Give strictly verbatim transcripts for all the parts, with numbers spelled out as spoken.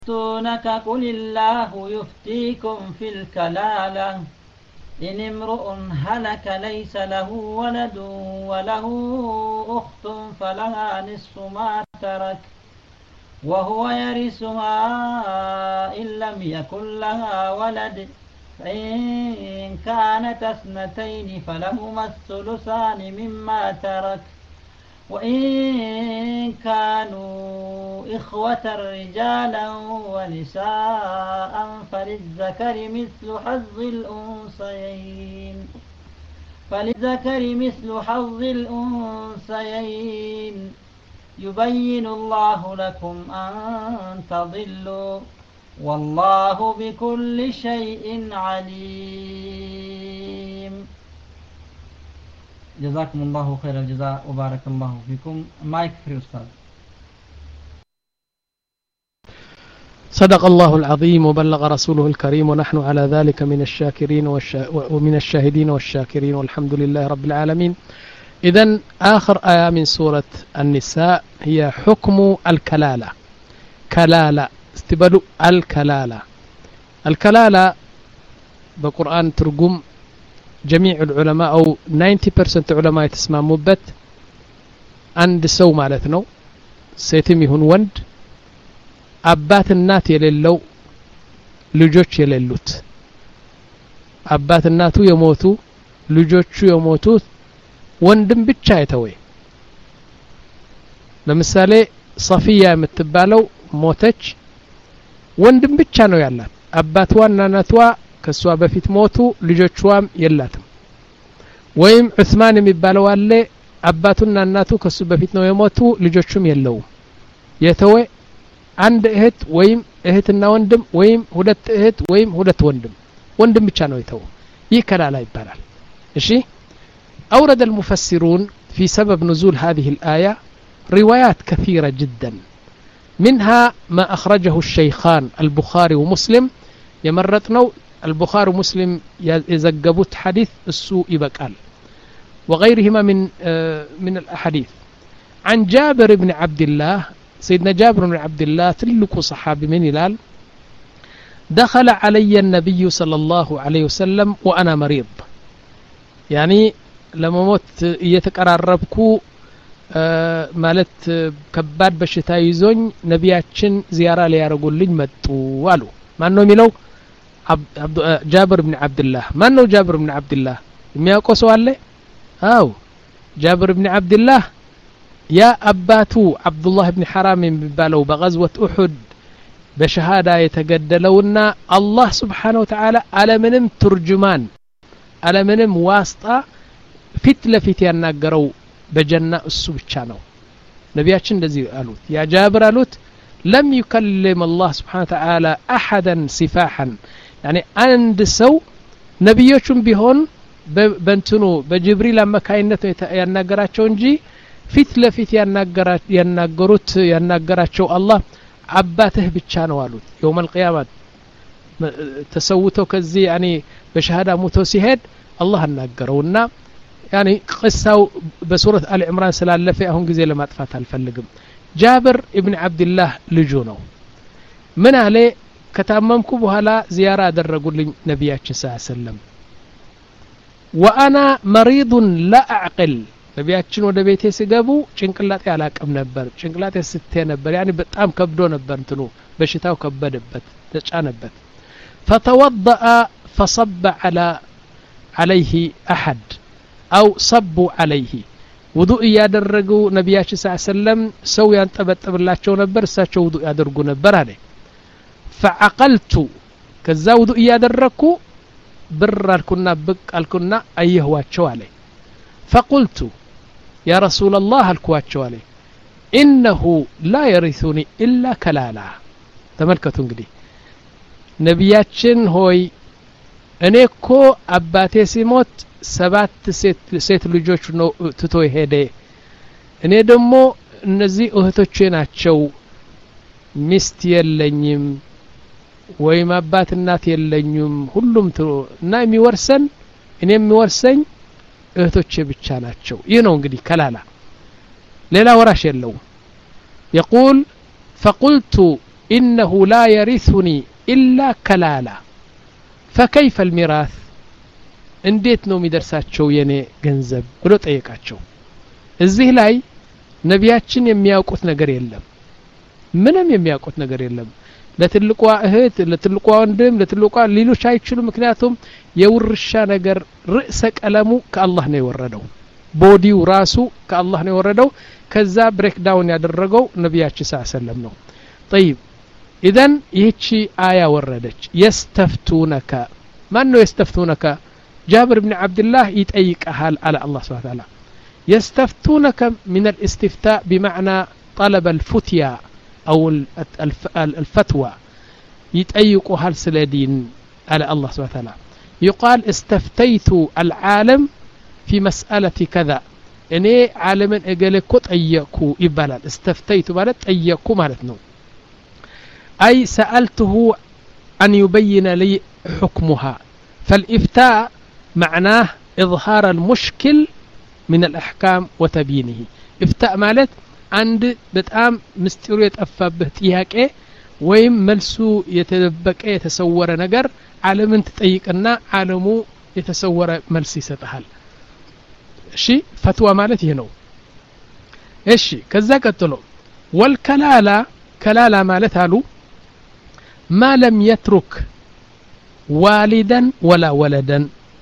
يفتونك قل الله يفتيكم في الكلالة إن امرؤ هلك ليس له ولد وله أخت فلها نصف ما ترك وهو يرثها إن لم يكن لها ولد فإن كانت اثنتين فلهما الثلثان مما ترك وإن كانوا إخوة رجالا ونساء فللذكر مثل حظ الأنثيين فللذكر مثل حظ الأنثيين يبين الله لكم أن تضلوا والله بكل شيء عليم. جزاكم الله خير الجزاء وبارك الله فيكم. مايك فري أستاذ. صدق الله العظيم وبلغ رسوله الكريم ونحن على ذلك من الشاكرين ومن الشاهدين والشاكرين والحمد لله رب العالمين. إذن آخر آية من سورة النساء هي حكم الكلالة. كلالة استبدوا الكلالة. الكلالة بقرآن ترجم جميع العلماء أو تسعين بالمئة علماء تسمى مبت عند سو مالتنا سيتم يهون وند أبات النات يللو لجوش يللوت أبات النات يموتو لجوش يموتو وندم بتشا يتوي. لمثالي صفية متبالو موتج وندم بتشا نو يالات أبات وانا نتوا كسوا بفيت موتو ልጆቿም የላትም ወይም ዑስማን የሚባለው አለ አባቱና እናቱ ከሱ በፊት ነው የሞቱ ልጆቹም የለውም የተወ አንድ እህት ወይም እህትና ወንድም ወይም ሁለት እህት ወይም ሁለት ወንድም ወንድም ብቻ ነው የተወ ይህ ከላላ ይባላል። እሺ أورد المفسرون في سبب نزول هذه الآية روايات كثيرة جدا منها ما أخرجه الشيخان البخاري ومسلم يمرتنا البخاري ومسلم يزجبوت حديث السوء بقال وغيرهما من من الأحاديث عن جابر بن عبد الله سيدنا جابر بن عبد الله تلك صحابي من هلال دخل علي النبي صلى الله عليه وسلم وأنا مريض يعني لما موت يتقرربكو مالت كباد بشتا يزون نبياتشن زيارة ليارقولين متو والو ما أنه ميلو عبد جابر بن عبد الله ما أنه جابر بن عبد الله የሚያውቀው ሰው አለ? አው ጃብር ብን አብዱላህ ያ አባቱ አብዱላህ ብን ሐራም የሚባለው በغزوة أحد በሸሃዳ የተገደለውና አላህ Subhanahu Wa Ta'ala አለምንም ትርጅማን አለምንም ዋስጣ ፊት ለፊት ያናገረው በጀና እሱ ብቻ ነው። ነቢያችን እንደዚህ አሉት ያ ጃብር አሉት لم يكلم الله سبحانه وتعالى أحدا سفاحا يعني عند سو نبيوچم بيهون በእንትኑ በጅብሪል አማካይነት ያናገራቸው እንጂ ፊት ለፊት ያናገራቸው ያናገሩት ያናገራቸው አላህ አባትህ ብቻ ነው አሉት። يوم القيامة ተሰውተው ከዚህ ያኒ በሸሃዳ ሞቶ ሲሄድ አላህ አናገረውና ያኒ ቅሳው በሱረት አሊ ኢምራን ስላለፈ አሁን ጊዜ ለማጥፋት አልፈልግም። ጃብር ኢብኑ አብዱላህ ልጁ ነው። ምን አለ ከታመምኩ በኋላ ዚያራ አደረጉልኝ ነብያችን ሰለላሁ ዐለይሂ ወሰለም وانا مريض لا اعقل ነብያችን ወደ ቤቴ ሲገቡ ጭንቅላቴ አላቀም ነበር ጭንቅላቴ ስቴ ነበር يعني በጣም ከብዶ ነበር እንትኑ በሽታው ከበደበት ተጫነበት فتوضأ فصب على عليه احد او صبوا عليه ውዱእ ያደረጉ ነብያችን ሰለላሁ ዐለይሂ ወሰለም ሰው ያንጠበጥብላቸው ነበር እሳቸው ውዱእ ያደርጉ ነበር አለ فعقلت ከዛ ውዱእ ያደረኩ ብራልኩና በቃልኩና አየህዋቸው አለ فقلت يا رسول الله አልኳቸው አለ انه لا يرثني الا كلالا ተመልከቱ እንግዲህ ነብያችን ሆይ እኔኮ አባቴ ሲሞት ሰባት ሴት ሴት ልጆች ነው ትቶ ሄደ እኔ ደግሞ እነዚህ እህቶቼ ናቸው ሚስት የለኝም ወይም አባት እናት የለኝም ሁሉም እና የሚወርሰን እኔ የሚወርሰኝ እህቶቼ ብቻ ናቸው። ይህ ነው እንግዲህ ከላላ ሌላ ወራሽ የለው። يقول فقلت إنه لا يرثني إلا كلالة فكيف الميراث እንዴት ነው የሚደርሳቸው የኔ ገንዘብ ብሎ ጠየቃቸው እዚህ ላይ ነቢያችን የሚያውቁት ነገር የለም ምንም የሚያውቁት ነገር የለም ለትልቋ እህት ለትልቋ ወንድም ለትልቋ ሌሎች አይችሉም ምክንያቱም የውርሻ ነገር ርዕሰ ቀለሙ ከአላህ ነው የወረደው ቦዲው ራሱ ከአላህ ነው የወረደው ከዛ ብሬክ ዳውን ያደረገው ነቢያችን ሰለላሁ ነው طيب اذا ይህቺ አያ ወረደች يستفتونك ማን ነው يستفتونك جابر بن عبد الله يتأيقها على الله سبحانه وتعالى يستفتونك من الاستفتاء بمعنى طلب الفتيا أو الفتوى يتأيقها السلادين على الله سبحانه وتعالى يقال استفتيت العالم في مسألة كذا إني عالم أقلكو تأيقو إبالال استفتيت بالت تأيقو مالتنو أي سألته أن يبين لي حكمها فالإفتاء معناه إظهار المشكل من الأحكام وتبيينه إفتاء مالت عند بتأم مستيرو يتأفى بهتيهاك إيه ويم ملسو يتدبك إيه يتصور نجر عالم تتأيقنا عالمو يتصور ملسي ستحل شي فتوى مالت هنو إيشي كذا قتلو والكلالة كلالة مالت هالو ما لم يترك والدا ولا ولدا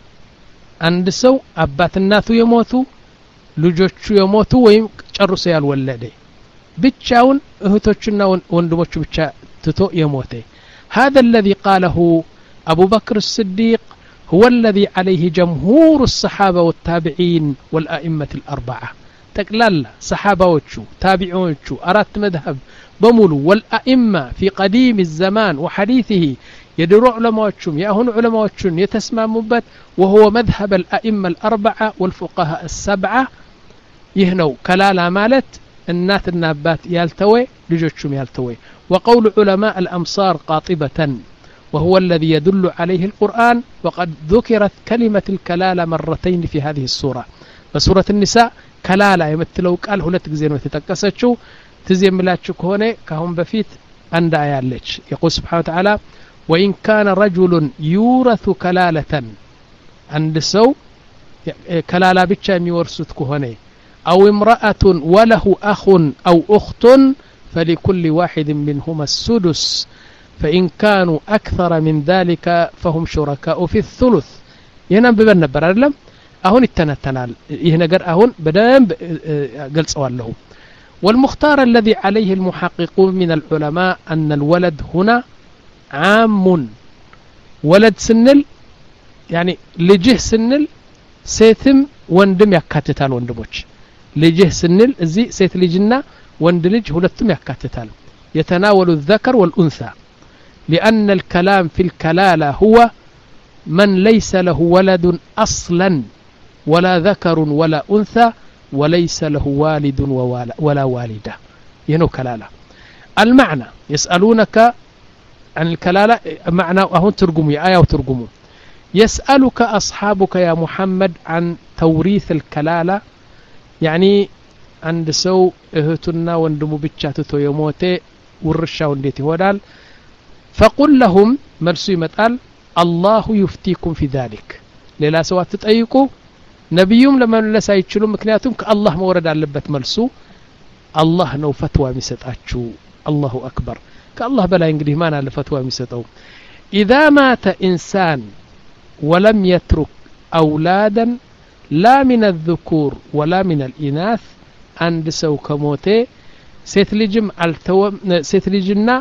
عند سو أبات الناثو يموتو لجوچو يموتو ويم ጨርሶ ያልወለደ ብቻውን እህቶቹና ወንድሞቹ ብቻ ትቶ የሞተ هذا الذي قاله أبو بكر الصديق هو الذي عليه جمهور الصحابة والتابعين والأئمة الأربعة تقلال صحابوቹ تابعوቹ أرات مذهب بمولو والأئمة في قديم الزمان وحديثه يدروا علماءዎቹም ያሁን علماءዎቹን የተስማሙበት وهو مذهب الأئمة الأربعة والفقهاء السبعة يهنو كلالا مالت الناتنا أبات يالتوي لجوشم يالتوي وقول علماء الأمصار قاطبة وهو الذي يدل عليه القرآن وقد ذكرت كلمة الكلالة مرتين في هذه السورة بسورة النساء كلالة يمثلوا قال هنا تجزين وتتكسشوا تزين ملاتشك هنا كهم بفيت عند آيالك يقول سبحانه وتعالى وإن كان رجل يورث كلالة عند سو كلالة بيتشا ميورثك هنا أو امرأة وله أخ أو أخت فلكل واحد منهما السدس فإن كانوا أكثر من ذلك فهم شركاء في الثلث ينام ببن برارلم أهون التنتنال يهنجر أهون بدأ قل سؤال له والمختار الذي عليه المحققون من العلماء أن الولد هنا عام ولد سنل يعني لجه سنل سيتم وندم يكاتتال وندموش لجه سنل زي سيت لجنا وندلج هلتم يكاتتال يتناول الذكر والأنثى لأن الكلام في الكلالة هو من ليس له ولد أصلا ولا ذكر ولا أنثى وليس له والد ولا والدة ينو كلالة المعنى يسألونك عن الكلالة معنى أهون ترجموا آية وترجموا يسألك أصحابك يا محمد عن توريث الكلالة يعني عند سو اهتنا وندمو بتشاتو يموتي ورشا ونديتي ودال فقل لهم مرسي متقال الله يفتيكم في ذلك للا سوا تطيقوا نبيهم لما لسا يچلو مكنياتهم كالله مورد علبت ملسو الله نو فتوى مسطاچو الله اكبر كالله بلا انغدي ما نا فتوى مسطو اذا مات انسان ولم يترك اولادا لا من الذكور ولا من الإناث عند سو كموتي سيت لجم التوم سيت لجنا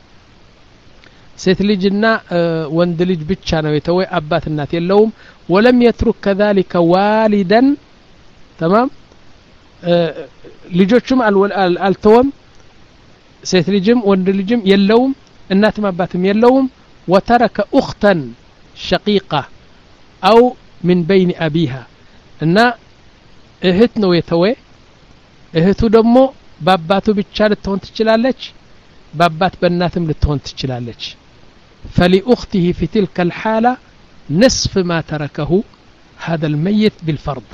سيت لجنا اه وند لج بتشا نو يتوي ابات النات يلوم ولم يترك كذلك والدا تمام اه لجوچم التوم سيت لجم وند لجم يلوم النات ما اباتم يلوم وترك اختا شقيقة او من بين ابيها እና እህት ነው የተወ እህቱ ደግሞ ባባቱ ብቻ ልትሆን ትችላለች ባባት በእናትም ልትሆን ትችላለች فلأخته في تلك الحالة نصف ما تركه هذا الميت بالفرض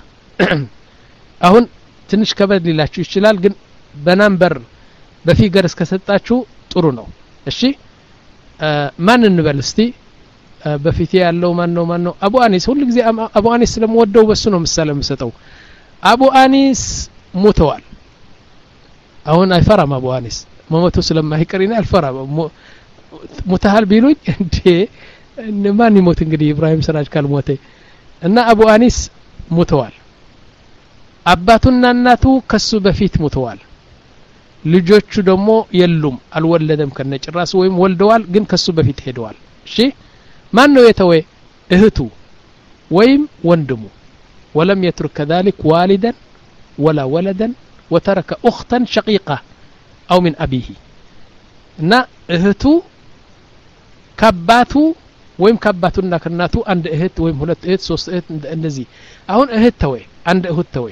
አሁን ትንሽ ከበድ ሊላችሁ ይችላል ግን በናምበር በፊገር እስከሰጣችሁ ጥሩ ነው እሺ ማን እንበል እስቲ በፊት ያለው ማን ነው ማን ነው አቡ አኒስ ሁሉ ጊዜ አቡ አኒስ ስለምወደው በሱ ነው ምሳሌ የምሰጠው አቡ አኒስ ሞተዋል አሁን አይፈራም አቡ አኒስ መሞቱ ስለማይቀርና አልፈራም ሞተሃል ቢሉኝ እንዴ ማን ይሞት እንግዲህ ኢብራሂም ሰራጅ ካልሞተ እና አቡ አኒስ ሞተዋል አባቱና እናቱ ከሱ በፊት ሞተዋል ልጆቹ ደግሞ የሉም አልወለደም ከነጭራስ ወይም ወልደዋል ግን ከሱ በፊት ሄደዋል እሺ ማን ነው የተወ እህቱ ወይም ወንድሙ ولم يترك كذلك والدا ولا ولدا وترك اختا شقيقه او من ابيه እና እህቱ ከአባቱ ወይም ከአባቱና ከእናቱ አንድ እህት ወይም ሁለት እህት ሶስት እህት እንደዚህ አሁን እህት ተወ አንድ እህት ተወ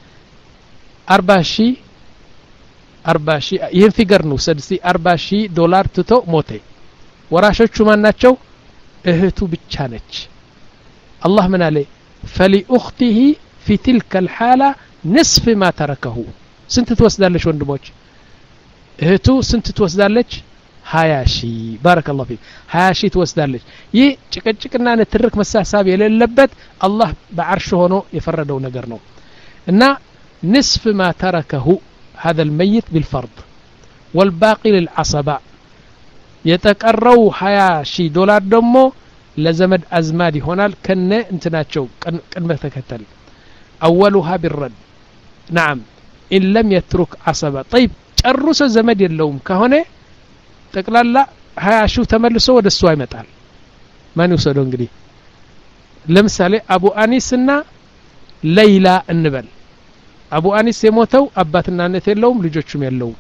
አርባ ሺህ አርባ ሺህ ይሄን ፊገር ነው ሰድሲ አርባ ሺህ ዶላር ትቶ ሞተ ወራሾቹ ማን ናቸው እህቱ ብቻ ነች አላህ ምን አለ فلأخته في تلك الحالة نصف ما تركه ስንት ትወስዳለች ወንድሞች እህቱ ስንት ትወስዳለች ሀያ ሺህ ባረከላሁ ፊክ ሀያ ሺህ ትወስዳለች ይህ ጭቅጭቅና ንትርክ መሳሳብ የሌለበት አላህ በአርሽ ሆኖ የፈረደው ነገር ነው እና نصف ما تركه هذا الميت بالفرض والباقي للعصبة يتقروا ሀያ ሺህ ዶላር ደግሞ ለዘመድ አዝማድ ይሆናል ከነ እንትናቸው ቅድመ ተከተል اولها بالرد نعم ان لم يترك عصبة طيب ጨርሶ ዘመድ የለውም ከሆነ ጠቅላላ ሀያ ሺህ ተመልሶ ወደሱ አይመጣል ማን ይወሰደው እንግዲህ ለምሳሌ አቡ አኒስና ለይላ እንበል አቡ አኒስ የሞተው አባትና እናት የለውም ልጆችም የለውም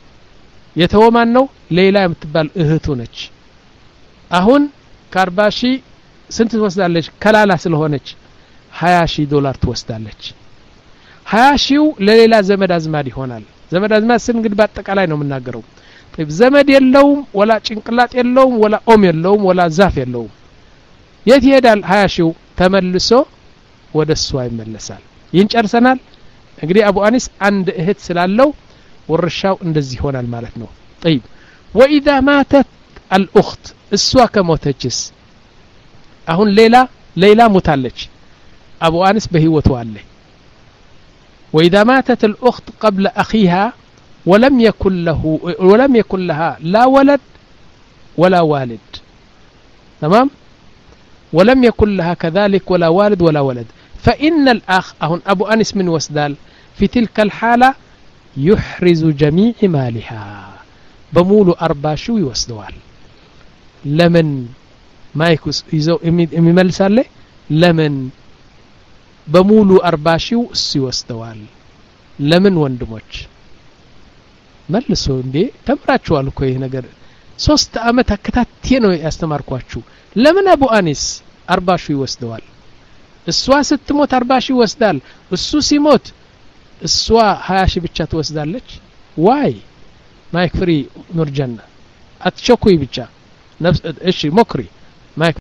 የተወማን ነው ለይላ የምትባል እህቱ ነች አሁን ከአርባ ሺህ ስንት ትወስዳለች ከላላ ስለሆነች ሀያ ሺህ ዶላር ትወስዳለች ሀያ ሺው ለሌላ ዘመድ አዝማድ ይሆናል ዘመድ አዝማድ ስን እንግዲህ በአጠቃላይ ነው የምናገረው طيب ዘመድ የለውም ወላ ጭንቅላት የለውም ወላ ኦም የለውም ወላ ዛፍ የለውም የት ይሄዳል ሀያ ሺው ተመልሶ ወደሱ አይመለሳል ይህን ጨርሰናል እንግዲህ አቡ አኒስ አንድ እህት ስላለው ወርሻው እንደዚህ ይሆናል ማለት ነው طيب واذا ماتت الاخت እሷ ከሞተችስ አሁን ሌላ ሌላ ሞታለች አቡ አኒስ በህይወቱ አለ واذا ماتت الاخت قبل اخيها ولم يكن له ولم يكن لها لا ولد ولا والد تمام ولم يكن لها كذلك ولا والد ولا ولد فإن الأخ هون أبو أنس من وسدال في تلك الحالة يحرز جميع مالها بمولو أرباشو يوسدوال لمن ما يكوس يزو يملس عليه لمن بمولو أرباشو يوسدوال لمن وندموش መልሶ እንዴ ተምራችኋል እኮ ይሄ ነገር ሶስት አመት አከታቴ ነው ያስተማርኳችሁ ለምን አቡ አኒስ አርባ ሺህ ይወስደዋል እሷ ስትሞት አርባ ሺህ ይወስዳል እሱ ሲሞት እሷ ሀያ ሺህ ብቻ ትወስዳለች ዋይ ማይክ ፍሪ ኑር ጀና አትቸኩይ ብቻ ነፍስ እሺ ሞክሪ ማይክ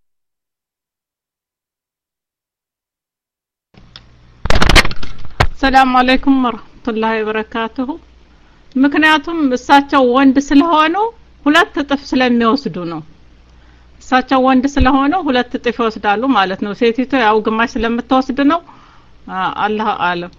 ሰላም አለይኩም ወራህመቱላሂ ወበረካቱሁ ምክንያቱም እሳቸው ወንድ ስለሆኑ ሁለት እጥፍ ስለሚወስዱ ነው እሳቸው ወንድ ስለሆኑ ሁለት እጥፍ ይወስዳሉ ማለት ነው ሴቲቱ ያው ግማሽ ስለምትወስድ ነው አላህ አለም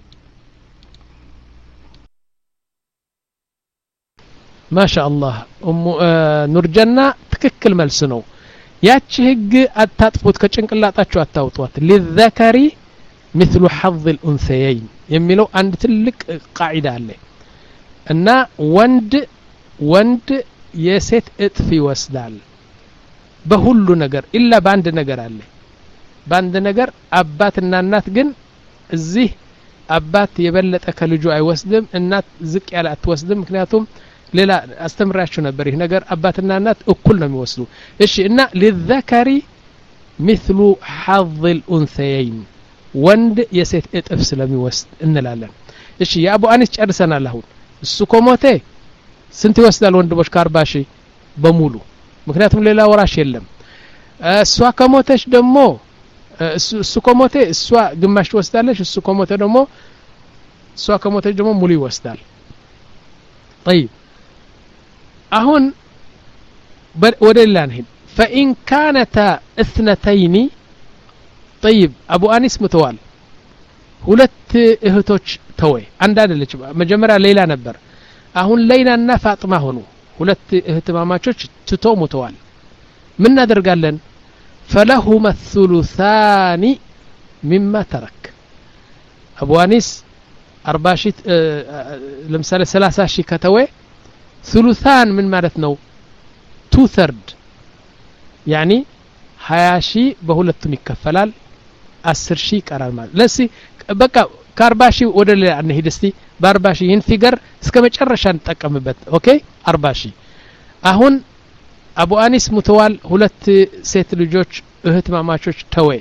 ማሻአላህ ኡሙ ኑርጀና ትክክል መልስ ነው ያቺ ህግ አታጥፉት ከጭንቅላታችሁ አታውጧት ለዘከሪ مثل حظ الانثيين የሚለው አንድ ትልቅ ቃዒዳ አለ እና ወንድ ወንድ የሴት እጥፍ ይወስዳል በሁሉ ነገር ኢላ ባንድ ነገር አለ ባንድ ነገር አባትና እናት ግን እዚህ አባት የበለጠ ከልጁ አይወስድም እናት ዝቅ ያለ አትወስድም ምክንያቱም ሌላ አስተምራችሁ ነበር ይሄ ነገር አባትና እናት እኩል ነው የሚወስዱ እሺ እና ለዘከሪ مثل حظ الانثيين ወንድ የሴት እጥፍ ስለሚወስድ እንላለን እሺ የአቡ አኒስ ጨርሰናል አሁን እሱ ኮሞቴ ስንት ይወስዳል ወንድሞች ከአርባ ሺህ በሙሉ ምክንያቱም ሌላ ወራሽ የለም እሷ ከሞተች ደግሞ እሱ ኮሞቴ እሷ ግማሽ ትወስዳለች እሱ ኮሞቴ ደግሞ እሷ ከሞተች ደግሞ ሙሉ ይወስዳል طيب አሁን ودلان هين فإن كانتا اثنتين طيب أبو أنيس متوال ሁለት እህቶች ተወይ አንድ አይደለች መጀመሪያ ሌላ ነበር አሁን ሌላና ፋጥማ ሆኑ ሁለት እህትማማቾች ትቶ ሞተዋል ምን እናደርጋለን فلهما الثلثان مما ترك أبو أنيس أربعة شيء لمثال ثلاثة شيء كتوي ثلثان من مالتنا two third يعني هياشي بهولتهم يكفلال عشر شيء كرال مال لسي بقى كارباشي ودل يعني هيدستي بارباشي ينفجر اسكمج الرشان تقمبت اوكي أرباشي አሁን አቡ አኒስ ሙተዋል ሁለት ሴት ልጆች እህትማማቾች ተወይ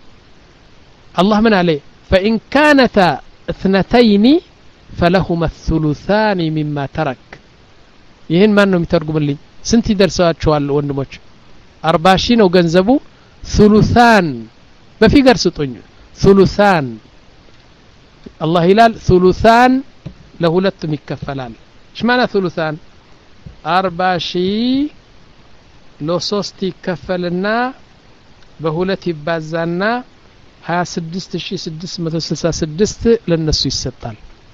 አላህ ምን አለ فإن كانتا اثنتين فلهما الثلثان مما ترك ይሄን ማን ነው የሚተርጉምልኝ ስንት ይደርሳቸዋል ወንድሞች አርባ ሺህ ነው ገንዘቡ ثلثان በፊገር ስጡኝ ثلثان الله ይላል ثلثان ለሁለቱም ይከፈላል እሺ ማና ثلثان አርባ ሺህ ለሶስት ይከፈልና በሁለት ይባዛና ሀያ ስድስት ሺህ ስድስት መቶ ስልሳ ስድስት ለነሱ ይሰጣል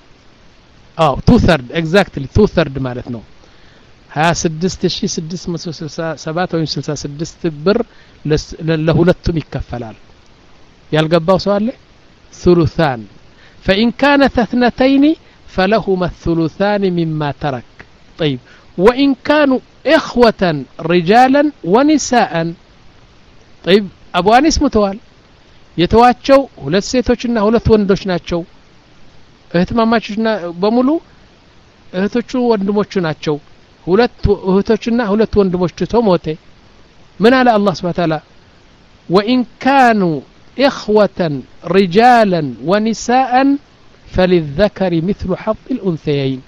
አው two third exactly two third ማለት ነው ሀያ ስድስት ሺህ ስድስት መቶ ስልሳ ሰባት ወይም ስልሳ ስድስት ብር ለሁለቱም ይከፈላል ያልገባው ሰው አለ ثلثان فإن كانت اثنتين فلهما الثلثان مما ترك طيب وإن كانوا إخوة رجالا ونساء طيب أبو أنيس متوال يتواچو ሁለት ሴቶችና ሁለት ወንዶች ናቸው እህትማማቾችና በሙሉ እህቶቹ ወንድሞቹ ናቸው ሁለት እህቶችና ሁለት ወንድሞች ተሞተ ምን አለ አላህ Subhanahu Wa Ta'ala وإن كانوا إخوة رجالا ونساء فللذكر مثل حظ الأنثيين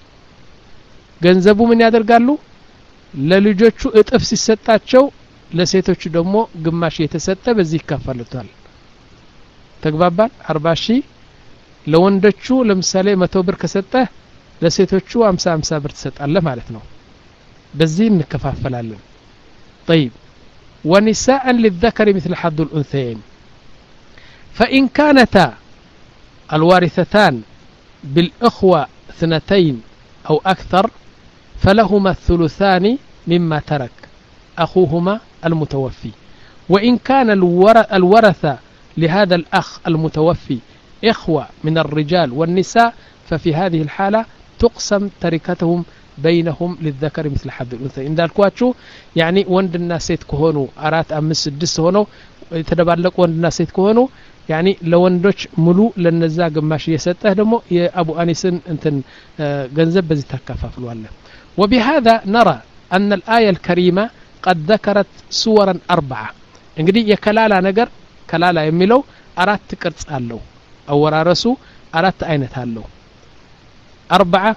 ገንዘቡ ምን ያደርጋሉ ለልጆቹ እጥፍ ሲሰጣቸው ለሴቶቹ ደግሞ ግማሽ የተሰጠ በዚህ ይካፈሉታል ተግባባን አርባ ሺህ ለወንዶቹ ለምሳሌ መቶ ብር ከሰጠ ለሴቶቹ ሃምሳ ሃምሳ ብር ተሰጣለ ማለት ነው በዚህ እንከፋፈላለን طيب ونساء للذكر مثل حظ الأنثيين فإن كانتا الوارثتان بالأخوة اثنتين أو أكثر فلهما الثلثان مما ترك أخوهما المتوفي وإن كان الورثة لهذا الأخ المتوفي إخوة من الرجال والنساء ففي هذه الحالة تقسم تركتهم بينهم للذكر مثل حظ الأنثيين إن دالكواتشو يعني وند الناس يتكهونوا أرات أمس الدس هونو يتدبالك وند الناس يتكهونوا يعني لو وندوش ملو للنزا قماش يسته دمو يا أبو أنيسن انتن جنزب بزي تكاففلوا الله وبهذا نرى أن الآية الكريمة قد ذكرت صورا أربعة انقدي يا كلالا نقر كلالا يميلو أرات تكرت قالو أو ورارسو أرات أينت هالو أربعة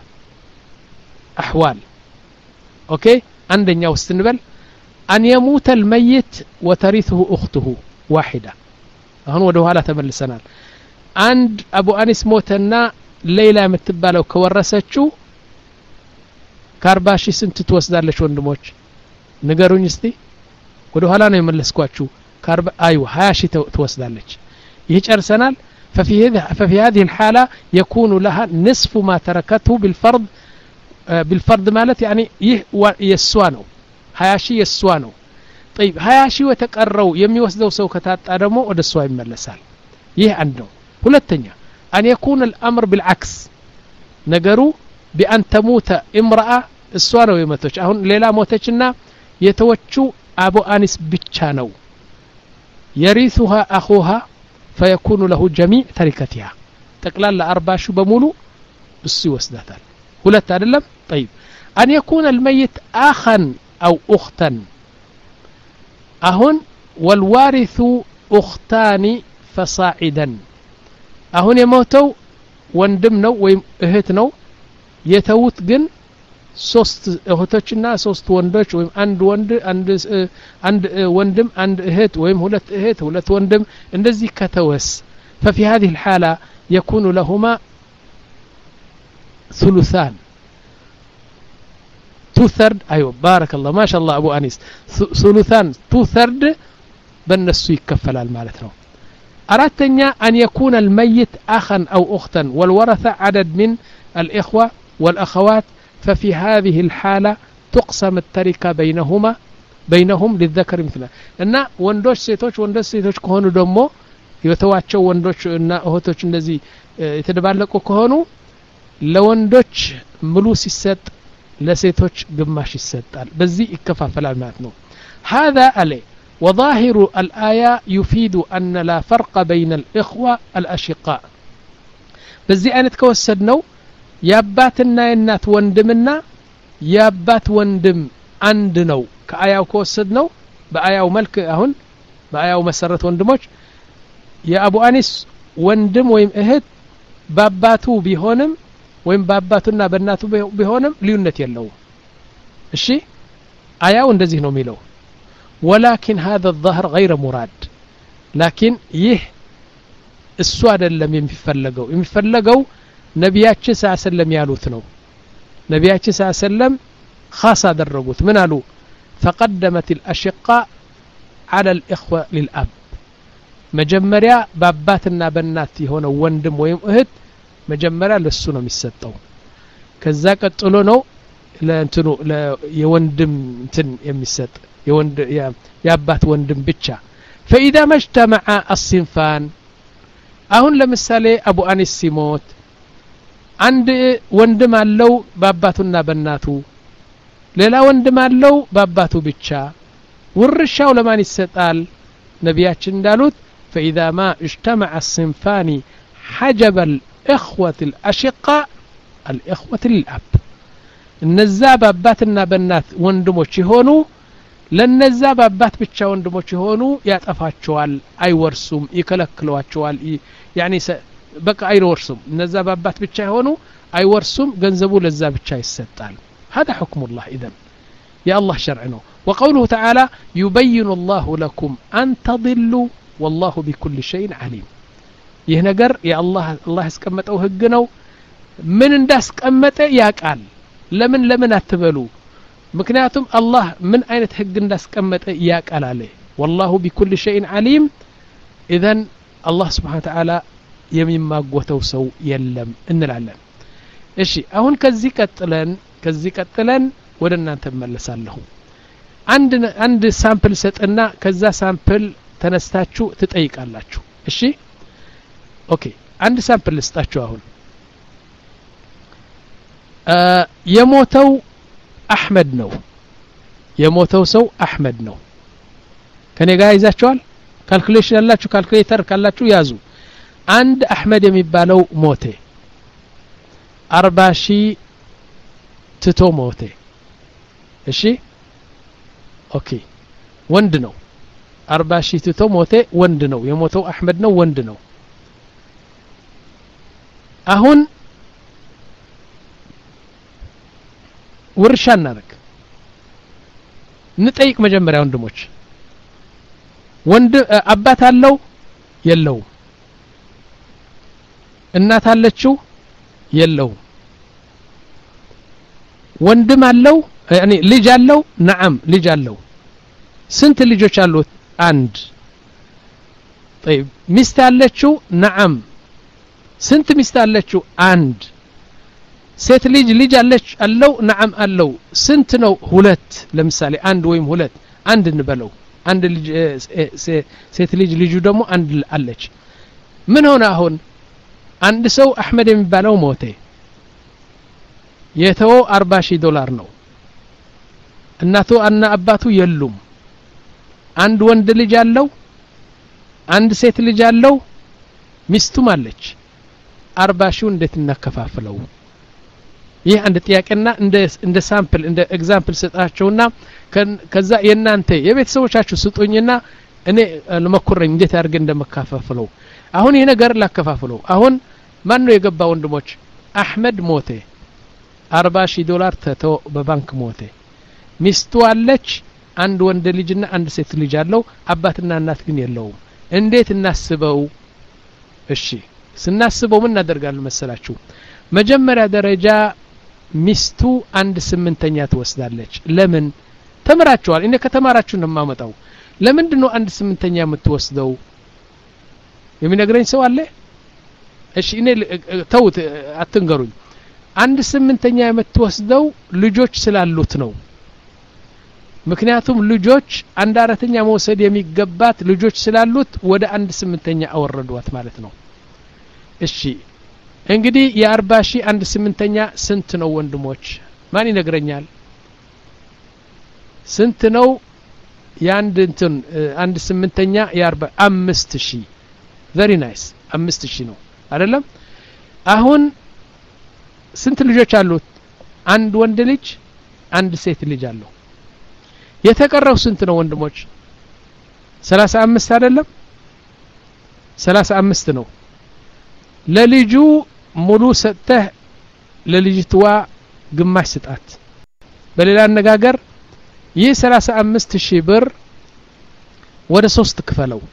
أحوال أوكي عندنا وستنبل أن يموت الميت وترثه أخته واحدة هون ودو هلا تملسنال عند أبو أنيس موتنا ليلى متبالو كورسچو كارباشي سنت توسدالش ወንድሞች ንገሩኝ እስቲ ወደ ኋላ ነው የመለስኳችሁ كارب ايوه هاشي توسدالش يጨርሰናል ففي هذه ففي هذه الحالة يكون لها نصف ما تركته بالفرض بالفرض مالت يعني يسوانو هاشي يسوانو طيب هاشي وتقروا የሚወስደው ሰው ከታጣ ደግሞ ወደ እሷ ይመለሳል ይህ አንድ ነው ሁለተኛ أن يكون الأمر بالعكس ነገሩ بأن تموت امرأة እሷ ነው የሞተች አሁን ሌላ ሞተችና የተወቹ አቡ አኒስ ብቻ ነው يرثها أخوها فيكون له جميع تركتها تقلال أربع شو بمولو እሱ ይወስዳታል ሁለት አይደለም طيب أن يكون الميت أخا أو أختا أهون والوارث أختان فصاعدا أهون يموتوا وندمنو ويم اهتنو يتوت جن ሶስት እህቶችና ሶስት ወንዶች ወይም አንድ ወንድ አንድ አንድ ወንድም አንድ እህት ወይም ሁለት እህት ሁለት ወንድም እንደዚህ ከተወስ ففي هذه الحالة يكون لهما ثلثان two third ايوه بارك الله ما شاء الله ابو انيس ثلثان two third በእነሱ ይከፈላል ማለት ነው አራተኛ أن يكون الميت أخا أو أختا والورثة عدد من الإخوة والأخوات ففي هذه الحالة تقسم التركة بينهما بينهم للذكر مثله እና ወንዶች ሴቶች ወንዶች ሴቶች ከሆኑ ደግሞ የተዋቸው ወንዶች እና እህቶች እንደዚህ የተደባለቁ ከሆኑ ለወንዶች ሙሉ ሲሰጥ ለሴቶች ግማሽ ይሰጣል በዚህ ይከፋፈላል ማለት ነው هذا عليه وظاهر الآية يفيد أن لا فرق بين الإخوة الأشقاء بزي أنت كوسدنو ياباتنا ينات وندمنا يابات وندم عندنو كآية كوسدنو بآية ملك أهون بآية مسرة وندموش يا أبو أنيس وندم ويم إهد باباتو بيهونم ويم باباتنا بناتو بيهونم ليونت يلو الشي آية وندزي نو ميلو ولكن هذا الظهر غير مراد لكن يه السؤال لم يفلقوا يفلقوا نبياتش صلى الله عليه وسلم يالوت نو نبياتش صلى الله عليه وسلم خاصة درجوت من قالوا فقدمت الأشقاء على الإخوة للأب مجمريا باباتنا بناتي هنا وندم ويم أهد مجمريا للسنة مستو كذا قتلوا نو لا انتنو لا يوندم انتن يمست يوند يا يابات وندم بتشا فإذا ما اجتمع الصنفان أهون لمثالي أبو أنيس سيموت عند وندم اللو باباتنا بناتو ሌላ ወንድም አለው ባባቱ ብቻ ወርሻው ለማን ይሰጣል ነቢያችን እንዳሉት فإذا ما اجتمع الصنفان حجب الإخوة الأشقاء الإخوة للأب እነዛ ባባትና በእናት ወንድሞች ይሆኑ ለነዛ ባባት ብቻ ወንድሞች ይሆኑ ያጠፋቸዋል አይወርሱም ይከለክሏቸዋል يعني በቃ አይወርሱም እነዛ ባባት ብቻ ይሆኑ አይወርሱም ገንዘቡ ለዛ ብቻ ይሰጣል هذا حكم الله إذن يا الله شرعنا وقوله تعالى يبين الله لكم أن تضلوا والله بكل شيء عليم يهنجر يا الله الله اسكمته هجنو من انداس كمته ياقال لمن لمن اتبلوا مكنياتهم الله من اين هج انداس كمته ياقال عليه والله بكل شيء عليم إذن الله سبحانه وتعالى የሚማጎተው ሰው የለም እንላለን እሺ አሁን ከዚህ ቀጥለን ከዚህ ቀጥለን ወደ እናንተ መለሳለሁ አንድ አንድ ሳምፕል ሰጥና ከዛ ሳምፕል ተነስታችሁ ትጠይቃላችሁ እሺ ኦኬ አንድ ሳምፕል ልስጣችሁ አሁን የሞተው አህመድ ነው የሞተው ሰው አህመድ ነው ከኔ ጋር ይዛችኋል ካልኩሌሽን ያላችሁ ካልኩሌተር ካላችሁ ያዙ አንድ አህመድ የሚባለው ሞተ አርባ ሺህ ትቶ ሞተ እሺ ኦኬ ወንድ ነው አርባ ሺህ ትቶ ሞተ ወንድ ነው የሞተው አህመድ ነው ወንድ ነው አሁን ውርሻ እናደርግ እንጠይቅ መጀመሪያ ወንድሞች ወንድ አባት አለው የለው እናት አለችው የለው ወንድም አለው يعني ልጅ አለው نعم ልጅ አለው ስንት ልጆች አሉት አንድ طيب ሚስት አለችው نعم ስንት ሚስት አለችው አንድ ሴት ልጅ ልጅ አለች አለው نعم አለው ስንት ነው ሁለት ለምሳሌ አንድ ወይም ሁለት አንድ እንበለው አንድ ልጅ ሴት ልጅ ልጁ ደግሞ አንድ አለች ምን ሆነ አሁን አንድ ሰው አህመድ የሚባለው ሞተ የተው አርባ ሺህ ዶላር ነው እናቱ እና አባቱ የሉም አንድ ወንድ ልጅ አለው አንድ ሴት ልጅ አለው ሚስቱም አለች አርባ ሺህ እንዴት እናከፋፍለው ይህ አንድ ጥያቄና እንደ እንደ ሳምፕል እንደ ኤግዛምፕል ሰጣቸውና ከዛ የናንተ የቤተሰቦቻችሁ ስጡኝና እኔ ለመኩረኝ እንዴት አድርገ እንደመካፈፍለው አሁን ይሄ ነገር ላከፋፍለው አሁን ማን ነው የገባ ወንድሞች አህመድ ሞተ አርባ ሺህ ዶላር ተቶ በባንክ ሞተ ሚስቱ አለች አንድ ወንድ ልጅና አንድ ሴት ልጅ አለው አባትና እናት ግን የለውም እንዴት እናስበው እሺ ስናስበው ምን እናደርጋለን መሰላችሁ መጀመሪያ ደረጃ ሚስቱ አንድ ስምንተኛ ትወስዳለች ለምን ተመራችኋል እኔ ከተማራችሁ ነው የማመጣው ለምንድነው አንድ ስምንተኛ የምትወስደው የሚነግረኝ ሰው አለ እሺ እኔ ተውት አትንገሩኝ አንድ ስምንተኛ የምትወስደው ልጆች ስላሉት ነው ምክንያቱም ልጆች አንድ አራተኛ መውሰድ የሚገባት ልጆች ስላሉት ወደ አንድ ስምንተኛ አወረዷት ማለት ነው እሺ እንግዲህ የ40 ሺህ አንድ ስምንተኛ ስንት ነው ወንድሞች ማን ይነግረኛል ስንት ነው ያንድ እንትን አንድ ስምንተኛ የ40 አምስት ሺህ very nice አምስት ሺህ ነው አይደለም አሁን ስንት ልጆች አሉት አንድ ወንድ ልጅ አንድ ሴት ልጅ አለው የተቀረው ስንት ነው ወንድሞች ሰላሳ አምስት አይደለም ሰላሳ አምስት ነው ለልጁ ሙሉ ሰጥተህ ለልጅቷ ግማሽ ስጣት በሌላ አነጋገር ይህ ሰላሳ አምስት ሺህ ብር ወደ ሶስት ክፈለው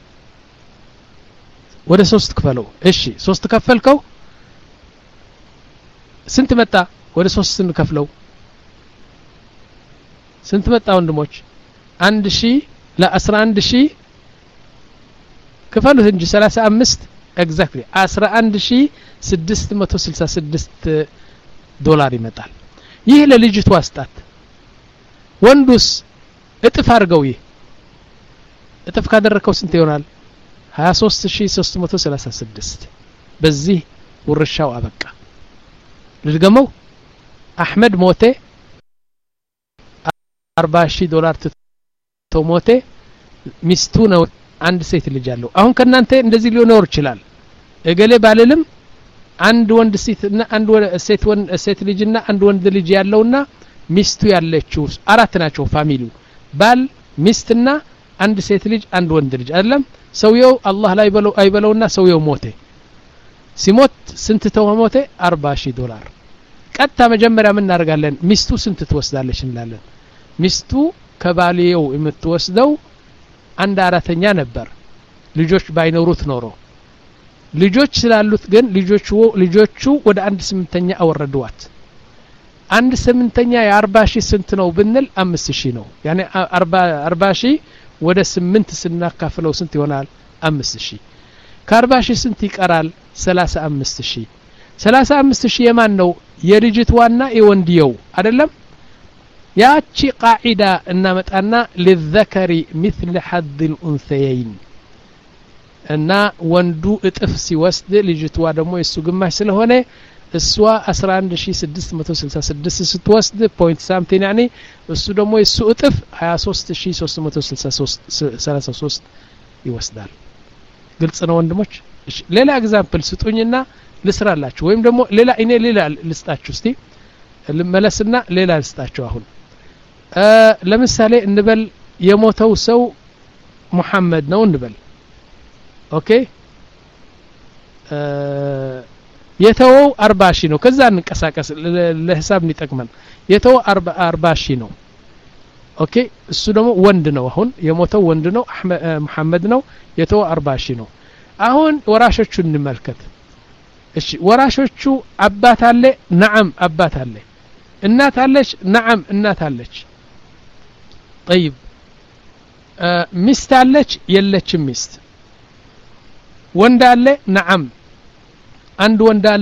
ወደ ሶስት ክፈለው እሺ ሶስት ከፈልከው ስንት መጣ ወደ ሶስት ስንከፍለው ስንት መጣ ወንድሞች አንድ ሺህ ለ11 ሺህ ክፈሉት እንጂ ሰላሳ አምስት exactly አስራ አንድ ሺህ ስድስት መቶ ስልሳ ስድስት ዶላር ይመጣል ይህ ለልጅቷ አስጣት ወንዱስ እጥፍ አድርገው ይህ እጥፍ ካደረከው ስንት ይሆናል ሃያ ሶስት ሺህ ሶስት መቶ ሰላሳ ስድስት በዚህ ወርሻው አበቃ ልድገመው አህመድ ሞቴ አርባ ሺህ ዶላር ተሞቴ ሚስቱ ነው አንድ ሴት ልጅ አለው አሁን ከናንተ እንደዚህ ሊሆን ይችላል እገሌ ባልልም አንድ ወንድ ሴትና አንድ ሴት ወንድ ሴት ልጅና አንድ ወንድ ልጅ ያለውና ሚስቱ ያለችው አራት ናቸው ፋሚሊው ባል ሚስትና አንድ ሴት ልጅ አንድ ወንድ ልጅ አይደለም ሰውየው አላህ ላይ በለው አይበለውና ሰውየው ሞቴ ሲሞት ስንት ተሞቴ አርባ ሺህ ዶላር ቀጣ መጀመሪያ ምን እናደርጋለን ሚስቱ ስንት ትወስዳለች እንላለን ሚስቱ ከባሊየው የምትወስደው አንድ አራተኛ ነበር ልጆች ባይኖሩት ኖሮ ልጆች ስላሉት ግን ልጆቹ ልጆቹ ወደ አንድ ስምንተኛ አወረዷት አንድ ስምንተኛ የ40 ሺህ ስንት ነው ብንል አምስት ሺህ ነው ያኔ አርባ ሺህ ወደ ስምንት ስናካፍለው ስንት ይሆናል አምስት ሺህ ከ40 ሺህ ስንት ይቀራል ሰላሳ አምስት ሺህ ሰላሳ አምስት ሺህ የማን ነው የልጅቷና የወንድየው አይደለም ያቺ ቃዒዳ እናመጣና ለዘከሪ مثل حظ الانثيين እና ወንዱ እጥፍ ሲወስድ ልጅቷ ደግሞ የሱ ግማሽ ስለሆነ እሷ አስራ አንድ ሺህ ስድስት መቶ ስልሳ ስድስት ስትወስድ ፖይንት ሳምቲንግ ያኔ እሱ ደግሞ የሱ እጥፍ ሃያ ሶስት ሺህ ሶስት መቶ ሰላሳ ሶስት ይወስዳል ግልጽ ነው ወንድሞች እሺ ሌላ ኤግዛምፕል ስጡኝና ልስራላችሁ ወይም ደግሞ ሌላ እኔ ሌላ ልስጣችሁ እስቲ ልመለስና ሌላ ልስጣችሁ አሁን ለምሳሌ እንበል የሞተው ሰው መሐመድ ነው እንበል ኦኬ የተወው አርባ ሺህ ነው ከዛ እንቀሳቀስ ለሂሳብ እንጠቅመን የተወው አርባ ሺህ ነው ኦኬ እሱ ደግሞ ወንድ ነው አሁን የሞተው ወንድ ነው መሐመድ ነው የተወው አርባ ሺህ ነው አሁን ወራሾቹን እንመልከት እሺ ወራሾቹ አባት አለ ነዓም አባት አለ እናት አለች ነዓም እናት አለች طيب ሚስት አለች የለችም ሚስት ወንድ አለ ነዓም አንድ ወንድ አለ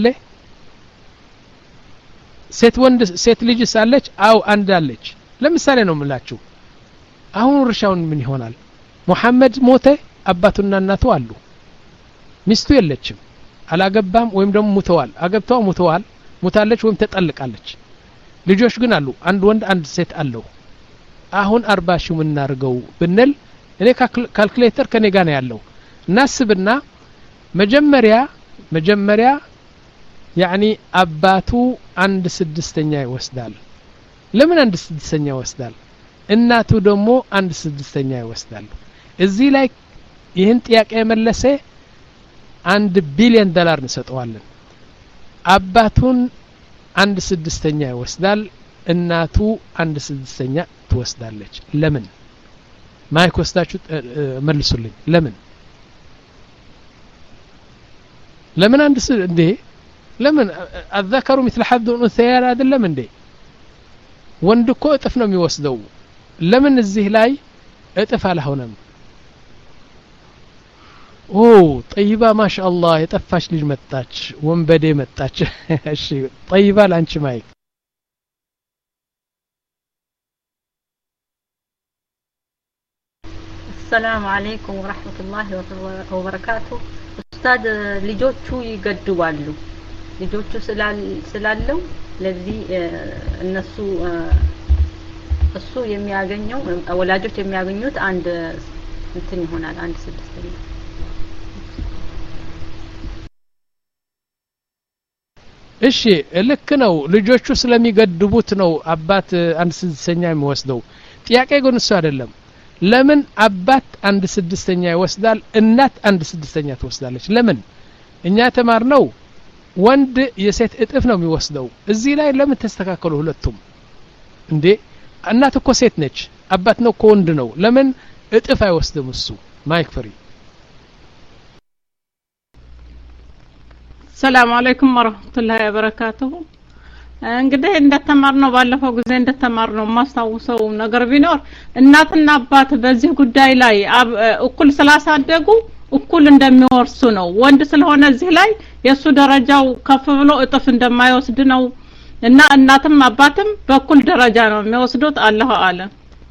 ሴት ወንድ ሴት ልጅ ሳለች አው አንድ አለች ለምሳሌ ነው የምላችሁ አሁን ርሻውን ምን ይሆናል መሐመድ ሞተ አባቱና እናቱ አሉ ሚስቱ የለችም አላገባም ወይም ደግሞ ሙተዋል አገብተው ሙተዋል ሙታለች ወይም ተጠልቃለች ልጆች ግን አሉ አንድ ወንድ አንድ ሴት አለው አሁን አርባ ሺህ ምን እናርገው ብንል እኔ ካልኩሌተር ከኔ ጋር ነው ያለው እናስብና መጀመሪያ መጀመሪያ ያኒ አባቱ አንድ ስድስተኛ ይወስዳል ለምን አንድ ስድስተኛ ይወስዳል እናቱ ደግሞ አንድ ስድስተኛ ይወስዳል እዚህ ላይ ይህን ጥያቄ መለሰ አንድ ቢሊዮን ዶላር እንሰጠዋለን አባቱን አንድ ስድስተኛ ይወስዳል እናቱ አንድ ስድስተኛ ትወስዳለች ለምን ማይክ ወስዳችሁ መልሱልኝ ለምን ለምን አንድ እንዴ ለምን الذكر مثل حظ الأنثيين አይደለም እንዴ ወንድ እኮ እጥፍ ነው የሚወስደው ለምን እዚህ ላይ እጥፍ አልሆነም ኦ ጠይባ ማሻአላህ የጠፋች ልጅ መጣች ወንበዴ መጣች እሺ ጠይባ ላንቺ ማይክ السلام عليكم ورحمة الله وبركاته ኡስታዝ ልጆቹ ይገድባሉ ልጆቹ ስላለው ለዚህ እነሱ እሱ የሚያገኘው ወላጆች የሚያገኙት አንድ እንትን ይሆናል አንድ ስድስተኛ እሺ ልክ ነው ልጆቹ ስለሚገድቡት ነው አባት አንድ ስድስተኛ የሚወስደው ጥያቄ ግን እሱ አይደለም ለምን አባት አንድ ስድስተኛ ይወስዳል እናት አንድ ስድስተኛ ትወስዳለች ለምን እኛ ተማርነው ወንድ የሴት እጥፍ ነው የሚወስደው እዚህ ላይ ለምን ተስተካከሉ ሁለቱም እንዴ እናት እኮ ሴት ነች አባት ነው እኮ ወንድ ነው ለምን እጥፍ አይወስድም እሱ ማይክ ፍሪ ሰላም አለይኩም ወራህመቱላሂ ወበረካቱሁ እንግዲህ እንደተማርነው ባለፈው ጊዜ እንደተማርነው ማስተዋወሰው ነገር ቢኖር እናትና አባት በዚህ ጉዳይ ላይ እኩል ስላሳደጉ እኩል እንደሚወርሱ ነው ወንድ ስለሆነ እዚህ ላይ የሱ ደረጃው ከፍ ብሎ እጥፍ እንደማይወስድ ነው እና እናትም አባትም በኩል ደረጃ ነው የሚወስዱት አላሁ አለም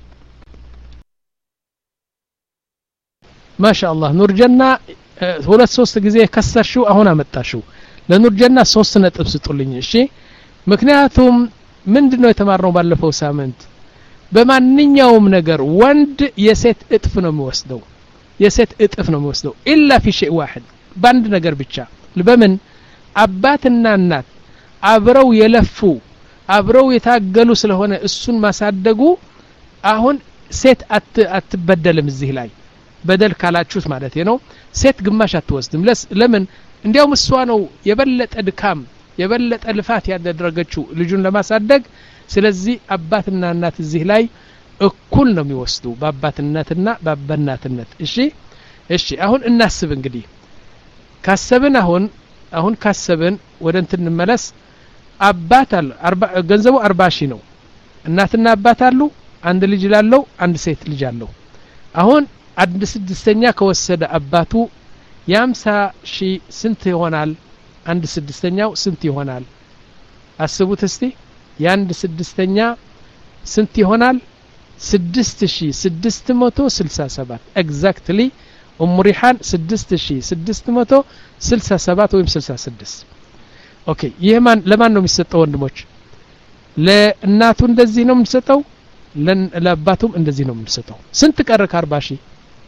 ማሻአላህ ኑርጀና ሁለት ሶስት ጊዜ ከሰርሽው አሁን አመጣሽው ለኑርጀና ሶስት ነጥብ ስጡልኝ እሺ ምክንያቱም ምንድነው የተማርነው ባለፈው ሳምንት በማንኛውም ነገር ወንድ የሴት እጥፍ ነው የሚወስደው የሴት እጥፍ ነው የሚወስደው ኢላ في شيء واحد ባንድ ነገር ብቻ በምን አባትና እናት አብረው የለፉ አብረው የታገሉ ስለሆነ እሱን ማሳደጉ አሁን ሴት አትበደልም እዚህ ላይ በደል ካላችሁት ማለት ነው ሴት ግማሽ አትወስድም ለምን እንዲያውም እሷ ነው የበለጠ ድካም የበለጠ ልፋት ያደረገችው ልጁን ለማሳደግ ስለዚህ አባትና እናት እዚህ ላይ እኩል ነው የሚወስዱ በአባትነትና በአባትነት እሺ እሺ አሁን እናስብ እንግዲህ ካሰብን አሁን አሁን ካሰብን ወደ እንትን እንመለስ አባት አለ ገንዘቡ አርባ ሺህ ነው እናትና አባት አሉ አንድ ልጅ ላለው አንድ ሴት ልጅ አለው አሁን አንድ ስድስተኛ ከወሰደ አባቱ ያምሳ ሺህ ስንት ይሆናል አንድ ስድስተኛው ስንት ይሆናል አስቡት እስቲ ያንድ ስድስተኛ ስንት ይሆናል ስድስት ሺህ ስድስት መቶ ስልሳ ሰባት ኤግዛክትሊ ኡም ሪሃን ስድስት ሺህ ስድስት መቶ ስልሳ ሰባት ወይም ስልሳ ስድስት ኦኬ ይሄማን ለማን ነው የሚሰጠው ወንድሞች ለእናቱ እንደዚህ ነው የሚሰጠው ለአባቱም እንደዚህ ነው የሚሰጠው ስንት ቀረ ከአርባ ሺህ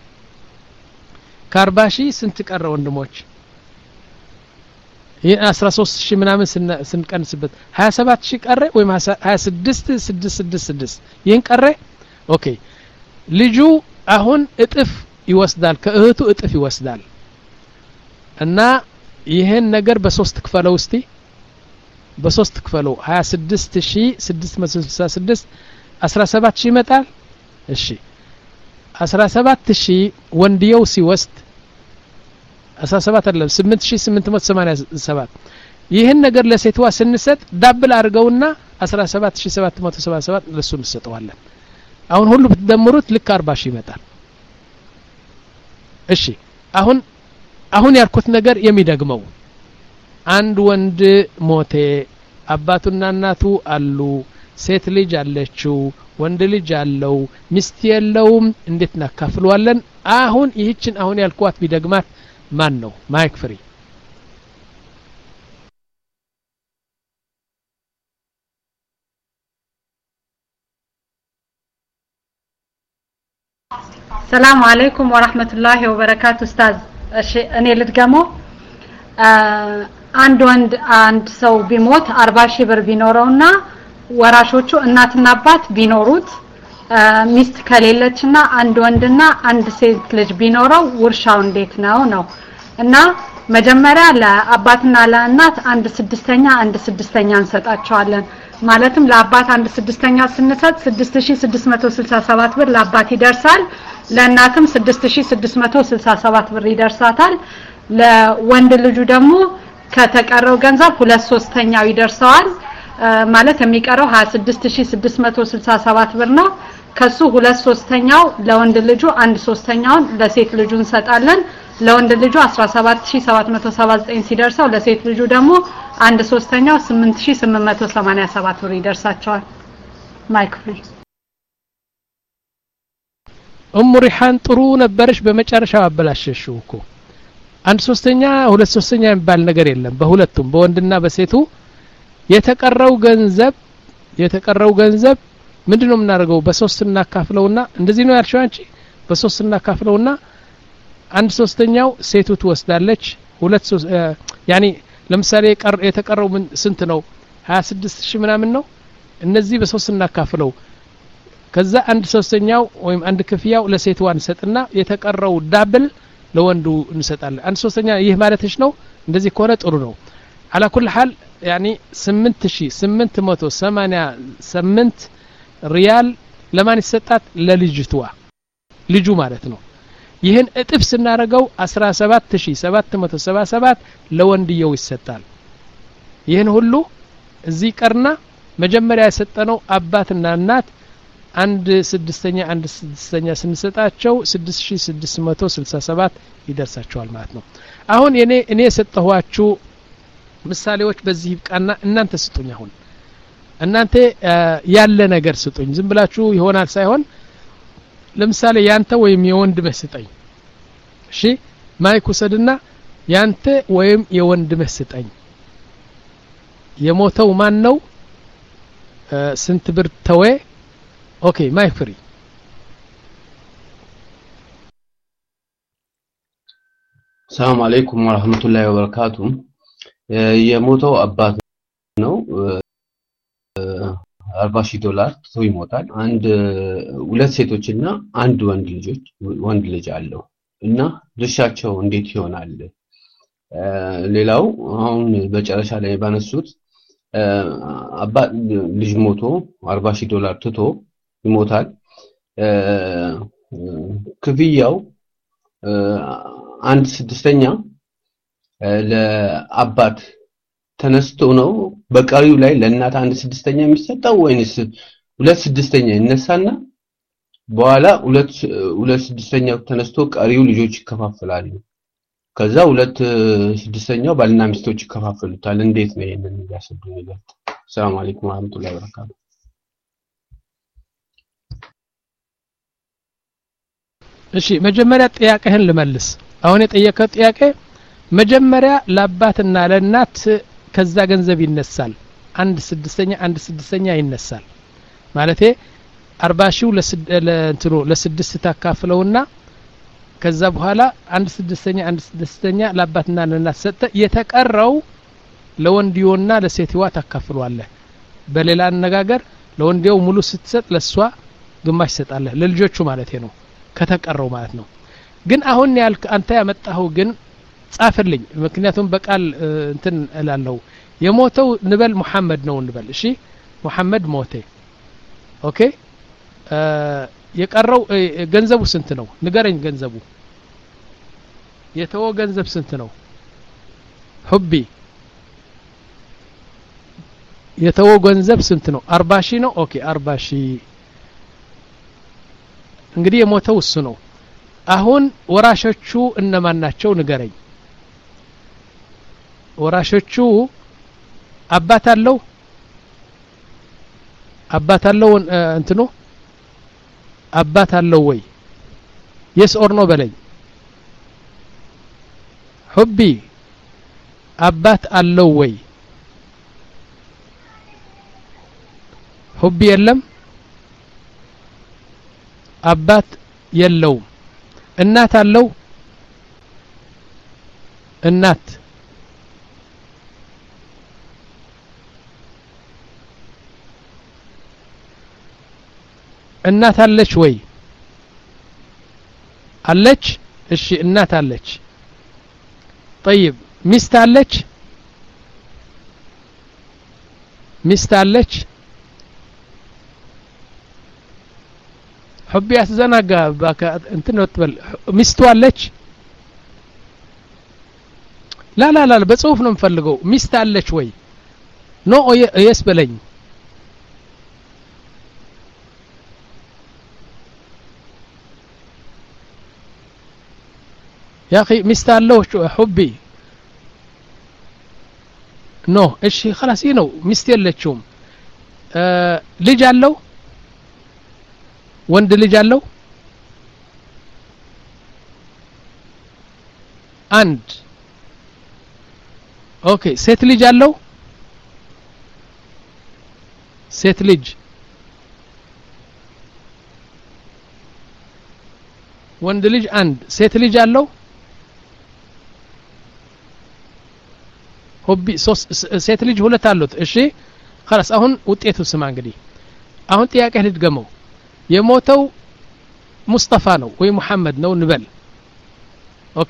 ከአርባ ሺህ ስንት ቀረ ወንድሞች ይሄ አስራ ሶስት ሺህ ምናምን ስንቀንስበት ሀያ ሰባት ሺህ ቀረ ወይም ሀያ ስድስት ሺህ ስድስት መቶ ስድሳ ስድስት ይሄን ቀረ ኦኬ ልጁ አሁን እጥፍ ይወስዳል ከእህቱ እጥፍ ይወስዳል እና ይሄን ነገር በሶስት ክፈለው እስቲ በሶስት ክፈለው ሀያ ስድስት ሺህ ስድስት መቶ ስልሳ ስድስት አስራ ሰባት ሺህ ይመጣል እሺ አስራ ሰባት ሺህ ወንድየው ሲወስድ አስራ ሰባት አይደለም ስምንት ሺህ ስምንት መቶ ሰማንያ ሰባት ይሄን ነገር ለሴትዋ ስንሰጥ ዳብል አድርገውና አስራ ሰባት ሺህ ሰባት መቶ ሰባ ሰባት ለሱ እንሰጠዋለን አሁን ሁሉ ብትደምሩት ልክ አርባ ሺህ ይመጣል እሺ አሁን አሁን ያልኩት ነገር የሚደግመው አንድ ወንድ ሞቴ አባቱና እናቱ አሉ ሴት ልጅ አለችው ወንድ ልጅ አለው ሚስት የለውም እንዴት እናካፍለዋለን አሁን ይህችን አሁን ያልኳት ቢደግማት ማን ነው ማይክ ፍሪ ሰላም አለይኩም ወራህመቱላሂ ወበረካቱ ኡስታዝ እሺ እኔ ልድገሞ አንድ ወንድ አንድ ሰው ቢሞት አርባ ሺህ ብር ቢኖረውና ወራሾቹ እናትና አባት ቢኖሩት ሚስት ከሌለችና አንድ ወንድና አንድ ሴት ልጅ ቢኖረው ውርሻው እንዴት ነው ነው እና መጀመሪያ ለአባትና ለእናት አንድ ስድስተኛ አንድ ስድስተኛ እንሰጣቸዋለን ማለትም ለአባት አንድ ስድስተኛ ስንሰጥ ስድስት ሺህ ስድስት መቶ ስልሳ ሰባት ብር ለአባት ይደርሳል ለእናትም ስድስት ሺህ ስድስት መቶ ስልሳ ሰባት ብር ይደርሳታል ለወንድ ልጁ ደግሞ ከተቀረው ገንዘብ ሁለት ሶስተኛው ይደርሰዋል ማለት የሚቀረው ሃያ ስድስት ሺህ ስድስት መቶ ስልሳ ሰባት ብር ነው ከሱ ሁለት ሶስተኛው ለወንድ ልጁ አንድ ሶስተኛውን ለሴት ልጁ እንሰጣለን ለወንድ ልጁ አስራ ሰባት ሺህ ሰባት መቶ ሰባ ዘጠኝ ሲደርሰው ለሴት ልጁ ደግሞ አንድ ሶስተኛው ስምንት ሺህ ስምንት መቶ ሰማንያ ሰባት ብር ይደርሳቸዋል ማይክ ፍሪ ኡሙ ሪሃን ጥሩ ነበርሽ በመጨረሻው አበላሸሽው እኮ አንድ ሶስተኛ ሁለት ሶስተኛ የሚባል ነገር የለም በሁለቱም በወንድና በሴቱ የተቀረው ገንዘብ የተቀረው ገንዘብ ምንድነው የምናደርገው በሶስት እናካፍለውና እንደዚህ ነው ያልሽው አንቺ በሶስት እናካፍለውና አንድ ሶስተኛው ሴቱ ትወስዳለች ሁለት ያኒ ለምሳሌ የተቀረው ምን ስንት ነው ሃያ ስድስት ሺህ ምናምን ነው እነዚህ በሶስት እናካፍለው ከዛ አንድ ሶስተኛው ወይም አንድ ክፍያው ለሴትዋ እንሰጥና የተቀረው ዳብል ለወንዱ እንሰጣለን አንድ ሶስተኛ ይህ ማለትሽ ነው እንደዚህ ከሆነ ጥሩ ነው على كل حال يعني ስምንት ሺህ ስምንት መቶ ሰማንያ ስምንት ሪያል ለማን ይሰጣት ለልጅቷ ልጁ ማለት ነው ይህን እጥፍ ስናረገው አስራ ሰባት ሺህ ሰባት መቶ ሰባ ሰባት ለወንድየው ይሰጣል ይህን ሁሉ እዚህ ቀርና መጀመሪያ የሰጠነው አባትና እናት አንድ ስድስተኛ አንድ ስድስተኛ ስንሰጣቸው ስድስት ሺህ ስድስት መቶ ስልሳ ሰባት ይደርሳቸዋል ማለት ነው አሁን እኔ እኔ ሰጠኋችሁ ምሳሌዎች በዚህ ይብቃና እናንተ ስጡኝ አሁን እናንተ ያለ ነገር ስጡኝ ዝም ብላችሁ ይሆናል ሳይሆን ለምሳሌ ያንተ ወይም የወንድ መስጠኝ እሺ ማይክ ወሰድና ያንተ ወይም የወንድ መስጠኝ የሞተው ማን ነው ስንት ብር ተወ ኦኬ ማይክ ፍሪ ሰላም አለይኩም ወራህመቱላሂ ወበረካቱ የሞተው አባት ነው አርባ ሺህ ዶላር ሰው ይሞታል አንድ ሁለት ሴቶችና አንድ ወንድ ልጆች ወንድ ልጅ አለው እና ድርሻቸው እንዴት ይሆናል ሌላው አሁን በጨረሻ ላይ ባነሱት አባት ልጅ ሞቶ አርባ ሺህ ዶላር ትቶ ይሞታል ክፍያው አንድ ስድስተኛ ለአባት ተነስቶ ነው በቀሪው ላይ ለእናት አንድ ስድስተኛ የሚሰጠው ወይንስ ሁለት ስድስተኛ ይነሳና በኋላ ሁለት ሁለት ስድስተኛው ተነስቶ ቀሪው ልጆች ይከፋፈላሉ ከዛ ሁለት ስድስተኛው ባልና ሚስቶች ይከፋፈሉታል እንዴት ነው ይሄንን ያሰዱ ነገር ሰላም አለይኩም ወራህመቱላሂ ወበረካቱ እሺ መጀመሪያ ጥያቄህን ልመልስ አሁን የጠየቀው ጥያቄ መጀመሪያ ለአባትና ለእናት ከዛ ገንዘብ ይነሳል አንድ ስድስተኛ አንድ ስድስተኛ ይነሳል ማለቴ አርባ ሺህ ለእንትኑ ለስድስት ታካፍለውና ከዛ በኋላ አንድ ስድስተኛ አንድ ስድስተኛ ለአባትና ለእናት ሰጠ የተቀረው ለወንድዮና ለሴትዋ ታካፍለዋለህ በሌላ አነጋገር ለወንድየው ሙሉ ስትሰጥ ለሷ ግማሽ ሰጣለህ ለልጆቹ ማለት ነው ከተቀረው ማለት ነው ግን አሁን ያልክ አንተ ያመጣው ግን ጻፈልኝ ምክንያቱም በቃል እንትን እላለሁ የሞተው ንበል መሐመድ ነው እንበል እሺ መሐመድ ሞተ ኦኬ የቀረው ገንዘቡ ስንት ነው ንገረኝ ገንዘቡ የተወ ገንዘብ ስንት ነው ሁቢ የተወ ገንዘብ ስንት ነው አርባ ሺህ ነው ኦኬ አርባ ሺህ እንግዲህ የሞተው እሱ ነው አሁን ወራሾቹ እነማን ናቸው ንገረኝ ወራሾቹ አባት አለው አባት አለው እንትኑ አባት አለው ወይ yes or no በለኝ ሁቢ አባት አለው ወይ ሁቢ የለም አባት የለውም እናት አለው እናት እናት አለች ወይ አለች እሺ እናት አለች طيب ሚስት አለች ሚስት አለች حبي አትዘናጋ ባካ እንትን ወጥበል ሚስቱ አለች لا لا لا በጽሁፍ ነው የምፈልገው ሚስት አለች ወይ ኖ የስ በለኝ يا اخي ሚስት አለው حبي ኖ እሺ خلاص ይሄ ነው ሚስት የለችውም ልጅ አለው ወንድ ልጅ አለው አንድ ኦኬ ሴት ልጅ አለው ሴት ልጅ ወንድ ልጅ አንድ ሴት ልጅ አለው ሆቢ ሶስት ሴት ልጅ ሁለት አሉት እሺ خلاص አሁን ውጤቱ ስማ እንግዲህ አሁን ጥያቄ ልድገመው የሞተው ሙስጠፋ ነው ወይ መሐመድ ነው እንበል ኦኬ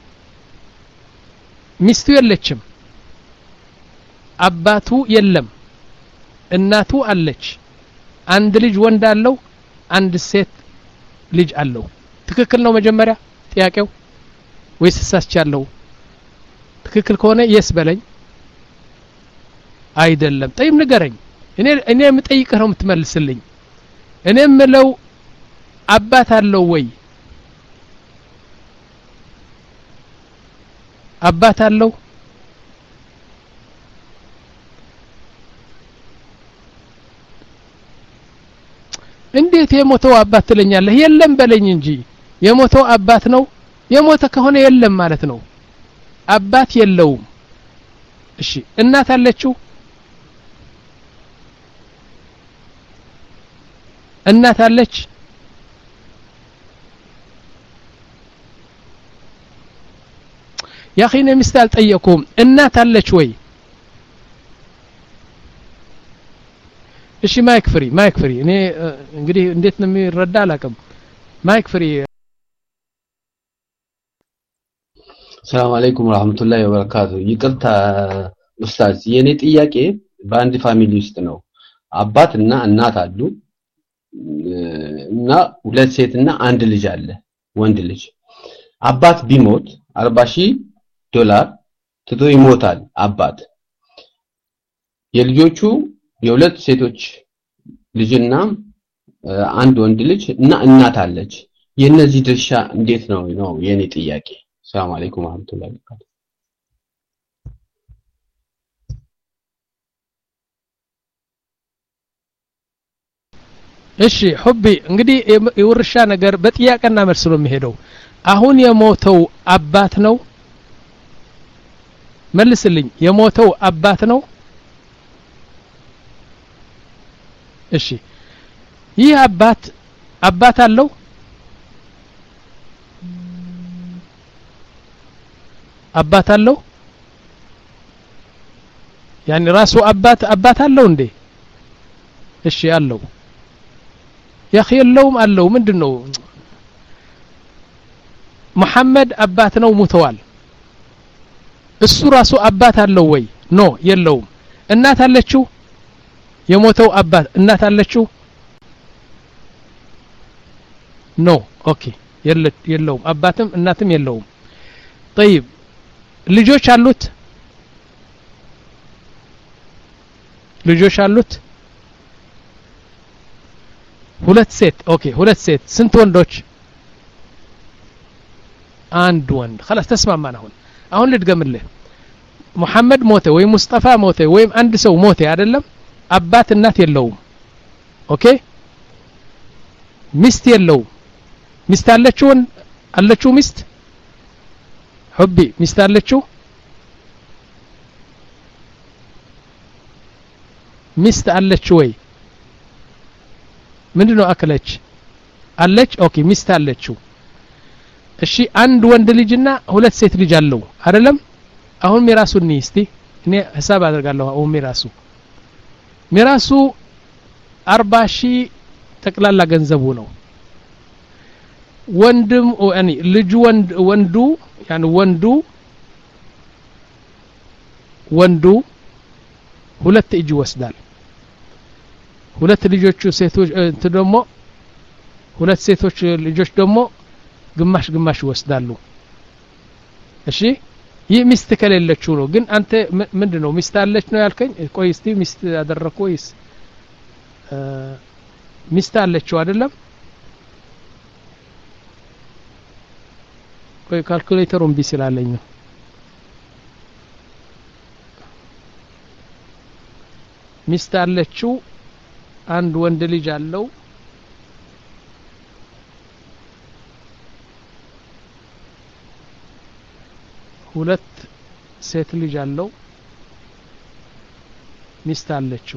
ሚስቱ የለችም አባቱ የለም እናቱ አለች አንድ ልጅ ወንድ አለው አንድ ሴት ልጅ አለው ትክክል ነው መጀመሪያ ጥያቄው ወይስ ተሳስቻለሁ ትክክል ከሆነ የስ በለኝ አይደለም ጠይም ንገረኝ እኔ እኔ የምጠይቅህ ነው የምትመልስልኝ እኔ የምለው አባት አለው ወይ አባት አለው እንዴት የሞተው አባት ትለኛለህ የለም በለኝ እንጂ የሞተው አባት ነው የሞተ ከሆነ የለም ማለት ነው አባት የለውም እሺ እናት አለችው እናት አለች يا اخي እኔ ሚስት አልጠየኩም እናት አለች ወይ እሺ ማይክ ፍሪ ማይክ ፍሪ እኔ እንግዲህ እንዴት ነው የሚረዳ አላቀም ማይክ ፍሪ ሰላም አለይኩም ወራህመቱላሂ ወበረካቱ ይቅርታ ኡስታዝ የኔ ጥያቄ በአንድ ፋሚሊ ውስጥ ነው አባት እና እናት አሉ እና ሁለት ሴትና አንድ ልጅ አለ ወንድ ልጅ አባት ቢሞት አርባ ሺህ ዶላር ትቶ ይሞታል አባት የልጆቹ የሁለት ሴቶች ልጅና አንድ ወንድ ልጅ እና እናት አለች የነዚህ ድርሻ እንዴት ነው ነው የኔ ጥያቄ ሰላም አለይኩም ወራህመቱላሂ ወበረካቱ እሺ ሁቢ እንግዲህ የውርሻ ነገር በጥያቄና መልስ ነው የሚሄደው አሁን የሞተው አባት ነው መልስልኝ የሞተው አባት ነው እሺ ይህ አባት አባት አለው አባት አለው يعني ራሱ አባት አባት አለው እንዴ እሺ አለው يا اخي የለውም አለው ምንድነው መሐመድ አባት ነው ሙተዋል እሱ ራሱ አባት አለው ወይ ኖ የለውም እናት አለችው የሞተው አባት እናት አለችው ኖ ኦኬ የለውም አባትም እናትም የለውም طيب ልጆች አሉት ልጆች አሉት ሁለት ሴት ኦኬ ሁለት ሴት ስንት ወንዶች አንድ ወንድ خلاص ተስማማን አሁን አሁን ልድገምልህ መሐመድ ሞተ ወይ ሙስጠፋ ሞተ ወይ አንድ ሰው ሞተ አይደለም አባት እናት የለውም ኦኬ ሚስት የለውም ሚስት አለችው አለችው ሚስት ሁቢ ሚስት አለችው ሚስት አለችው ወይ ምንድነው አከለች አለች ኦኬ ሚስት አለችው እሺ አንድ ወንድ ልጅና ሁለት ሴት ልጅ አለው አይደለም አሁን ሚራሱን እስቲ እኔ ሐሳብ አደርጋለሁ አሁን ሚራሱ ሚራሱ አርባ ሺህ ጠቅላላ ገንዘቡ ነው ወንድም ያኒ ልጅ ወንድ ወንዱ ያኒ ወንዱ ወንዱ ሁለት እጅ ወስዳል ሁለት ልጆቹ ሴቶች ደግሞ ሁለት ሴቶች ልጆች ደግሞ ግማሽ ግማሽ ወስዳሉ እሺ ይህ ሚስት ከሌለችው ነው ግን አንተ ምንድነው ሚስት አለች ነው ያልከኝ ቆይ እስቲ ሚስት አደረኩ ወይስ ሚስት አለችው አይደለም ቆይ ካልኩሌተሩን ቢስላለኝ ነው ሚስት አለችው አንድ ወንድ ልጅ አለው ሁለት ሴት ልጅ አለው ሚስት አለችው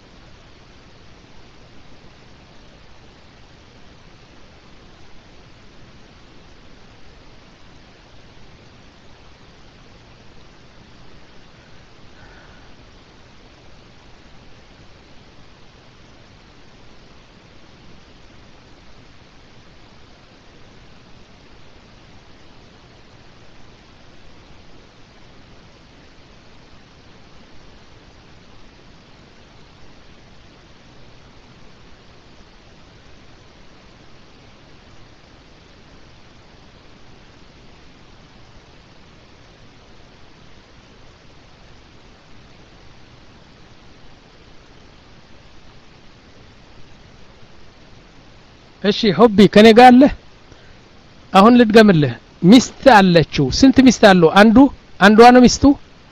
እሺ ሆቢ ከኔ ጋር አለ አሁን ልድገምልህ ሚስት አለችው ስንት ሚስት አለው አንዱ አንዷ ነው ሚስቱ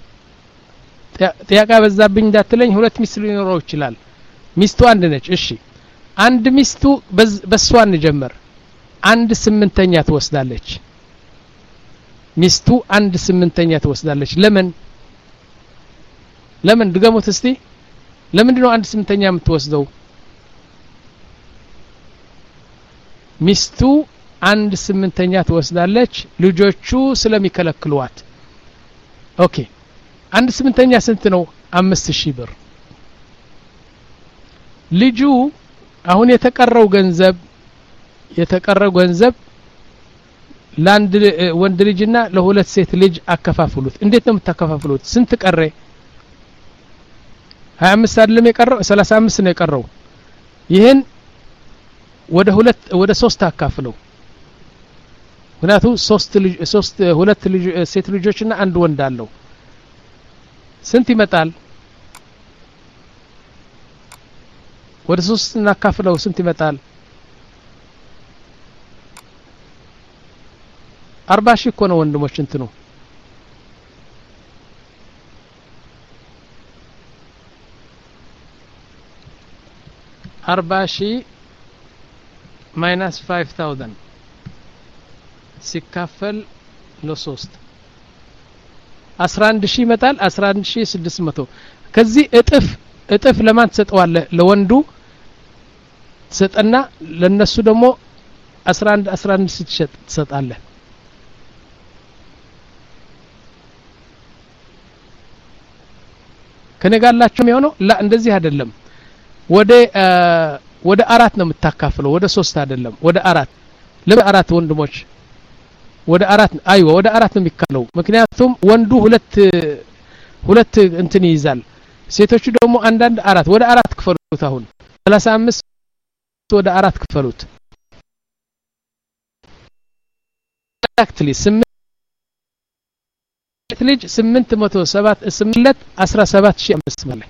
ጥያቄ በዛብኝ እንዳትለኝ ሁለት ሚስት ሊኖረው ይችላል ሚስቱ አንድ ነች እሺ አንድ ሚስቱ በሷ እንጀምር አንድ ስምንተኛ ትወስዳለች ሚስቱ አንድ ስምንተኛ ትወስዳለች ለምን ለምን ድገሙት እስቲ ለምን ነው አንድ ስምንተኛ የምትወስደው ሚስቱ አንድ ስምንተኛ ትወስዳለች ልጆቹ ስለሚከለክሉዋት ኦኬ አንድ ስምንተኛ ስንት ነው አምስት ሺህ ብር ልጁ አሁን የተቀረው ገንዘብ የተቀረው ገንዘብ ለአንድ ወንድ ልጅና ለሁለት ሴት ልጅ አከፋፍሉት እንዴት ነው የምታከፋፍሉት ስንት ቀረ ሀያ አምስት አይደለም የቀረው ሰላሳ አምስት ነው የቀረው ይሄን ወደ ሁለት ወደ ሶስት አካፍለው ምክንያቱም ሶስት ልጅ ሶስት ሁለት ልጅ ሴት ልጆችና አንድ ወንድ አለው ስንት ይመጣል ወደ ሶስት እናካፍለው ስንት ይመጣል አርባ ሺህ እኮ ነው ወንድሞች እንትኑ አርባ ሺህ minus five thousand ሲካፈል ለሶስት አስራ አንድ ሺህ ይመጣል አስራ አንድ ሺህ ስድስት መቶ ከዚህ እጥፍ እጥፍ ለማን ተሰጠዋለህ ለወንዱ ተሰጠና ለነሱ ደግሞ አስራ አንድ አስራ አንድ ስትሸጥ ተሰጣለህ ከነጋላችሁ የሚሆነው ላ እንደዚህ አይደለም ወደ ወደ አራት ነው የምታካፍለው ወደ ሶስት አይደለም ወደ አራት ለአራት ወንድሞች ወደ አራት አይዋ ወደ አራት ነው የሚካለው ምክንያቱም ወንዱ ሁለት ሁለት እንትን ይይዛል ሴቶቹ ደግሞ አንዳንድ አራት ወደ አራት ክፈሉት አሁን ሰላሳ አምስት ወደ አራት ክፈሉት ኤግዛክትሊ ስምንት ልጅ ስምንት መቶ ሰባት ስምንት አስራ ሰባት ሺህ አምስት ማለት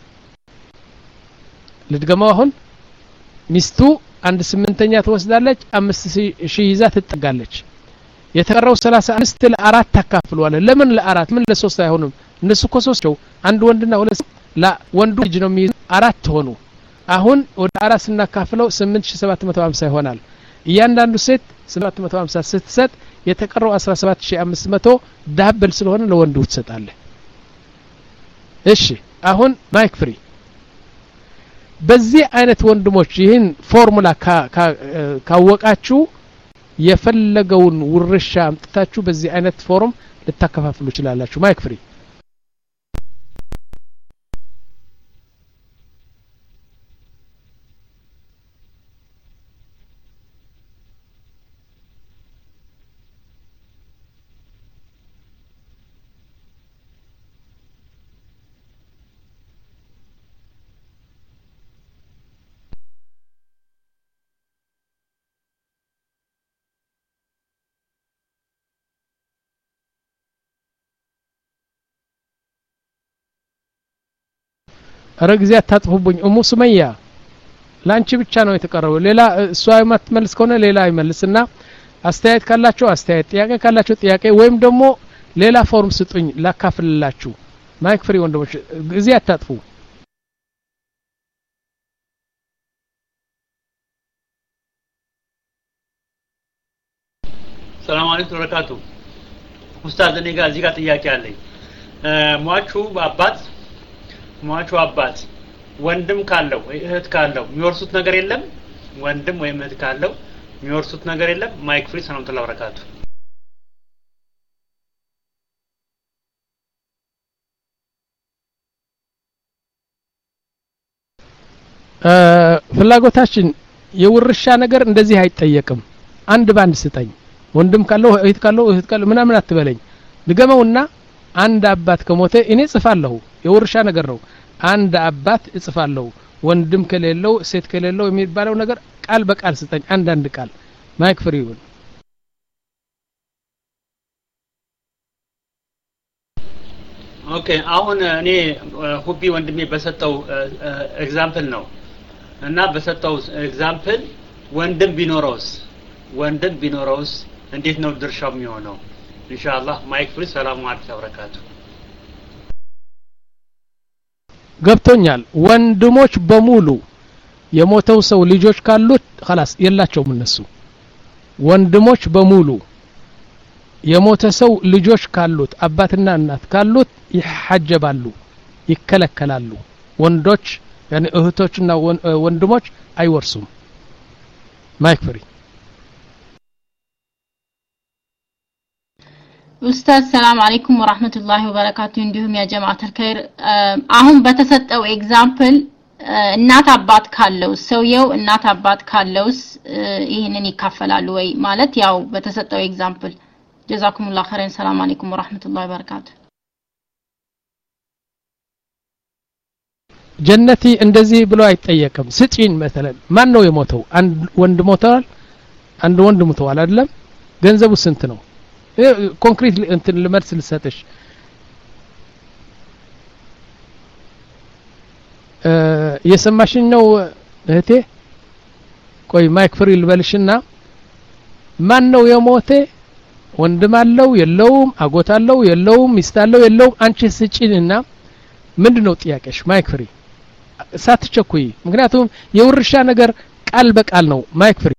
ልድገማው አሁን ሚስቱ አንድ ስምንተኛ ትወስዳለች አምስት ሺህ ይዛ ትጠጋለች የተቀረው ሰላሳ አምስት ለአራት ተካፍሏል ለምን ለአራት ምን ለሶስት አይሆንም እነሱ እኮ ሶስት ነው አንድ ወንድና ሁለት ላ ወንዱ ልጅ ነው የሚይዝ አራት ሆኑ አሁን ወደ አራት ስናካፍለው ስምንት ሺህ ሰባት መቶ ሃምሳ ይሆናል እያንዳንዱ ሴት ሰባት መቶ ሃምሳ ስትሰጥ የተቀረው አስራ ሰባት ሺህ አምስት መቶ ዳብል ስለሆነ ለወንዱ ትሰጣለህ እሺ አሁን ማይክ ፍሪ በዚህ አይነት ወንድሞች ይህን ፎርሙላ ካወቃችሁ የፈለገውን ውርሻ አምጥታችሁ በዚህ አይነት ፎርም ልታከፋፍሉ ይችላልላችሁ ማይክ ፍሪ ኧረ ጊዜ አታጥፉብኝ እሙ ሱመያ ላንቺ ብቻ ነው የተቀረበው ሌላ እሷ የማትመልስ ከሆነ ሌላ ይመልስና አስተያየት ካላችሁ አስተያየት ጥያቄ ካላችሁ ጥያቄ ወይም ደግሞ ሌላ ፎርም ስጡኝ ላካፍልላችሁ ማይክ ፍሪ ወንድሞች ጊዜ አታጥፉ ሰላም አለይኩም ወራካቱ ኡስታዝ እኔ ጋር እዚህ ጋር ጥያቄ አለኝ ሟቹ አባት ሟቹ አባት ወንድም ካለው ወይ እህት ካለው የሚወርሱት ነገር የለም ወንድም ወይ እህት ካለው የሚወርሱት ነገር የለም ማይክ ፍሪ ሰላም ተላ ወራካቱ ፍላጎታችን የውርሻ ነገር እንደዚህ አይጠየቅም አንድ ባንድ ስጠኝ ወንድም ካለው እህት ካለው እህት ካለው ምናምን አትበለኝ ድገመውና አንድ አባት ከሞተ እኔ ጽፋለሁ የውርሻ ነገር ነው አንድ አባት እጽፋለሁ ወንድም ከሌለው ሴት ከሌለው የሚባለው ነገር ቃል በቃል ስጠኝ አንድ አንድ ቃል ማይክ ፍሪውን ኦኬ አሁን እኔ ሁቢ ወንድሜ በሰጠው ኤግዛምፕል ነው እና በሰጠው ኤግዛምፕል ወንድም ቢኖረውስ ወንድም ቢኖረውስ እንዴት ነው ድርሻው የሚሆነው ኢንሻአላህ ማይክ ፍሪ ሰላም አለይኩም ወበረካቱ ገብቶኛል ወንድሞች በሙሉ የሞተው ሰው ልጆች ካሉት خلاص የላቸውም እነሱ ወንድሞች በሙሉ የሞተ ሰው ልጆች ካሉት አባትና እናት ካሉት ይሐጀባሉ ይከለከላሉ ወንዶች يعني እህቶችና ወንድሞች አይወርሱም ማይክ ፍሪ ኡስታዝ ሰላም አለይኩም ወራህመቱላሂ ወበረካቱ እንዲሁም ያ ጀማዓተል ኸይር አሁን በተሰጠው ኤግዛምፕል እናት አባት ካለው ሰውየው እናት አባት ካለውስ ይሄንን ይካፈላሉ ወይ ማለት ያው በተሰጠው ኤግዛምፕል ጀዛኩሙላህ ኸይረን ሰላም አለይኩም ወራህመቱላሂ ወበረካቱ ጀነቲ እንደዚህ ብሎ አይጠየቅም ስጪን مثلا ማን ነው የሞተው አንድ ወንድ ሞተዋል አንድ ወንድ ሞተዋል አይደለም ገንዘቡ ስንት ነው ኮንክሪት እንትን ለመርስ ልሰጥሽ የሰማሽኝ ነው እህቴ ቆይ ማይክ ፍሪ ልበልሽና ማን ነው የሞተ ወንድም አለው የለውም አጎት አለው የለውም ሚስት አለው የለውም አንቺ ስጪንና ምንድነው ጥያቄሽ ማይክ ፍሪ ሳትቸኩይ ምክንያቱም የውርሻ ነገር ቃል በቃል ነው ማይክ ፍሪ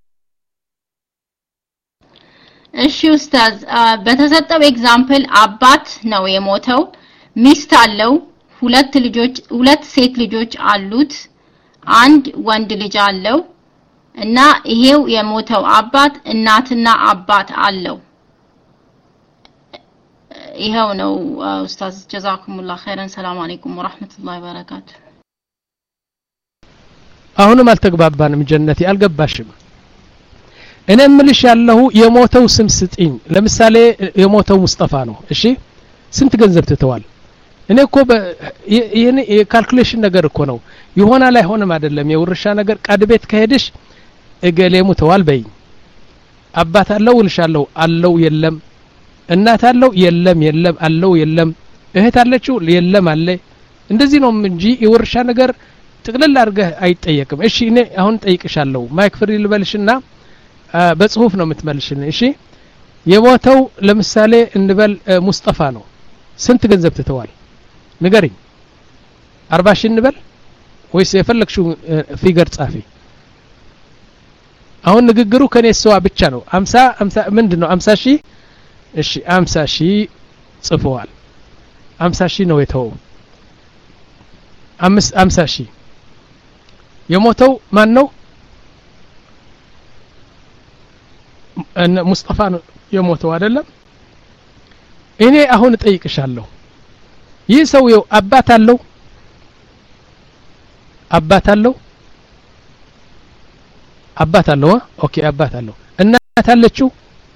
እሺ ኡስታዝ በተሰጠው ኤግዛምፕል አባት ነው የሞተው ሚስት አለው ሁለት ልጆች ሁለት ሴት ልጆች አሉት አንድ ወንድ ልጅ አለው እና ይሄው የሞተው አባት እናትና አባት አለው ይሄው ነው ኡስታዝ ጀዛኩሙላህ ኸይረን ሰላም አለይኩም ወራህመቱላሂ ወበረካቱ አሁንም አልተግባባንም ጀነቲ አልገባሽም እኔ ምልሽ ያለው የሞተው ስም ስጥኝ ለምሳሌ የሞተው ሙስጠፋ ነው እሺ ስንት ገንዘብ ትተዋል እኔ እኮ ይሄን የካልኩሌሽን ነገር እኮ ነው ይሆና ላይ ሆነም አይደለም የውርሻ ነገር ቀድቤት ከሄድሽ እገሌ ሙተዋል በይ አባት አለው ልሻለው አለው የለም እናት አለው የለም የለም አለው የለም እህት አለችው የለም አለ እንደዚህ ነው እንጂ የውርሻ ነገር ጥቅልል አድርገህ አይጠየቅም እሺ እኔ አሁን ጠይቅሻለሁ ማይክ ፍሪ ልበልሽና በጽሁፍ ነው የምትመልሽልኝ እሺ የሞተው ለምሳሌ እንበል ሙስጠፋ ነው ስንት ገንዘብ ትተዋል ንገሪኝ አርባ ሺህ እንበል ወይስ የፈለግሽው ፊገር ጻፊ አሁን ንግግሩ ከኔ ሰዋ ብቻ ነው ሃምሳ ሃምሳ ምንድነው ሃምሳ ሺህ እሺ ሃምሳ ሺህ ጽፈዋል ሃምሳ ሺህ ነው የተወው አምስት ሃምሳ ሺህ የሞተው ማን ነው እነ ሙስጠፋ ነው የሞተው አይደለም እኔ አሁን ጠይቅሻለሁ ይህ ሰውየው አባት አለው አባት አለው አባት አለው ኦኬ አባት አለው እናት አለችው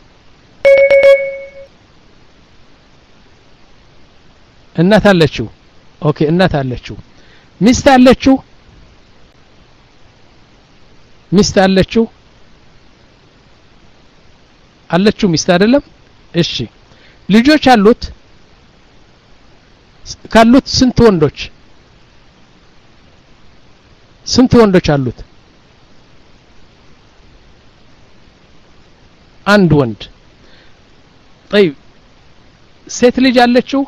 እናት አለችው ኦኬ እናት አለችው ሚስት አለችው ሚስት አለችው አለችው ሚስት አይደለም እሺ ልጆች አሉት ካሉት ስንት ወንዶች ስንት ወንዶች አሉት አንድ ወንድ طيب ሴት ልጅ አለችው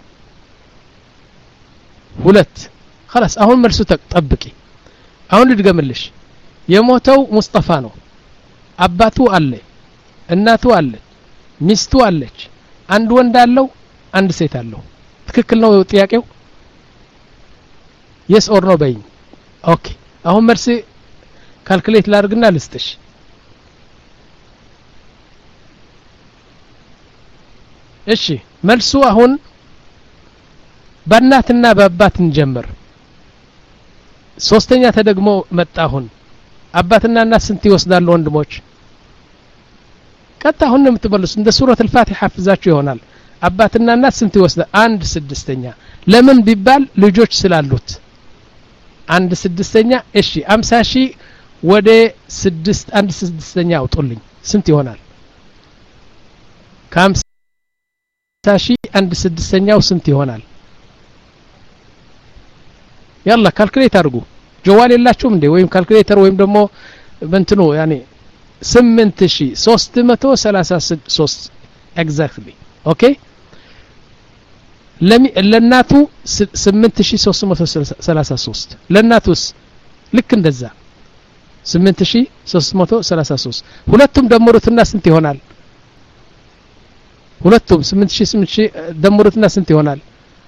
ሁለት خلاص አሁን መልሱ ተጠብቂ አሁን ልድገምልሽ የሞተው ሙስጠፋ ነው አባቱ አለ እናቱ አለ ሚስቱ አለች አንድ ወንድ አለው አንድ ሴት አለው ትክክል ነው ጥያቄው yes or no በይኝ ኦኬ አሁን መልስ ካልኩሌት ላድርግና ልስጥሽ እሺ መልሱ አሁን በእናትና በአባት እንጀምር ሶስተኛ ተደግሞ መጣ አሁን አባትና እናት ስንት ይወስዳሉ ወንድሞች ቀጣ አሁን የምትመልሱ እንደ ሱረት الفاتحه حفዛችሁ ይሆናል አባትና እናት ስንት ይወስዳል አንድ ስድስተኛ ለምን ቢባል ልጆች ስላሉት አንድ ስድስተኛ እሺ አምሳ ሺህ ወደ ስድስት አንድ ስድስተኛ አውጡልኝ ስንት ይሆናል ከአምሳ ሺህ አንድ ስድስተኛው ስንት ይሆናል ያላ ካልኩሌት አድርጉ ጀዋል የላችሁም እንዴ ወይም ካልኩሌተር ወይም ደግሞ በእንትኑ ያኔ ስምንት ሺህ ሶስት መቶ ሰላሳ ሶስት ኤግዛክትሊ ኦኬ ለናቱ ስምንት ሺህ ሶስት መቶ ሰላሳ ሶስት ለናቱስ ልክ እንደዛ ስምንት ሺህ ሶስት መቶ ሰላሳ ሶስት ሁለቱም ደምሩትና ስንት ይሆናል ሁለቱም ስምንት ሺህ ስምንት ሺህ ደምሩትና ስንት ይሆናል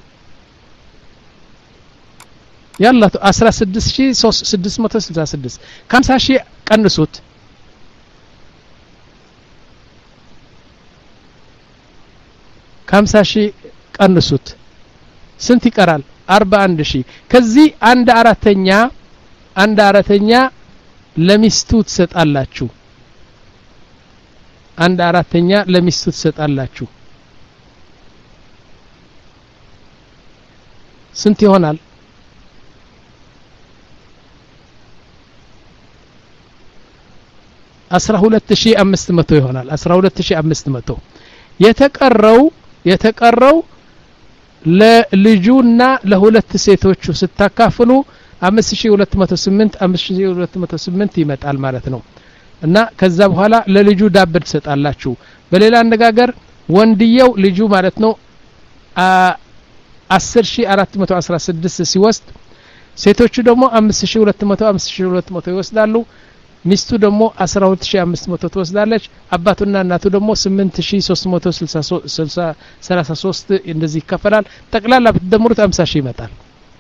ያላ አስራ ስድስት ሺህ ስድስት መቶ ስልሳ ስድስት ከሀምሳ ሺህ ቀንሱት ከሀምሳ ሺህ ቀንሱት ስንት ይቀራል አርባ አንድ ሺህ ከዚህ አንድ አራተኛ አንድ አራተኛ ለሚስቱ ትሰጣላችሁ አንድ አራተኛ ለሚስቱ ትሰጣላችሁ ስንት ይሆናል አስራ ሁለት ሺህ አምስት መቶ ይሆናል አስራ ሁለት ሺህ አምስት መቶ የተቀረው የተቀረው ለልጁና ለሁለት ሴቶቹ ስታካፍሉ አምስት ሺህ ሁለት መቶ ስምንት አምስት ሺህ ሁለት መቶ ስምንት ይመጣል ማለት ነው እና ከዛ በኋላ ለልጁ ዳብር ትሰጣላችሁ በሌላ አነጋገር ወንድየው ልጁ ማለት ነው አስር ሺህ አራት መቶ አስራ ስድስት ሲወስድ ሴቶቹ ደግሞ አምስት ሺህ ሁለት መቶ አምስት ሺህ ሁለት መቶ ይወስዳሉ ሚስቱ ደግሞ አስራ ሁለት ሺህ አምስት መቶ ትወስዳለች አባቱና እናቱ ደግሞ ስምንት ሺህ ሶስት መቶ ሰላሳ ሶስት እንደዚህ ይከፈላል ጠቅላላ ብትደምሩት አምሳ ሺህ ይመጣል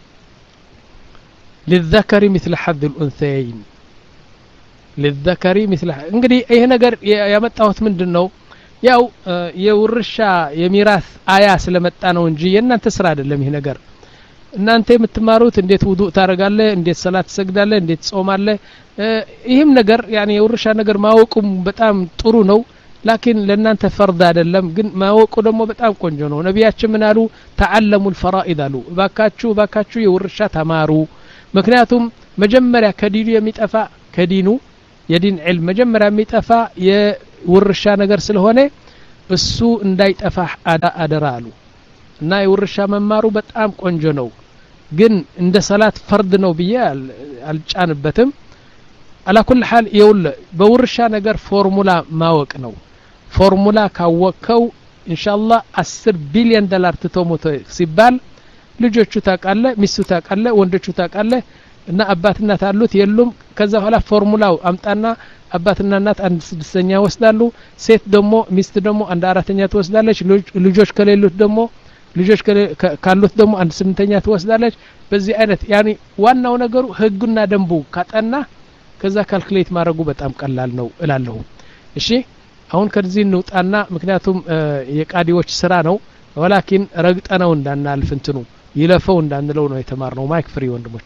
للذكر مثل حظ الأنثيين للذكر مثل እንግዲህ ይሄ ነገር ያመጣሁት ምንድነው ያው የውርሻ የሚራስ አያ ስለመጣ ነው እንጂ የእናንተ ስራ አይደለም ይሄ ነገር እናንተ የምትማሩት እንዴት ውዱእ ታረጋለህ እንዴት ሰላት ትሰግዳለህ እንዴት ጾማለህ ይሄም ነገር ያኔ የውርሻ ነገር ማወቁም በጣም ጥሩ ነው ላኪን ለእናንተ ፈርድ አይደለም ግን ማወቁ ደግሞ በጣም ቆንጆ ነው ነብያችን ምን አሉ ተዓለሙ الفرائض አሉ ባካችሁ ባካችሁ የውርሻ ተማሩ ምክንያቱም መጀመሪያ ከዲኑ የሚጠፋ ከዲኑ የዲን ዒልም መጀመሪያ የሚጠፋ የውርሻ ነገር ስለሆነ እሱ እንዳይጠፋ አደራ አሉ እና የውርሻ መማሩ በጣም ቆንጆ ነው ግን እንደ ሰላት ፈርድ ነው ብዬ አልጫንበትም አላ ኩል ሐል ይውል በውርሻ ነገር ፎርሙላ ማወቅ ነው ፎርሙላ ካወቀው ኢንሻአላህ አስር ቢሊዮን ዶላር ተተሞተ ሲባል ልጆቹ ታቃለ ሚስቱ ታቃለ ወንዶቹ ታቃለ እና አባትና ታሉት የሉም ከዛ በኋላ ፎርሙላው አምጣና አባትና እናት አንድ ስድስተኛ ወስዳሉ ሴት ደግሞ ሚስት ደግሞ አንድ አራተኛ ትወስዳለች ልጆች ከሌሉት ደግሞ ልጆች ካሉት ደግሞ አንድ ስምንተኛ ትወስዳለች በዚህ አይነት ያኒ ዋናው ነገሩ ህግና ደንቡ ካጠና ከዛ ካልኩሌት ማድረጉ በጣም ቀላል ነው እላለሁ እሺ አሁን ከዚህ እንውጣና ምክንያቱም የቃዲዎች ስራ ነው ወላኪን ረግጠናው እንዳናልፍ እንትኑ ይለፈው እንዳንለው ነው የተማርነው ማይክ ፍሪ ወንድሞች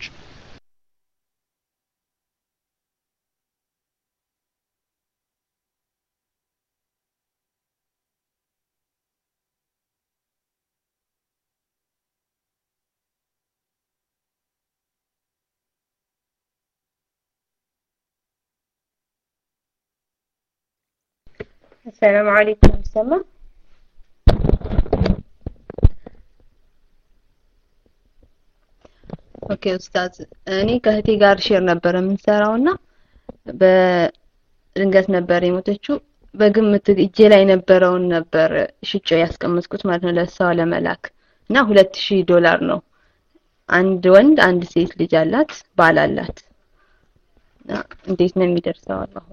السلام عليكم سما ኦኬ ኡስታዝ እኔ ከህቴ ጋር ሼር ነበር የምንሰራውና በድንገት ነበር የሞተችው በግምት እጄ ላይ ነበረውን ነበር ሽጬ ያስቀመጥኩት ማለት ነው ለሷ ለመላክ እና ሁለት ሺህ ዶላር ነው አንድ ወንድ አንድ ሴት ልጅ አላት ባል አላት እንዴት ነው የሚደርሰው አላህ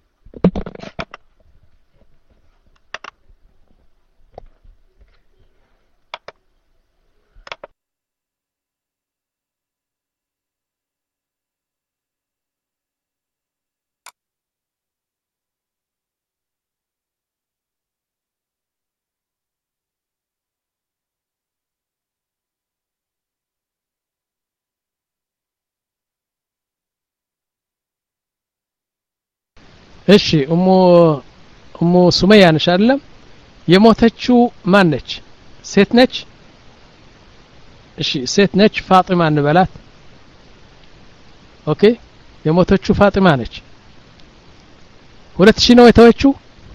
እሺ እሙ እሙ ሱመያ ነሽ አይደለም የሞተችው ማን ነች ሴት ነች እሺ ሴት ነች ፋጢማ እንበላት ኦኬ የሞተችው ፋጢማ ነች ሁለት ሺህ ነው የተወችው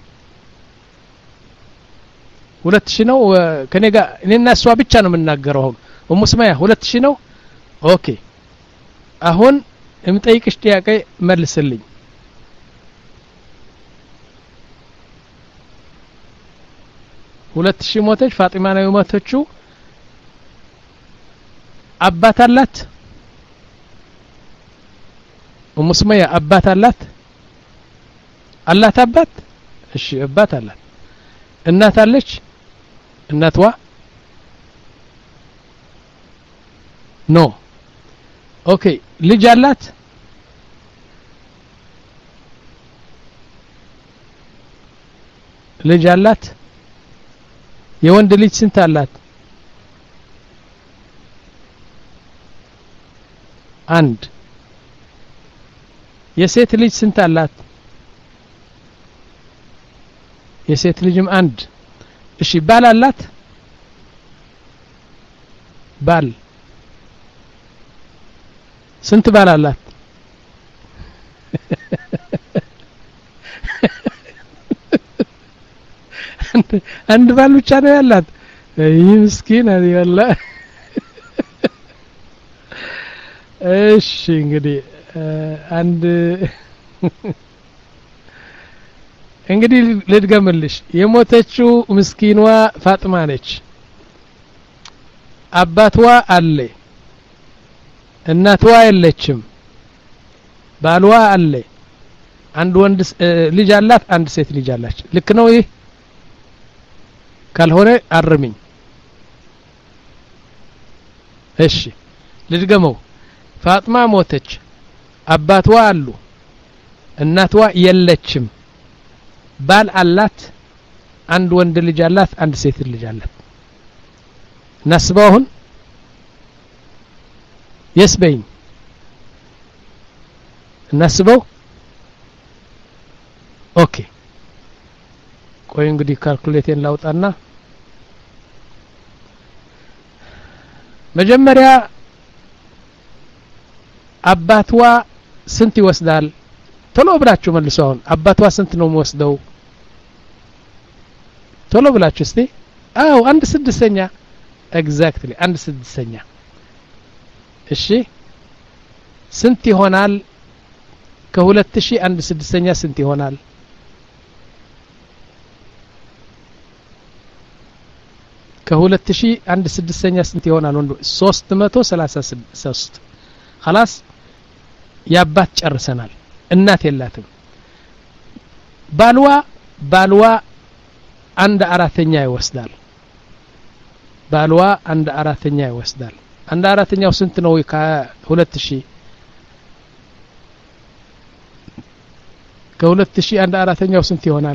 ሁለት ሺህ ነው ከኔ ጋር እኔና እሷ ብቻ ነው የምናገረው እሙ ሱመያ ሁለት ሺህ ነው ኦኬ አሁን እምጠይቅሽ ጥያቄ መልስልኝ ሁለት ሺህ ሞተች ፋጢማ ነው የሞተችው አባት አላት ኡሙ ሱመያ አባት አላት አላት አባት እሺ አባት አላት እናት አለች እናትዋ ኖ ኦኬ ልጅ አላት ልጅ አላት የወንድ ልጅ ስንት አላት አንድ የሴት ልጅ ስንት አላት የሴት ልጅም አንድ እሺ ባል አላት ባል ስንት ባል አላት አንድ ባል ብቻ ነው ያላት ይህ ምስኪን አይደለ እሺ እንግዲህ አንድ እንግዲህ ልድገምልሽ የሞተችው ምስኪንዋ ፋጥማ ነች አባትዋ አለ እናትዋ የለችም ባልዋ አለ አንድ ወንድ ልጅ አላት አንድ ሴት ልጅ አላች ልክ ነው ይህ ካልሆነ አርሚኝ እሺ ልድገመው ፋጥማ ሞተች አባትዋ አሉ እናትዋ የለችም ባል አላት አንድ ወንድ ልጅ አላት አንድ ሴት ልጅ አላት ናስበው አሁን የስበኝ ናስበው ኦኬ ቆይ እንግዲህ ካልኩሌቴን ላውጣና መጀመሪያ አባትዋ ስንት ይወስዳል ቶሎ ብላችሁ መልሱ አሁን አባትዋ ስንት ነው የሚወስደው ቶሎ ብላችሁ እስቲ አው አንድ ስድስተኛ ኤግዛክትሊ አንድ ስድስተኛ እሺ ስንት ይሆናል ከሁለት ሺህ አንድ ስድስተኛ ስንት ይሆናል ከሁለት ሺህ አንድ ስድስተኛ ስንት ይሆናል ወንዱ ሶስት መቶ ሰላሳ ሶስት خلاص ያባት ጨርሰናል እናት የላትም ባልዋ ባልዋ አንድ አራተኛ ይወስዳል ባልዋ አንድ አራተኛ ይወስዳል አንድ አራተኛው ስንት ነው ከሁለት ሺህ ከሁለት ሺህ አንድ አራተኛው ስንት ይሆናል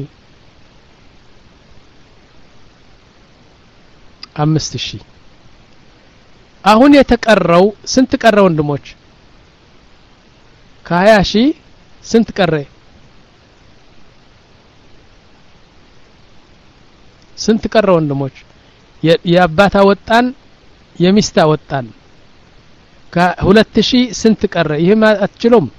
አምስት ሺህ አሁን የተቀረው ስንት ቀረ ወንድሞች ከሀያ ሺህ ስንት ቀረ ስንት ቀረ ወንድሞች የአባታ ወጣን የሚስታ ወጣን ከሁለት ሺህ ስንት ቀረ ይሄም አትችሉም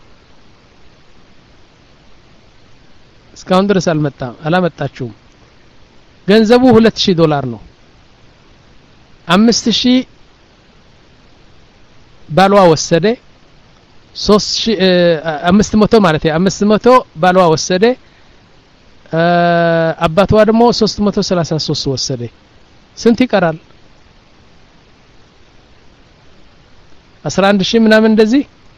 እስካሁን ድረስ አልመጣም አላመጣችሁም ገንዘቡ ሁለት ሺህ ዶላር ነው አምስት ሺህ ባሏ ወሰደ ሶስት አምስት መቶ ማለት አምስት መቶ ባሏ ወሰደ አባቷ ደግሞ ሶስት መቶ ሰላሳ ሶስት ወሰደ ስንት ይቀራል አስራ አንድ ሺህ ምናምን እንደዚህ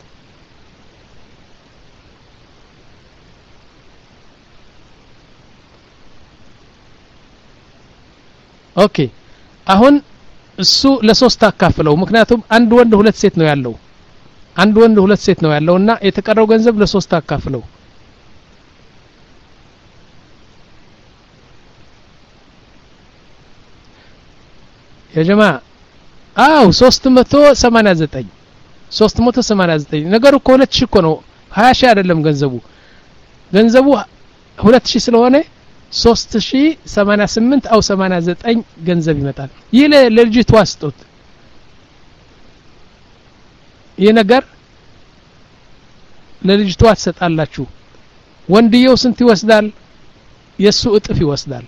ኦኬ አሁን እሱ ለሶስት አካፍለው ምክንያቱም አንድ ወንድ ሁለት ሴት ነው ያለው አንድ ወንድ ሁለት ሴት ነው ያለውና የተቀረው ገንዘብ ለሶስት አካፍለው የጀማ አው ሶስት መቶ ሰማንያ ዘጠኝ ሶስት መቶ ሰማንያ ዘጠኝ ነገሩ እኮ ሁለት ሺህ እኮ ነው ሀያ ሺህ አይደለም ገንዘቡ ገንዘቡ ሁለት ሺህ ስለሆነ ሶስት ሺህ ሰማንያ ስምንት አው ሰማንያ ዘጠኝ ገንዘብ ይመጣል ይሄ ለልጅቷ ስጦት ይሄ ነገር ለልጅቷ ተሰጣላችሁ ወንድየው ስንት ይወስዳል የሱ እጥፍ ይወስዳል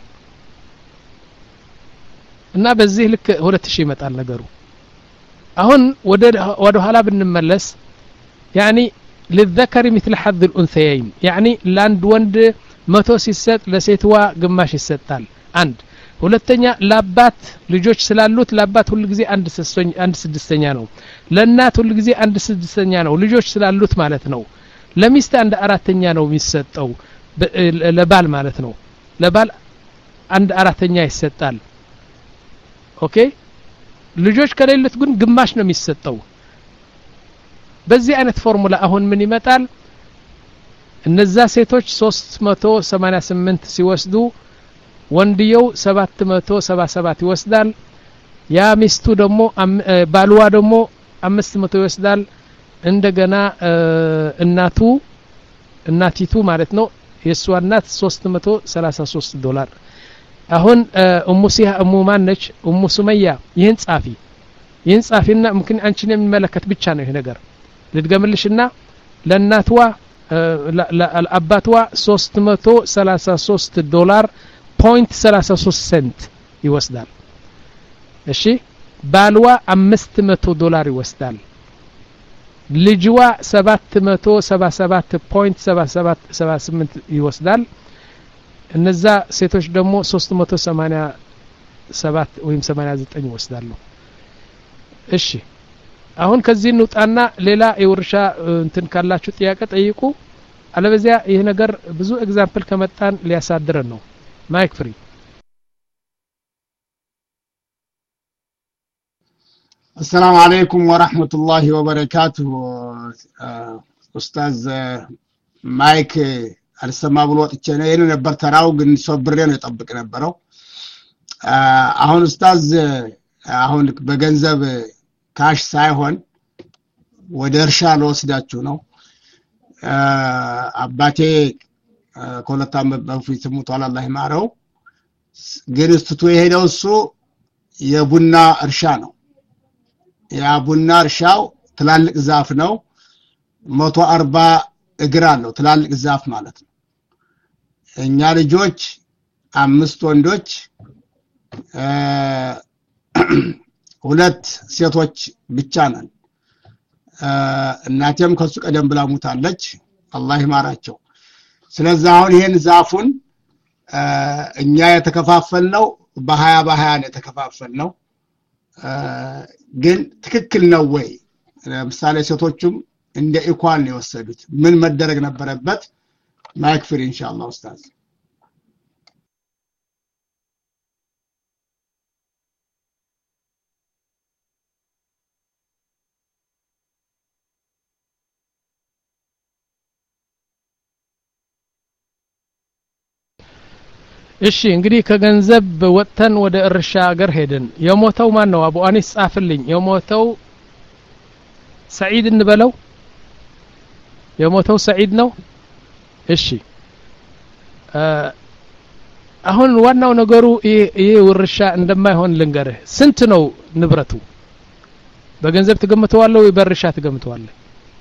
እና በዚህ ልክ ሁለት ሺህ ይመጣል ነገሩ አሁን ወደ ወደ ኋላ ብንመለስ يعني للذكر مثل حظ الانثيين يعني لاند ወንድ መቶ ሲሰጥ ለሴትዋ ግማሽ ይሰጣል አንድ ሁለተኛ ለአባት ልጆች ስላሉት ለአባት ሁሉ ጊዜ አንድ ስድስተኛ አንድ ስድስተኛ ነው ለእናት ሁሉ ጊዜ አንድ ስድስተኛ ነው ልጆች ስላሉት ማለት ነው ለሚስት አንድ አራተኛ ነው የሚሰጠው ለባል ማለት ነው ለባል አንድ አራተኛ ይሰጣል ኦኬ ልጆች ከሌሉት ግን ግማሽ ነው የሚሰጠው በዚህ አይነት ፎርሙላ አሁን ምን ይመጣል እነዛ ሴቶች ሶስት መቶ ሰማንያ ስምንት ሲወስዱ ወንድየው ሰባት መቶ ሰባ ሰባት ይወስዳል ያ ሚስቱ ደግሞ ባልዋ ደግሞ አምስት መቶ ይወስዳል እንደገና እናቱ እናቲቱ ማለት ነው የሷ እናት ሶስት መቶ ሰላሳ ሶስት ዶላር አሁን ኡሙ ሲሃ ኡሙ ማነች ኡሙ ሱመያ ይህን ጻፊ ይህን ጻፊና ምክን አንቺን የሚመለከት ብቻ ነው ይሄ ነገር ልድገምልሽና ለእናትዋ ለአባትዋ ሶስት መቶ ሰላሳ ሶስት ዶላር ፖይንት ሰላሳ ሶስት ሴንት ይወስዳል እሺ ባልዋ አምስት መቶ ዶላር ይወስዳል ልጅዋ ሰባት መቶ ሰባ ሰባት ፖይንት ሰባ ሰባት ሰባ ስምንት ይወስዳል እነዛ ሴቶች ደግሞ ሶስት መቶ ሰማንያ ሰባት ወይም ሰማንያ ዘጠኝ ይወስዳሉ እሺ አሁን ከዚህ እንውጣና ሌላ የውርሻ እንትን ካላችሁ ጥያቄ ጠይቁ አለበዚያ ይሄ ነገር ብዙ ኤግዛምፕል ከመጣን ሊያሳድረን ነው ማይክ ፍሪ السلام عليكم ورحمة الله وبركاته أستاذ مايك السماء بالوقت الچنين نبر تراو ግን ሶብሬ ነው የጠብቅ ነበረው አሁን ኡስታዝ አሁን በገንዘብ ካሽ ሳይሆን ወደ እርሻ ለወስዳችሁ ነው አባቴ ኮለታ በፊት ሙቷል አላህ ይማረው ግን እስትቶ የሄደው እሱ የቡና እርሻ ነው ያ ቡና እርሻው ትላልቅ ዛፍ ነው መቶ አርባ እግር አለው ትላልቅ ዛፍ ማለት ነው እኛ ልጆች አምስት ወንዶች ሁለት ሴቶች ብቻ ነን እናቴም ከሱ ቀደም ብላ ሞታለች አላህ ይማራቸው ስለዚህ አሁን ይሄን ዛፉን እኛ የተከፋፈልነው በ20 በ20 ነው የተከፋፈልነው ግን ትክክል ነው ወይ ለምሳሌ ሴቶቹም እንደ ኢኳል ነው የወሰዱት ምን መደረግ ነበረበት ማይክ ፍሪ ኢንሻአላህ ኡስታዝ እሺ እንግዲህ ከገንዘብ ወጥተን ወደ እርሻ ሀገር ሄደን የሞተው ማን ነው አቡ አኒስ ጻፍልኝ የሞተው ሰዒድ እንበለው የሞተው ሰዒድ ነው እሺ አሁን ዋናው ነገሩ ይሄ ውርሻ እንደማይሆን ልንገርህ ስንት ነው ንብረቱ በገንዘብ ተገምተዋለሁ ወይ በርሻ ተገምተዋለሁ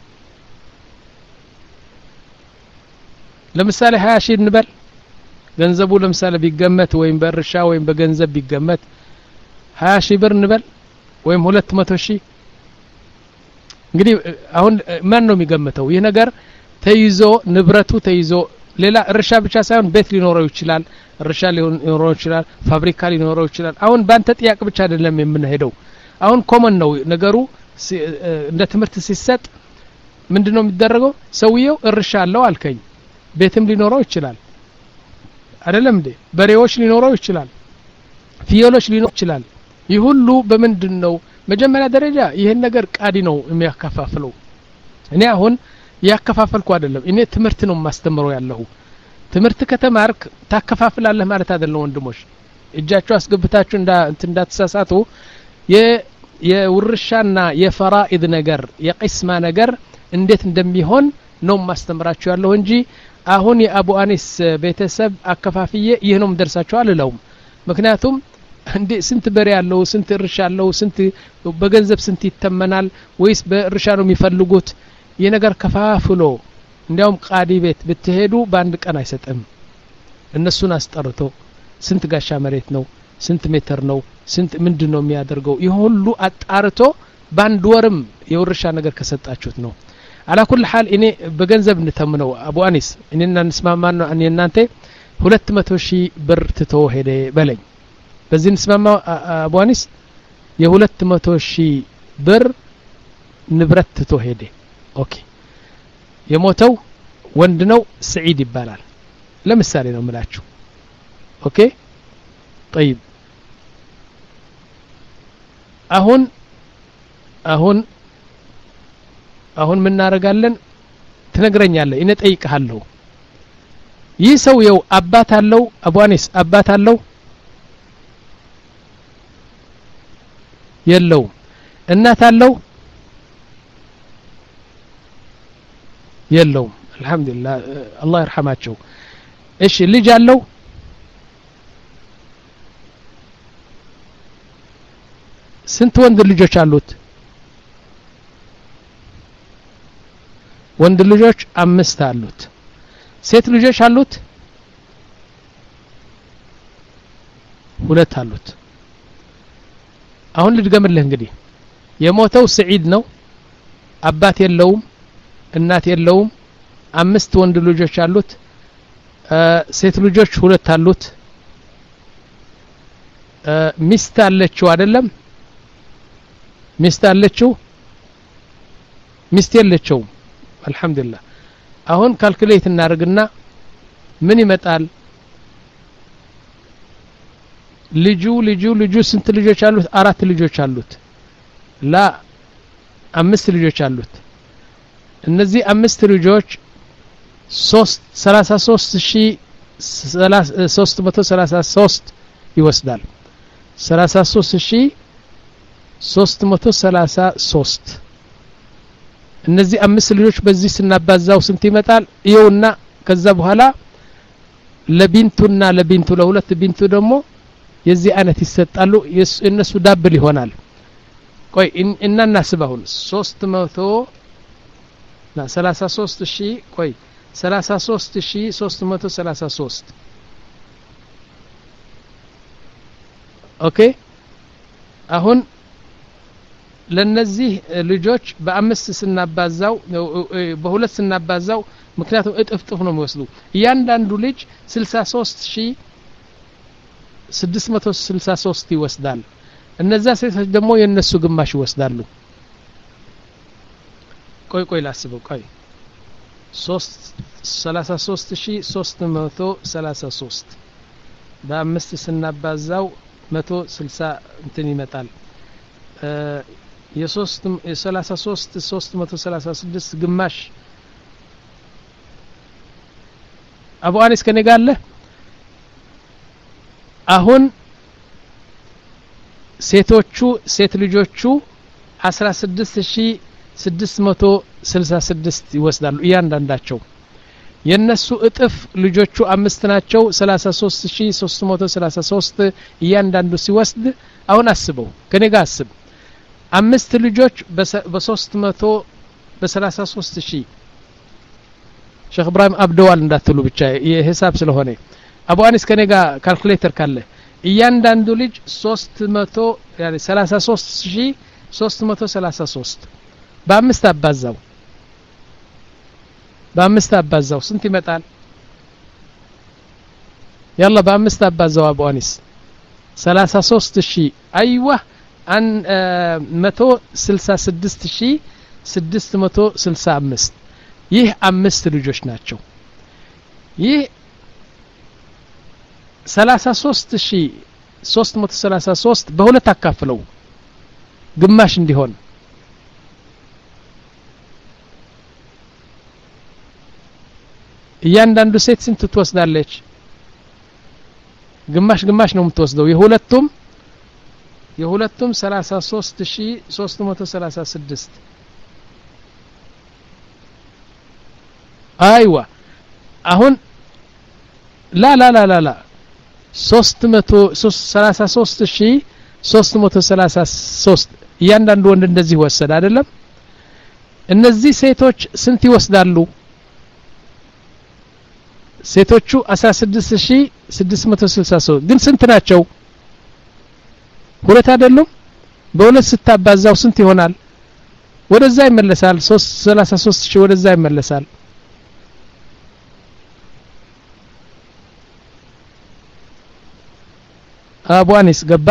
ለምሳሌ ሀያ ሺህ እንበል ገንዘቡ ለምሳሌ ቢገመት ወይም በርሻ ወይም በገንዘብ ቢገመት ሀያ ሺህ ብር እንበል ወይም ሁለት መቶ ሺህ እንግዲህ አሁን ማን ነው የሚገምተው ይህ ነገር ተይዞ ንብረቱ ተይዞ ሌላ እርሻ ብቻ ሳይሆን ቤት ሊኖረው ይችላል እርሻ ሊኖረው ይችላል ፋብሪካ ሊኖረው ይችላል አሁን ባንተ ጥያቄ ብቻ አይደለም የምንሄደው አሁን ኮመን ነው ነገሩ እንደ ትምህርት ሲሰጥ ምንድነው የሚደረገው ሰውየው እርሻ አለው አልከኝ ቤትም ሊኖረው ይችላል አይደለም እንዴ በሬዎች ሊኖረው ይችላል ፍየሎች ሊኖረው ይችላል ይህ ሁሉ በመንድነው መጀመሪያ ደረጃ ይሄን ነገር ቃዲ ነው የሚያከፋፍለው እኔ አሁን ያከፋፈልኩ አይደለም እኔ ትምህርት ነው ማስተምረው ያለው ትምህርት ከተማርክ ታከፋፍላለህ ማለት አይደለም ወንድሞች እጃችሁ አስገብታችሁ እንዳ እንዳትሳሳቱ የ የውርሻና የፈራኢድ ነገር የቂስማ ነገር እንዴት እንደሚሆን ነው ማስተምራችሁ ያለው እንጂ አሁን የአቡ አኒስ ቤተሰብ አከፋፍዬ ይሄ ነው ደርሳችሁ አልለውም ምክንያቱም እንዴ ስንት በሬ ያለው ስንት እርሻ ያለው ስንት በገንዘብ ስንት ይተመናል ወይስ በእርሻ ነው የሚፈልጉት የነገር ከፋፍሎ እንዲያውም ቃዲ ቤት ብትሄዱ በአንድ ቀን አይሰጥም እነሱን አስጠርቶ ስንት ጋሻ መሬት ነው ስንት ሜትር ነው ስንት ምንድነው የሚያደርገው ይሁሉ አጣርቶ በአንድ ወርም የውርሻ ነገር ከሰጣችሁት ነው على كل حال እኔ በገንዘብ እንተምነው አቡ አኒስ እኔና እንስማማን ነው እኔ እናንተ ሁለት መቶ ሺህ ብር ትቶ ሄደ በለኝ በዚህ እንስማማ አቡ አኒስ የሁለት መቶ ሺህ ብር ንብረት ትቶ ሄደ ኦኬ የሞተው ወንድ ነው ሰዒድ ይባላል ለምሳሌ ነው የምላችሁ ኦኬ طيب አሁን አሁን አሁን ምን እናረጋለን ትነግረኛለህ እኔ ጠይቀሃለሁ ይህ ሰውየው አባት አለው አቡ አኒስ አባት አለው የለው እናት አለው የለው አልহামዱሊላህ አላህ ይርሐማቸው እሺ ልጅ አለው ስንት ወንድ ልጆች አሉት ወንድ ልጆች አምስት አሉት ሴት ልጆች አሉት ሁለት አሉት አሁን ልድገምልህ እንግዲህ የሞተው ሰዒድ ነው አባት የለውም እናት የለውም አምስት ወንድ ልጆች አሉት ሴት ልጆች ሁለት አሉት ሚስት አለችው አይደለም ሚስት አለችው ሚስት የለችው አልহামዱሊላህ አሁን ካልኩሌት እናርግና ምን ይመጣል ልጁ ልጁ ልጁ ስንት ልጆች አሉት አራት ልጆች አሉት ላ አምስት ልጆች አሉት እነዚህ አምስት ልጆች ሰላሳ ሶስት ሺህ ሶስት መቶ ሰላሳ ሶስት ይወስዳል ሰላሳ ሶስት ሺህ ሶስት መቶ ሰላሳ ሶስት እነዚህ አምስት ልጆች በዚህ ስናባዛው ስንት ይመጣል ይውና ከዛ በኋላ ለቢንቱና ለቢንቱ ለሁለት ቢንቱ ደግሞ የዚህ አይነት ይሰጣሉ እነሱ ዳብል ይሆናል ቆይ እና እናስባሁን ሶስት መቶ ና ሰላሳ ሶስት ሺህ ቆይ ሰላሳ ሶስት ሺህ ሶስት መቶ ሰላሳ ሶስት ኦኬ አሁን ለነዚህ ልጆች በአምስት ስናባዛው በሁለት ስናባዛው ምክንያቱም እጥፍ ጥፍ ነው የሚወስዱ እያንዳንዱ ልጅ ስልሳ ሶስት ሺህ ስድስት መቶ ስልሳ ሶስት ይወስዳል እነዛ ሴቶች ደግሞ የነሱ ግማሽ ይወስዳሉ ቆይ ቆይ ላስበው ቆይ ሰላሳ ሶስት ሺህ ሶስት መቶ ሰላሳ ሶስት በአምስት ስናባዛው መቶ ስልሳ እንትን ይመጣል የሶስት የሰላሳ ሶስት ሶስት መቶ ሰላሳ ስድስት ግማሽ አቡ አኒስ ከኔ ጋር አለ አሁን ሴቶቹ ሴት ልጆቹ አስራ ስድስት ሺህ ስድስት መቶ ስልሳ ስድስት ይወስዳሉ እያንዳንዳቸው የነሱ እጥፍ ልጆቹ አምስት ናቸው ሰላሳ ሶስት ሺህ ሶስት መቶ ሰላሳ ሶስት እያንዳንዱ ሲወስድ አሁን አስበው ከኔ ጋር አስብ አምስት ልጆች በ300 በ33 ሺህ ሼክ ኢብራሂም አብደዋል እንዳትሉ ብቻ የሂሳብ ስለሆነ አቡ አኒስ ከኔ ጋር ካልኩሌተር ካለ እያንዳንዱ ልጅ ሶስት መቶ ያኔ ሰላሳ ሶስት ሺህ ሶስት መቶ ሰላሳ ሶስት በአምስት አባዛው በአምስት አባዛው ስንት ይመጣል يلا በአምስት አባዛው አቡ አኒስ ሰላሳ ሶስት ሺህ አይዋ አን መቶ ስልሳ ስድስት ሺህ ስድስት መቶ ስልሳ አምስት ይህ አምስት ልጆች ናቸው ይህ ሰላሳ ሶስት ሺህ ሶስት መቶ ሰላሳ ሶስት በሁለት አካፍለው ግማሽ እንዲሆን እያንዳንዱ ሴት ስንት ትወስዳለች ግማሽ ግማሽ ነው የምትወስደው የሁለቱም የሁለቱም ሰላሳ ሶስት ሺህ ሶስት መቶ ሰላሳ ስድስት አይዋ አሁን ላ ላ ላ ላ ላ ሶስት መቶ ሰላሳ ሶስት ሺህ ሶስት መቶ ሰላሳ ሶስት እያንዳንዱ ወንድ እንደዚህ ወሰደ አይደለም እነዚህ ሴቶች ስንት ይወስዳሉ ሴቶቹ አስራ ስድስት ሺህ ስድስት መቶ ስልሳ ሶስት ግን ስንት ናቸው ሁለት አይደሉም በሁለት ስታባዛው ስንት ይሆናል ወደዛ ይመለሳል ሰላሳ ሶስት ሺህ ወደዛ ይመለሳል አቡ አኒስ ገባ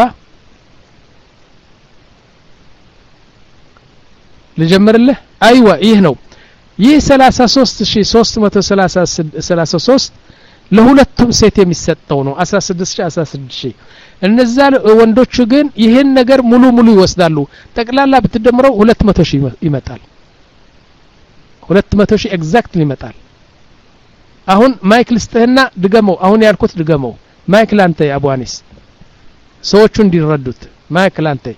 ልጀምርልህ አይዋ ይህ ነው ይህ ሰላሳ ሶስት ሺህ ሶስት መቶ ሰላሳ ሶስት ለሁለቱም ሴት የሚሰጠው ነው አስራ ስድስት ሺህ አስራ ስድስት ሺህ እነዛ ወንዶቹ ግን ይሄን ነገር ሙሉ ሙሉ ይወስዳሉ ጠቅላላ ብትደምረው ሁለት መቶ ሺህ ይመጣል ሁለት መቶ ሺህ ኤግዛክትሊ ይመጣል አሁን ማይክል ስጥህና ድገመው አሁን ያልኩት ድገመው ማይክል አንተ አቡ አኒስ ሰዎቹ እንዲረዱት ማይክል አንተ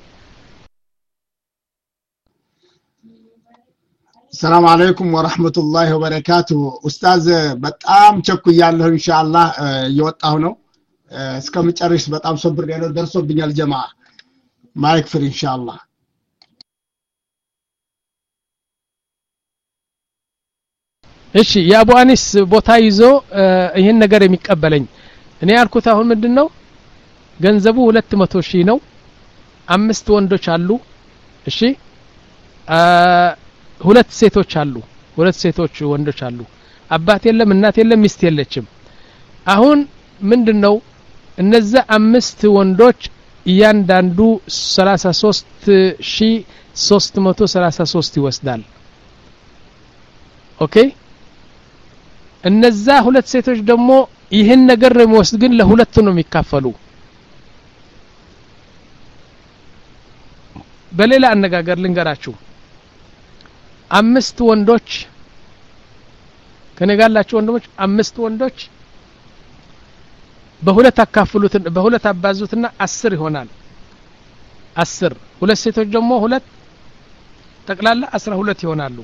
السلام عليكم ورحمة الله وبركاته أستاذ بتأم شكو يالله إن شاء الله يوطاه نو اسكم تشارش بتأم صبر يالله درسوا بني الجماعة ما يكفر إن شاء الله እሺ የአቡ አኒስ ቦታ ይዞ ይሄን ነገር የሚቀበለኝ እኔ ያልኩት አሁን ምንድነው ገንዘቡ ሁለት መቶ ሺህ ነው አምስት ወንዶች አሉ እሺ ሁለት ሴቶች አሉ ሁለት ሴቶች ወንዶች አሉ አባት የለም እናት የለም ሚስት የለችም አሁን ምንድነው እነዛ አምስት ወንዶች እያንዳንዱ ሰላሳ ሶስት ሺህ ሶስት መቶ ሰላሳ ሶስት ይወስዳል ኦኬ እነዛ ሁለት ሴቶች ደግሞ ይሄን ነገር ነው የሚወስድ ግን ለሁለቱ ነው የሚካፈሉ በሌላ አነጋገር ልንገራችሁ አምስት ወንዶች ከነጋላችሁ ወንዶች አምስት ወንዶች በሁለት አካፍሉት በሁለት አባዙትና አስር ይሆናል አስር ሁለት ሴቶች ደግሞ ሁለት ጠቅላላ አስራ ሁለት ይሆናሉ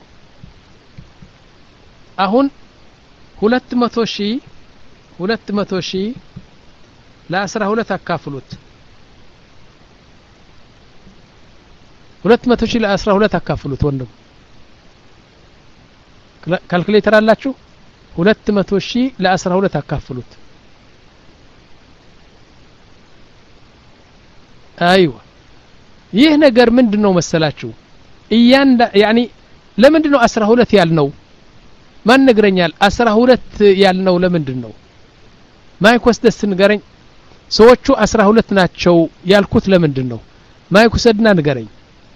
አሁን ሁለት መቶ ሺህ ሁለት መቶ ሺህ ለአስራ ሁለት አካፍሉት ሁለት መቶ ሺህ ለአስራ ሁለት አካፍሉት ወንድም ካልኩሌተር አላችሁ ሁለት መቶ ሺህ ለአስራ ሁለት አካፍሉት አይዋ ይህ ነገር ምንድነው መሰላችሁ እያንዳ ያኒ ለምንድነው አስራ ሁለት ያልነው ማን ነገረኛል አስራ ሁለት ያልነው ለምንድነው ማይኮስ ደስ ንገረኝ ሰዎቹ አስራ ሁለት ናቸው ያልኩት ለምንድነው ማይኮስድና ንገረኝ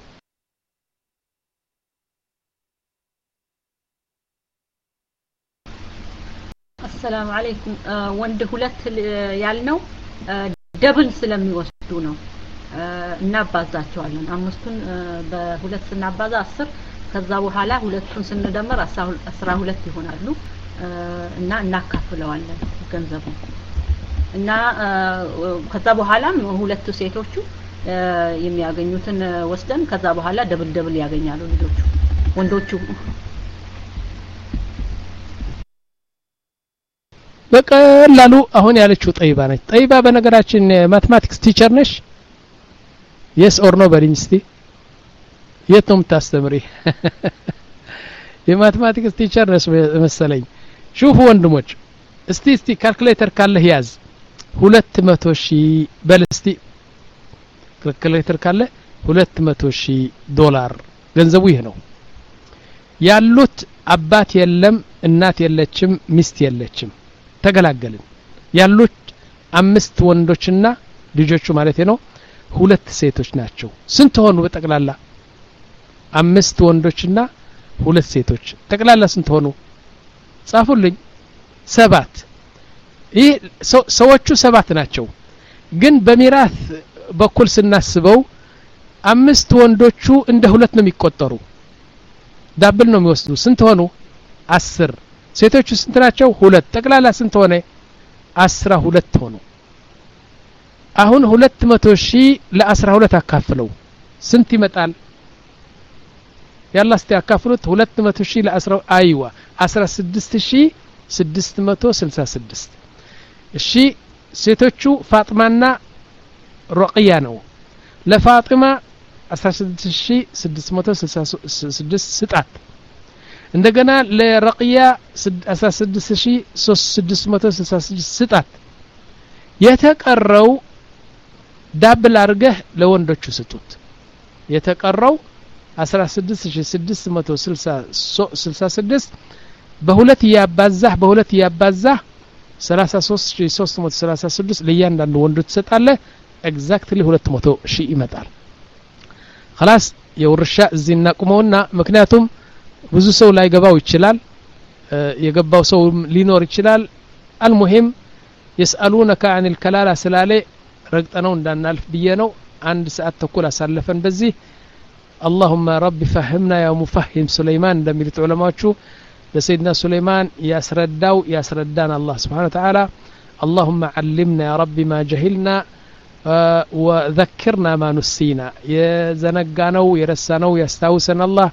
السلام عليكم ወንድ ሁለት ያልነው ደብል ስለሚወስዱ ነው እናባዛቸዋለን አምስቱን በሁለት ስናባዛ አስር ከዛ በኋላ ሁለቱን ስንደምር አስራ ሁለት ይሆናሉ እና እናካፍለዋለን ገንዘቡ እና ከዛ በኋላም ሁለቱ ሴቶቹ የሚያገኙትን ወስደን ከዛ በኋላ ደብል ደብል ያገኛሉ ልጆቹ ወንዶቹ በቀላሉ አሁን ያለችው ጠይባ ነች ጠይባ በነገራችን ማትማቲክስ ቲቸር ነሽ yes or no በልኝ እስቲ የት ነው የምታስተምሪ የማትማቲክስ ቲቸር ነሽ መሰለኝ ሹፉ ወንድሞች እስቲ እስቲ ካልኩሌተር ካለህ ያዝ ሁለት መቶ ሺህ በል እስቲ ካልኩሌተር ካለ ሁለት መቶ ሺህ ዶላር ገንዘቡ ይሄ ነው ያሉት አባት የለም እናት የለችም ሚስት የለችም ተገላገልን ያሉት አምስት ወንዶችና ልጆቹ ማለት ነው ሁለት ሴቶች ናቸው ስንት ሆኑ በጠቅላላ አምስት ወንዶችና ሁለት ሴቶች ጠቅላላ ስንት ሆኑ ጻፉልኝ ሰባት ይህ ሰዎቹ ሰባት ናቸው ግን በሚራስ በኩል ስናስበው አምስት ወንዶቹ እንደ ሁለት ነው የሚቆጠሩ ዳብል ነው የሚወስዱ ስንት ሆኑ አስር ሴቶቹ ስንት ናቸው ሁለት ጠቅላላ ስንት ሆነ አስራ ሁለት ሆኑ አሁን ሁለት መቶ ሺህ ለአስራ ሁለት አካፍለው ስንት ይመጣል ያላ እስቲ አካፍሉት ሁለት መቶ ሺህ ለአስራ አይዋ አስራ ስድስት ሺህ ስድስት መቶ ስልሳ ስድስት እሺ ሴቶቹ ፋጥማና ሩቅያ ነው ለፋጥማ አስራ ስድስት ሺህ ስድስት መቶ ስልሳ ስድስት ስጣት እንደገና ለሩቅያ አስራ ስድስት ሺህ ስድስት መቶ ስልሳ ስድስት ስጣት የተቀረው ዳብል አርገህ ለወንዶቹ ስጡት የተቀረው አስራ ስድስት ሺህ ስድስት መቶ ስልሳ ስድስት በሁለት ያባዛህ በሁለት ያባዛህ ሰላሳ ሶስት ሺህ ሶስት መቶ ሰላሳ ስድስት ለእያንዳንዱ ወንዶች ትሰጣለህ ኤግዛክትሊ ሁለት መቶ ሺህ ይመጣል خلاص የውርሻ እዚህ እናቁመውና ምክንያቱም ብዙ ሰው ላይ ገባው ይችላል የገባው ሰው ሊኖር ይችላል المهم يسالونك عن الكلاله سلاله ረግጠነው እንዳናልፍ ብዬ ነው አንድ ሰዓት ተኩል አሳልፈን በዚህ اللهم رب فهمنا يا مفهم سليمان እንደሚሉት ዑለማዎቹ ለሰይድና ሱለይማን ያስረዳው ያስረዳን አላህ Subhanahu Wa Ta'ala اللهم علمنا يا رب ما جهلنا وذكرنا ما نسينا የዘነጋነው የረሳነው ያስታውሰን አላህ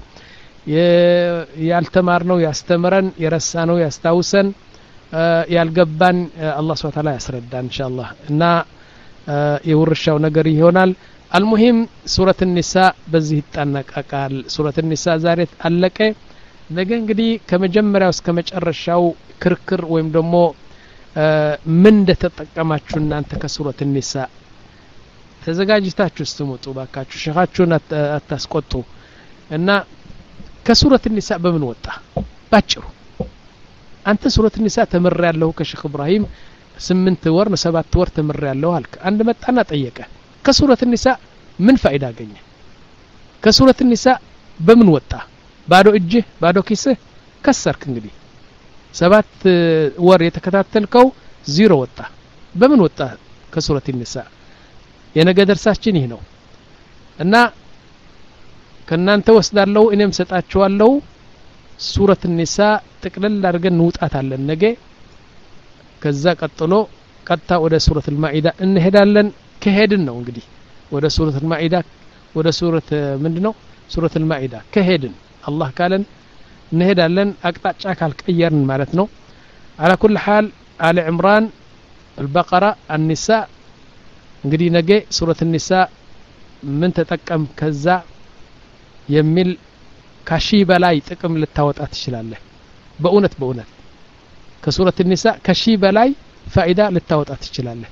ያልተማርነው ያስተምረን የረሳነው ያስታውሰን ያልገባን አላህ Subhanahu Wa Ta'ala ያስረዳን ኢንሻአላህ እና የውርሻው ነገር ይሆናል المهم سورة النساء በዚህ ይጣነቃቃል سورة النساء ዛሬ አለቀ ነገ እንግዲህ ከመጀመሪያው እስከ መጨረሻው ክርክር ወይም ደግሞ ምን እንደተጠቀማችሁ እናንተ ከሱረት النساء ተዘጋጅታችሁ ስትመጡ ባካችሁ ሸኻችሁን አታስቆጡ እና ከሱረት النساء በምን ወጣ ባጭሩ አንተ ሱረት النساء ተመረያለሁ ከሼኽ ኢብራሂም ስምንት ወር ነው ሰባት ወር ተመረያለሁ አልክ አንድ መጣና ጠየቀ ከሱረት النساء ምን ፋይዳ አገኘ ከሱረት النساء በምን ወጣ ባዶ እጅ ባዶ ኪስህ ከሰርክ እንግዲህ ሰባት ወር የተከታተልከው ዜሮ ወጣ በምን ወጣ ከሱረት النساء የነገ ደርሳችን ይሄ ነው እና ከናንተ ወስዳለሁ እኔም ሰጣችኋለሁ ሱረት النساء ጥቅልል አድርገን እንውጣታለን ነገ ከዛ ቀጥሎ ቀጥታ ወደ ሱረት الማኢዳ እንሄዳለን ከሄድን ነው እንግዲህ ወደ ሱረት الማኢዳ ወደ ሱረት ምንድነው ሱረት الማኢዳ ከሄድን አላህ ካለን እንሄዳለን አቅጣጫ ካልቀየርን ማለት ነው على كل حال آل عمران البقرة النساء እንግዲህ ነገ ሱረት النساء ምን ተጠቀም ከዛ የሚል ካሺ በላይ ጥቅም ልታወጣ ትችላለህ በእውነት በእውነት ከሱረት النساء ካሺ በላይ ፋይዳ ልታወጣ ትችላለህ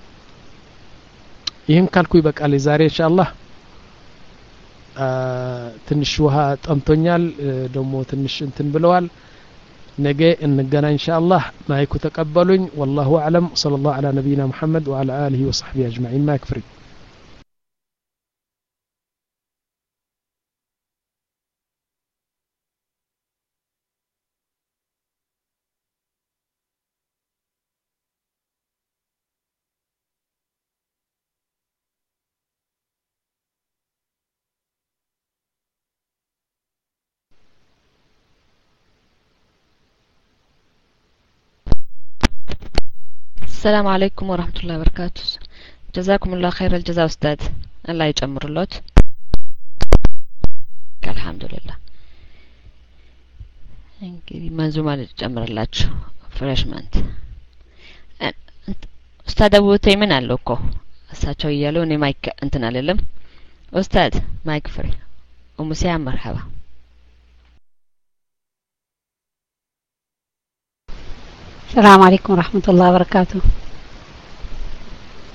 ይሄን ካልኩ ይበቃል ዛሬ ኢንሻአላህ ትንሽ ውሃ ጠምቶኛል ደሞ ትንሽ እንትን ብለዋል ነገ እንገናኝ ኢንሻአላህ ማይኩ ተቀበሉኝ والله اعلم صلى الله على نبينا محمد وعلى اله وصحبه اجمعين ما يكفي السلام عليكم ورحمة الله وبركاته جزاكم الله خير الجزاء أستاذ الله يجمر اللوت الحمد لله እንግዲህ መንዙማ ልጨምርላችሁ ፍሬሽመንት ኡስታዝ አቡ ተይምን አለው እኮ እሳቸው እያሉ እኔ ማይክ እንትን አለለም ኡስታዝ ማይክ ፍሪ ኡሙሲያ መርሐባ السلام عليكم ورحمة الله وبركاته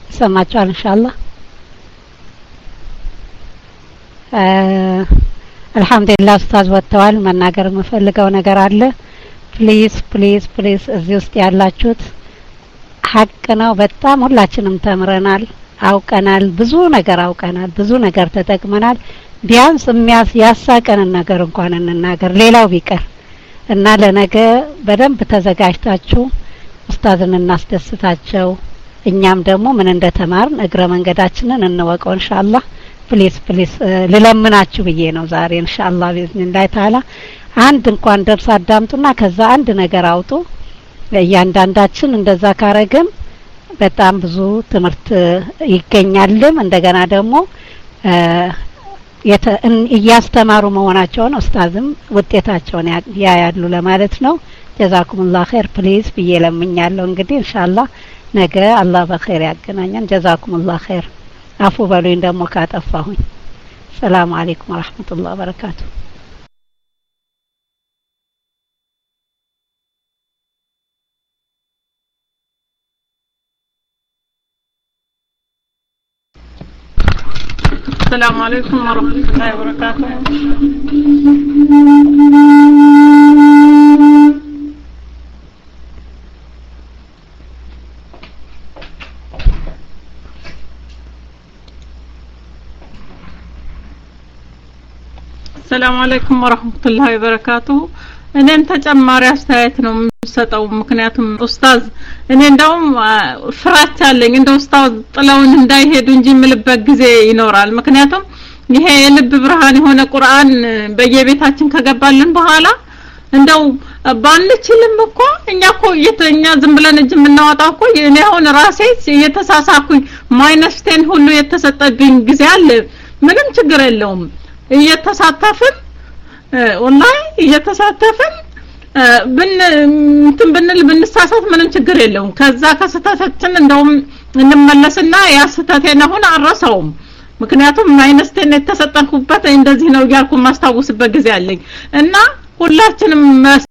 سمعتوا إن شاء الله አልহামዱሊላህ ኡስታዝ ወጥተዋል መናገር የምፈልገው ነገር አለ ፕሊዝ ፕሊዝ ፕሊዝ እዚህ ውስጥ ያላችሁት ሐቅ ነው በጣም ሁላችንም ተምረናል አውቀናል ብዙ ነገር አውቀናል ብዙ ነገር ተጠቅመናል ቢያንስ የሚያስ ያሳቀንን ነገር እንኳን እንናገር ሌላው ቢቀር እና ለነገ በደንብ ተዘጋጅታችሁ ኡስታዝን እናስደስታቸው እኛም ደግሞ ምን እንደተማርን እግረ መንገዳችንን እንወቀው ኢንሻአላህ ፕሊዝ ፕሊዝ ልለምናችሁ ብዬ ነው ዛሬ ኢንሻአላህ ቢዝኒላህ ተዓላ አንድ እንኳን ደርስ አዳምጡና ከዛ አንድ ነገር አውጡ እያንዳንዳችን እንደዛ ካረግን በጣም ብዙ ትምህርት ይገኛልም እንደገና ደግሞ እያስተማሩ መሆናቸውን ኡስታዝም ውጤታቸውን ያያሉ ለማለት ነው ጀዛኩሙላህ ኸይር ፕሊዝ ብዬ ለምኛለሁ እንግዲህ ኢንሻአላህ ነገ አላህ በኸይር ያገናኘን ጀዛኩሙላህ ኸይር አፉ በሉኝ ደግሞ ካጠፋሁኝ ሰላም አለይኩም ወራህመቱላሂ ወበረካቱ السلام عليكم ورحمة الله وبركاته السلام عليكم ورحمة الله وبركاته እኔም ተጨማሪ አስተያየት ነው የምሰጠው ምክንያቱም ኡስታዝ እኔ እንደውም ፍራቻ አለኝ እንደ ኡስታዝ ጥለውን እንዳይሄዱ እንጂ ምልበት ጊዜ ይኖራል ምክንያቱም ይሄ የልብ ብርሃን የሆነ ቁርአን በየቤታችን ከገባልን በኋላ እንደው ባንችልም እኮ እኛ እኮ የተኛ ዝም ብለን እጅ የምናወጣው እኮ እኔ አሁን ራሴ እየተሳሳኩኝ ማይነስ ቴን ሁሉ የተሰጠብኝ ጊዜ አለ ምንም ችግር የለውም እየተሳተፍን ወላሂ እየተሳተፍን ብን እንትን ብንል ብንሳሳት ምንም ችግር የለውም ከዛ ከስተታችን እንደውም እንመለስና ያ ስተቴን አሁን አረሳውም ምክንያቱም ማይነስ ቴን የተሰጠንኩበት እንደዚህ ነው ያልኩ ማስታወስበት ጊዜ አለኝ እና ሁላችንም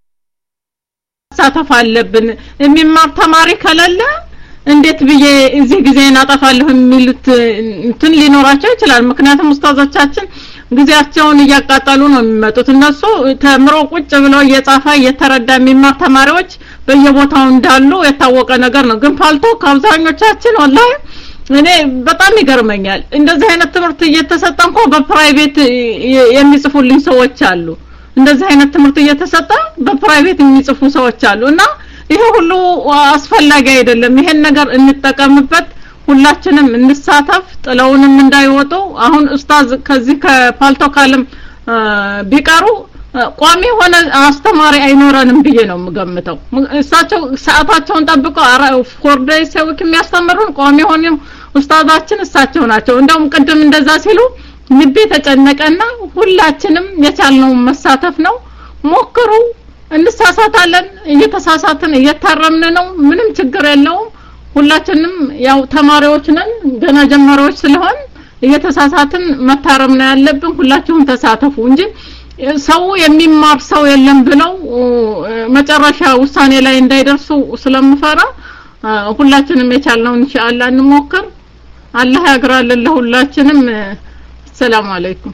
መሳተፍ አለብን የሚማር ተማሪ ከሌለ እንዴት ብዬ እዚህ ጊዜን አጠፋለሁ የሚሉት እንትን ሊኖራቸው ይችላል ምክንያቱም ኡስታዞቻችን ጊዜያቸውን እያቃጠሉ ነው የሚመጡት እነሱ ተምሮ ቁጭ ብለው እየጻፈ እየተረዳ የሚማር ተማሪዎች በየቦታው እንዳሉ የታወቀ ነገር ነው ግን ፋልቶ ከአብዛኞቻችን ወላሂ እኔ በጣም ይገርመኛል እንደዚህ አይነት ትምህርት እየተሰጠ እንኳን በፕራይቬት የሚጽፉልኝ ሰዎች አሉ እንደዚህ አይነት ትምህርት እየተሰጠ በፕራይቬት የሚጽፉ ሰዎች አሉና ይሄ ሁሉ አስፈላጊ አይደለም ይሄን ነገር እንጠቀምበት ሁላችንም እንሳተፍ ጥለውንም እንዳይወጡ አሁን ኡስታዝ ከዚህ ከፓልቶ ካለም ቢቀሩ ቋሚ ሆነ አስተማሪ አይኖረንም ብዬ ነው የምገምተው እሳቸው ሰዓታቸውን ጠብቀው ፎር ዴይስ ሰውክ የሚያስተምሩን ቋሚ ሆነ ኡስታዛችን እሳቸው ናቸው እንደውም ቅድም እንደዛ ሲሉ ልቤ ተጨነቀና ሁላችንም የቻልነው መሳተፍ ነው ሞክሩ እንሳሳታለን እየተሳሳትን እየታረምን ነው ምንም ችግር የለውም ሁላችንም ያው ተማሪዎች ነን ገና ጀማሪዎች ስለሆን እየተሳሳትን መታረም ነው ያለብን ሁላችሁም ተሳተፉ እንጂ ሰው የሚማር ሰው የለም ብለው መጨረሻ ውሳኔ ላይ እንዳይደርሱ ስለምፈራ ሁላችንም የቻልነው ኢንሻአላህ እንሞክር አላህ ያግራልን ለሁላችንም ሰላም አለይኩም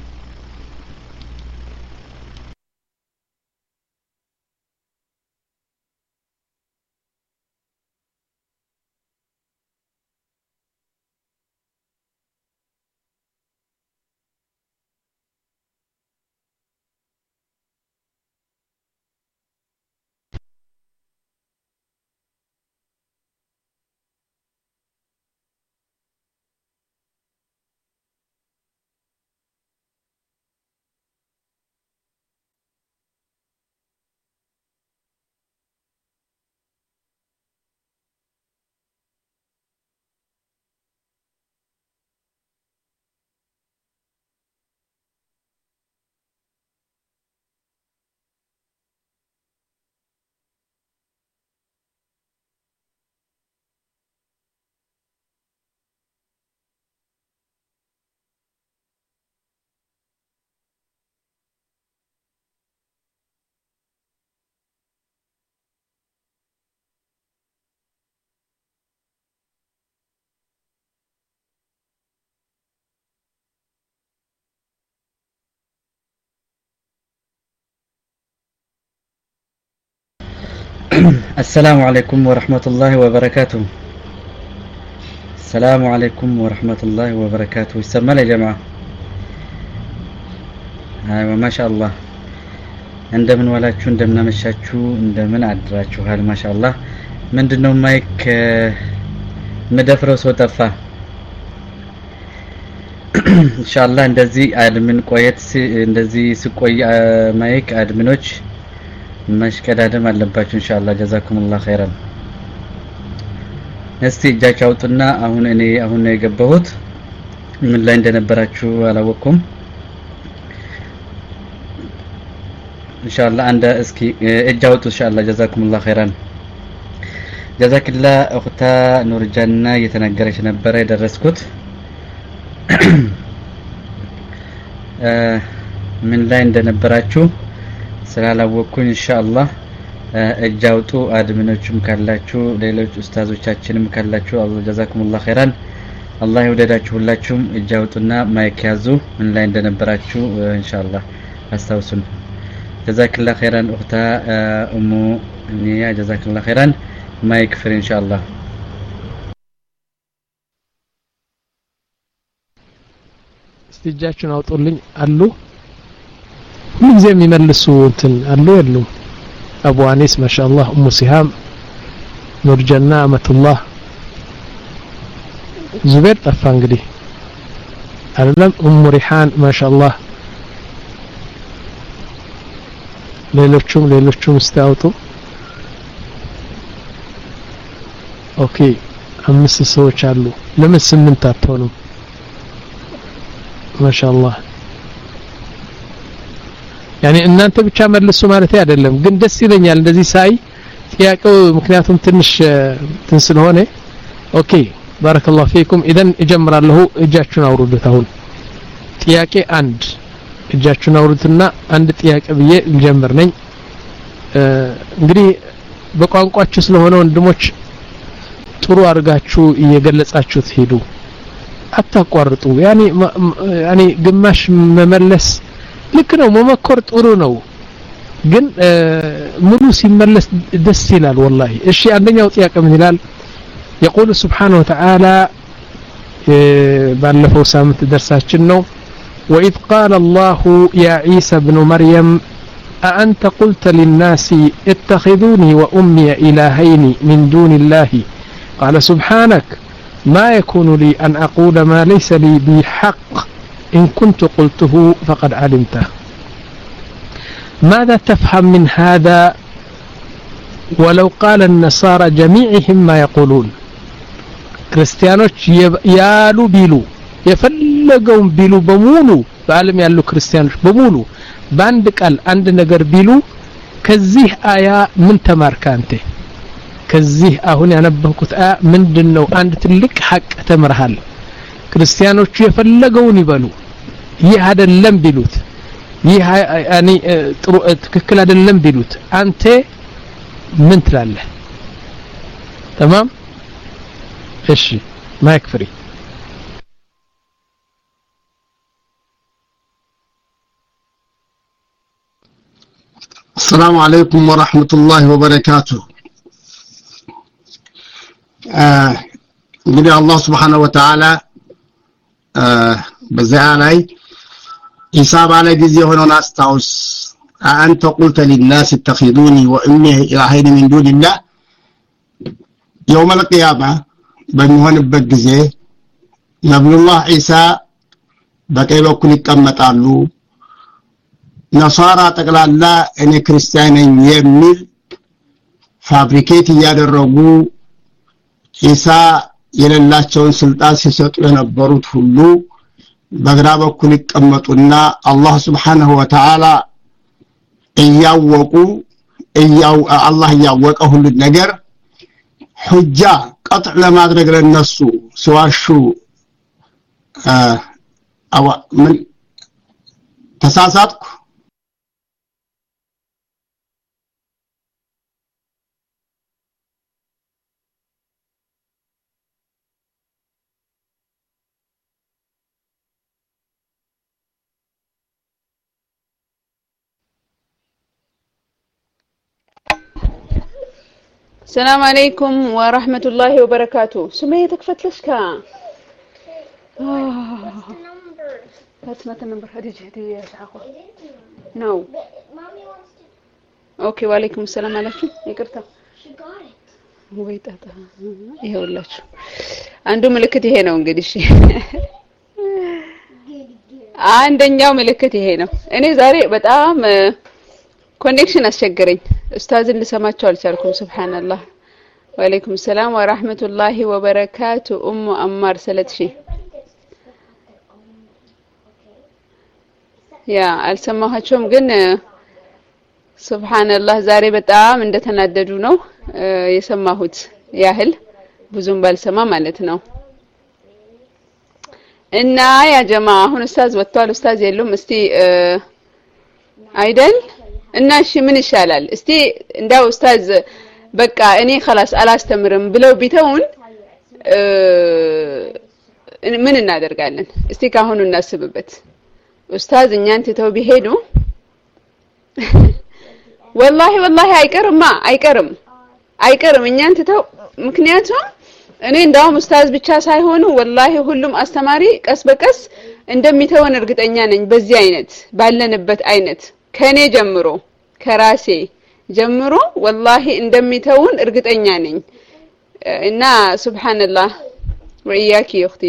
السلام عليكم ورحمة الله وبركاته. السلام عليكم ورحمة الله وبركاته. يسمى يا جماعة. أيوة ما شاء الله. እንደምን ዋላችሁ እንደምን አመሻችሁ እንደምን አድራችኋል ማሻአላህ ምንድነው ማይክ መደፍረው ሰው ጠፋ ኢንሻአላህ እንደዚህ አድሚን ቆየት እንደዚህ ስቆይ ማይክ አድሚኖች መሽከዳደም አለባችሁ ኢንሻአላህ ጀዛኩሙላህ ኸይራን እስቲ እጃችሁ አውጡና አሁን እኔ አሁን ነው የገባሁት ምን ላይ እንደነበራችሁ አላወኩም إن شاء الله عند اسكي اجاوت إن شاء الله جزاكم الله خيرا جزاك الله أختا نور الجنة يتنقرش نبرة درسكت من لا عند نبراتشو سلالة وكون إن شاء الله اجاوتو آدمينوچم كاللاچو ليلوچ أستاذوچاچنم كاللاچو الله جزاكم الله خيرا الله يودداچو ሁላችሁም እጃውጡና ማይክ ያዙ ምን ላይ እንደነበራችሁ ኢንሻአላህ አስተውሱን جزاك الله خيرا أختها أم نيا جزاك الله خيرا ما يكفر إن شاء الله استجاچون አውጡልኝ አሉ ሁሉም የሚመልሱ እንትን አሉ የሉ አቡ አኒስ ማሻአላህ ኡሙ ሲሃም ኑር ጀና አመቱላህ ዙበይር ጠፋ እንግዲህ አይደለም ኡሙ ሪሃን ማሻአላህ ሌሎቹም ሌሎቹም ስታውጡ ኦኬ አምስት ሰዎች አሉ ለምን ስምንት አትሆኑም ማሻአላህ ያኔ እናንተ ብቻ መልሱ ማለት አይደለም ግን ደስ ይለኛል እንደዚህ ሳይ ጥያቄው ምክንያቱም ትንሽ ትንስል ሆነ ኦኬ ባረከላሁ ፊኩም ኢደን እጀምራለሁ እጃችሁን አውሩዱት አሁን ጥያቄ አንድ እጃችሁን አውሩትና አንድ ጥያቄ ብዬ ልጀምር ነኝ እንግዲህ በቋንቋችሁ ስለሆነ ወንድሞች ጥሩ አድርጋችሁ እየገለጻችሁት ሄዱ አታቋርጡ ያኒ ያኒ ግማሽ መመለስ ልክ ነው መመኮር ጥሩ ነው ግን ሙሉ ሲመለስ ደስ ይላል والله እሺ አንደኛው ጥያቄ ምን ይላል يقول سبحانه وتعالى ባለፈው ሳምንት ደርሳችን ነው وإذ قال الله يا عيسى ابن مريم أأنت قلت للناس اتخذوني وأمي إلهين من دون الله قال سبحانك ما يكون لي أن أقول ما ليس لي بحق إن كنت قلته فقد علمته ماذا تفهم من هذا ولو قال النصارى جميعهم ما يقولون كريستيانوش يالو بيلو የፈለገውን ቢሉ በሙሉ በአለም ያሉ ክርስቲያኖች በሙሉ በአንድ ቃል አንድ ነገር ቢሉ ከዚህ አያ ምን ተማርካ አንተ ከዚህ አሁን ያነበብኩት አያ ምንድነው አንድ ትልቅ ሐቅ ተምርሃል ክርስቲያኖቹ የፈለገውን ይበሉ ይህ አይደለም ቢሉት ይህ ያኒ ጥሩ ትክክል አይደለም ቢሉት አንተ ምን ትላለህ تمام እሺ ማይክ ፍሪ السلام عليكم ورحمة الله وبركاته እንግዲህ አላህ Subhanahu Wa Ta'ala በዚያ ላይ ኢሳ ባለ ጊዜ ሆነውን አስታውስ አንተ قلت للناس اتخذوني وامي الهين من دون الله يوم القيامة በሚሆንበት ጊዜ ነብዩላህ ኢሳ በቀኝ በኩል ይቀመጣሉ ነሳራ ጠቅላላ እኔ ክርስቲያን ነኝ የሚል ፋብሪኬት ያደረጉ ኢሳ የሌላቸውን ስልጣን ሲሰጡ የነበሩት ሁሉ በግራ በኩል ይቀመጡና አላህ Subhanahu Wa Ta'ala እያወቁ እያው አላህ ያወቀ ሁሉ ነገር ሁጃ ቀጥዕ ለማድረግ ለነሱ ሲዋሹ አዋ ምን ተሳሳትኩ السلام عليكم ورحمة الله وبركاته. سمية تكفت لشك. That's not the number. هديجي هدي يا شاقو. No. اوكي وعليكم السلام عليكم. ይቅርታ ወይጣታ ይኸውላችሁ አንዱ ምልክት ይሄ ነው እንግዲህ እሺ አንደኛው ምልክት ይሄ ነው እኔ ዛሬ በጣም ኮኔክሽን አስቸገረኝ ኡስታዝን ልሰማቸው አልቻልኩም ሱብሃንአላህ ወአለይኩም ሰላም ወራህመቱላሂ ወበረካቱ ኡሙ አማር ሰለትሺ ያ አልሰማኋቸውም ግን ሱብሃንአላህ ዛሬ በጣም እንደተናደዱ ነው የሰማሁት ያህል ብዙም ባልሰማ ማለት ነው እና ያ ጀማ አሁን ኡስታዝ ወጥቷል ኡስታዝ የሉም እስቲ አይደል እና እሺ ምን ይሻላል እስቲ እንዳው ኡስታዝ በቃ እኔ خلاص አላስተምርም ብለው ቢተውን ምን እናደርጋለን እስቲ ካሁኑ እናስብበት ኡስታዝ እኛን ተተው ቢሄዱ والله والله አይቀርማ አይቀርም አይቀርም እኛን ተተው ምክንያቱም እኔ እንዳውም ኡስታዝ ብቻ ሳይሆኑ والله ሁሉም አስተማሪ ቀስ በቀስ እንደሚተውን እርግጠኛ ነኝ በዚህ አይነት ባለንበት አይነት ከኔ ጀምሮ ከራሴ ጀምሮ والله እንደሚተውን እርግጠኛ ነኝ እና ሱብሃንአላህ ወኢያኪ እኽቲ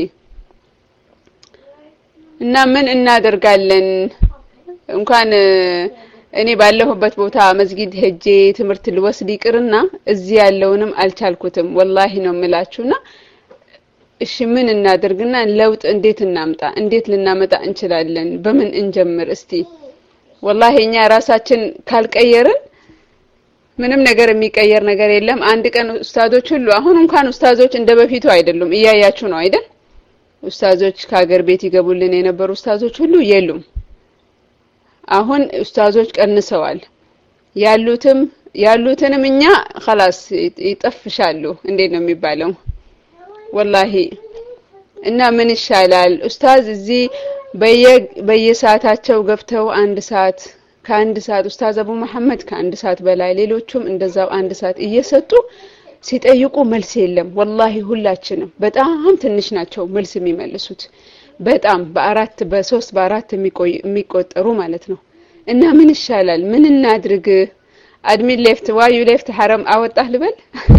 እና ምን እናደርጋለን እንኳን እኔ ባለሁበት ቦታ መስጊድ ሄጄ ትምርት ልወስድ ይቅርና እዚህ ያለውንም አልቻልኩትም والله ነው ምላችሁና እሺ ምን እናደርግና ለውጥ እንዴት እናምጣ እንዴት ልናመጣ እንችላለን በምን እንጀምር እስቲ والله እኛ ራሳችን ካልቀየርን ምንም ነገር የሚቀየር ነገር የለም አንድ ቀን ኡስታዞች ሁሉ አሁን እንኳን ኡስታዞች እንደበፊቱ አይደሉም እያያችሁ ነው አይደል ኡስታዞች ከሀገር ቤት ይገቡልን የነበሩ ኡስታዞች ሁሉ የሉም አሁን ኡስታዞች ቀንሰዋል ያሉትም ያሉትንም እኛ خلاص ይጠፍሻሉ እንዴት ነው የሚባለው والله እና ምን ይሻላል ኡስታዝ እዚህ በየ በየሰዓታቸው ገብተው አንድ ሰዓት ከአንድ ሰዓት ኡስታዝ አቡ መሐመድ ከአንድ ሰዓት በላይ ሌሎቹም እንደዛው አንድ ሰዓት እየሰጡ ሲጠይቁ መልስ የለም والله ሁላችንም በጣም ትንሽ ናቸው መልስ የሚመልሱት በጣም በአራት በሶስት በአራት የሚቆይ የሚቆጠሩ ማለት ነው እና ምን ይሻላል ምን እናድርግ አድሚን ሌፍት ዋዩ ሌፍት حرام አወጣህ ልበል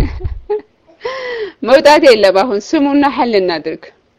መውጣት የለም አሁን ስሙና ሐል እናድርግ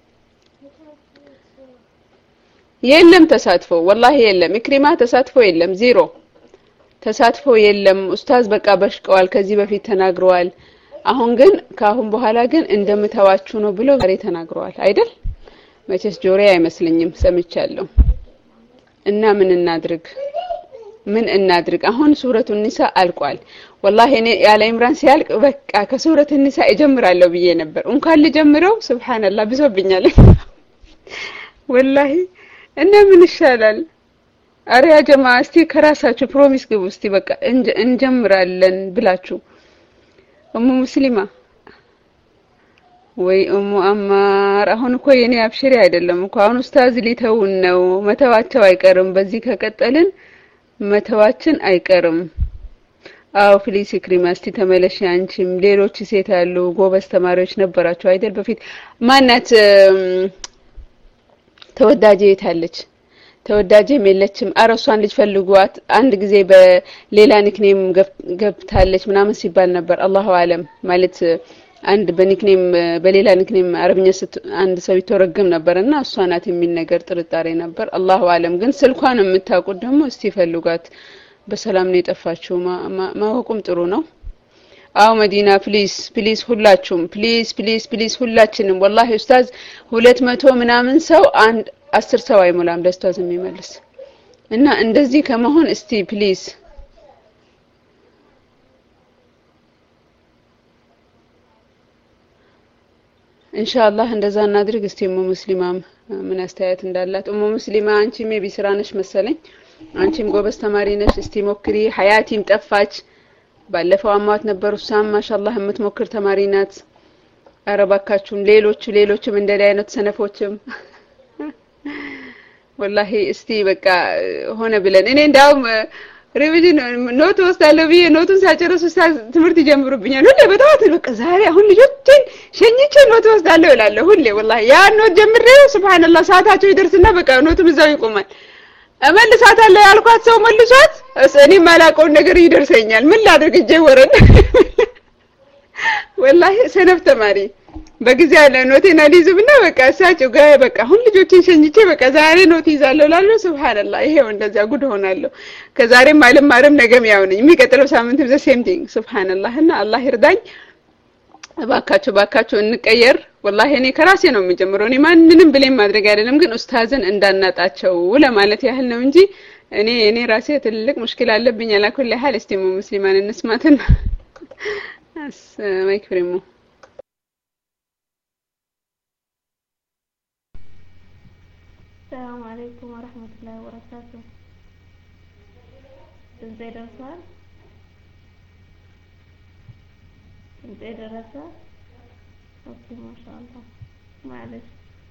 የለም ተሳትፎ والله የለም ኢክሪማ ተሳትፎ የለም ዜሮ ተሳትፎ የለም ኡስታዝ በቃ በሽቀዋል ከዚህ በፊት ተናግረዋል አሁን ግን ካሁን በኋላ ግን እንደምታዋችሁ ነው ብሎ ዛሬ ተናግረዋል አይደል መቼስ ጆሬ አይመስልኝም ሰምቻለሁ እና ምን እናድርግ ምን እናድርግ አሁን ሱረቱ ኒሳ አልቋል والله እኔ ያለ ኢምራን ሲያልቅ በቃ ከሱረቱ ኒሳ እጀምራለሁ ብዬ ነበር እንኳን ልጀምረው ሱብሃንአላህ ብሶብኛል والله እና ምን ይሻላል አረ ያ ጀማ እስቲ ከራሳችሁ ፕሮሚስ ግቡ እስቲ በቃ እንጀምራለን ብላችሁ ኡሙ ሙስሊማ ወይ ኡሙ አማር አሁን እኮ የኔ አብሽሪ አይደለም እኮ አሁን ኡስታዝ ሊተውን ነው መተዋቸው አይቀርም በዚህ ከቀጠልን መተዋችን አይቀርም አው ፕሊስ ክሪማስቲ ተመለሽ አንቺም ሌሎች ሴት ያሉ ጎበዝ ተማሪዎች ነበራቸው አይደል በፊት ማናት ተወዳጄ ታለች ተወዳጄ የለችም አረሷን ልጅ ፈልጓት አንድ ጊዜ በሌላ ኒክኔም ገብታለች ምናምን ሲባል ነበር አላሁ አለም ማለት አንድ በኒክኔም በሌላ ኒክኔም አረብኛ አንድ ሰው ይተረጉም ነበርና እሷ ናት የሚል ነገር ጥርጣሬ ነበር አላሁ አለም ግን ስልኳን የምታውቁት ደግሞ እስቲ ፈልጓት በሰላም ነው የጠፋችው ማወቁም ጥሩ ነው አው መዲና ፕሊስ ፕሊስ ሁላችሁም ፕሊስ ፕሊስ ፕሊስ ሁላችንም والله ኡስታዝ ሁለት መቶ ምናምን ሰው አንድ አስር ሰው አይሞላም ለኡስታዝ የሚመልስ እና እንደዚህ ከመሆን እስቲ ፕሊስ ኢንሻአላህ እንደዛ እናድርግ እስቲ ኡሙ ሙስሊማም ምን አስተያየት እንዳላት ኡሙ ሙስሊማ አንቺ ሜቢ ስራነሽ መሰለኝ አንቺም ጎበዝ ተማሪ ነሽ እስቲ ሞክሪ ሐያቲም ጠፋች ባለፈው አማት ነበር ኡሳም ማሻአላህ የምትሞክር ተማሪ ናት አረባካችሁም ሌሎቹ ሌሎችም እንደላይ አይነት ሰነፎችም والله እስቲ በቃ ሆነ ብለን እኔ እንዳውም ሪቪዥን ኖት ወስዳለሁ ብዬ ኖቱን ሳጨርስ ኡስታዝ ትምህርት ይጀምሩብኛል ሁሌ በጠዋት በቃ ዛሬ አሁን ልጆችን ሸኝቼ ኖት ወስዳለሁ እላለሁ ሁሌ ወላሂ ያ ኖት ጀምሬው ሱብሃንአላህ ሰዓታቸው ይደርስና በቃ ኖቱም እዛው ይቆማል እመልሳታለሁ ያልኳት ሰው መልሷት እኔ ማላውቀውን ነገር ይደርሰኛል ምን ላድርግ እጄ ወረድ ወላሂ ሰነፍ ተማሪ በጊዜ ያለ ኖቴን አልይዝምና በቃ እሳቸው ጋር በቃ ሁሉ ልጆችን ሸኝቼ በቃ ዛሬ ኖት ይዛለሁ ላለው ሱብሃንአላህ ይሄው እንደዛ ጉድ ሆናለሁ ከዛሬም አልማርም ነገም ያው ነኝ የሚቀጥለው ሳምንትም ዘ ሴም ቲንግ ሱብሃንአላህ እና አላህ ይርዳኝ ባካችሁ ባካችሁ እንቀየር ወላሂ እኔ ከራሴ ነው የምጀምረው እኔ ማንንም ብሌም ማድረግ አይደለም ግን ኡስታዝን እንዳናጣቸው ለማለት ያህል ነው እንጂ እኔ እኔ ራሴ ትልቅ ሙሽኪል አለብኝ አላኩል ለሐል እስቲሙ ሙስሊማን እንስማትና አስ ማይክሪሙ السلام عليكم ورحمة الله وبركاته ازاي درسان ازاي درسان اوكي ما شاء الله معلش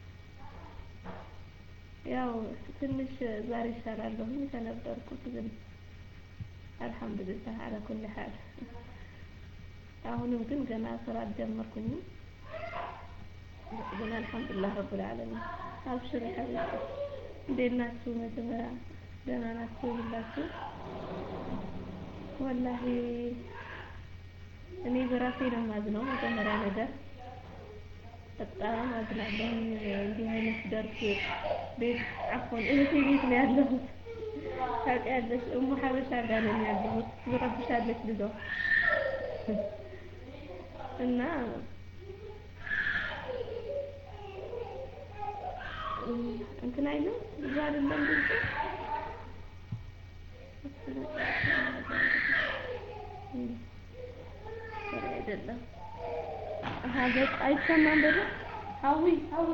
ያው ትንሽ ዛሬ ይሻላለሁ ተነበርኩት ግን አልহামዱሊላህ على كل حال አሁንም ግን ገና ስራ ጀመርኩኝ ግን አልহামዱሊላህ رب العالمين አብሽር ሐቢብ እንደናችሁ መጀመሪያ ደህና ናችሁ ሁላችሁ ወላሂ እኔ በራሴ ነው ማዝነው መጀመሪያ ነገር በጣም አዝናለሁ እንዲህ አይነት ደርስ ቤት አፎን እህቴ ቤት ነው ያለሁት ታውቂያለሽ ኡሙ ሐበሻ ጋር ነው ያለሁት ትረብሻለች ልጇ እና እንትን አይደለም ብዙ አይደለም ድምጽ አይደለም ሀገር አይሰማም በለ ሀዊ ሀዊ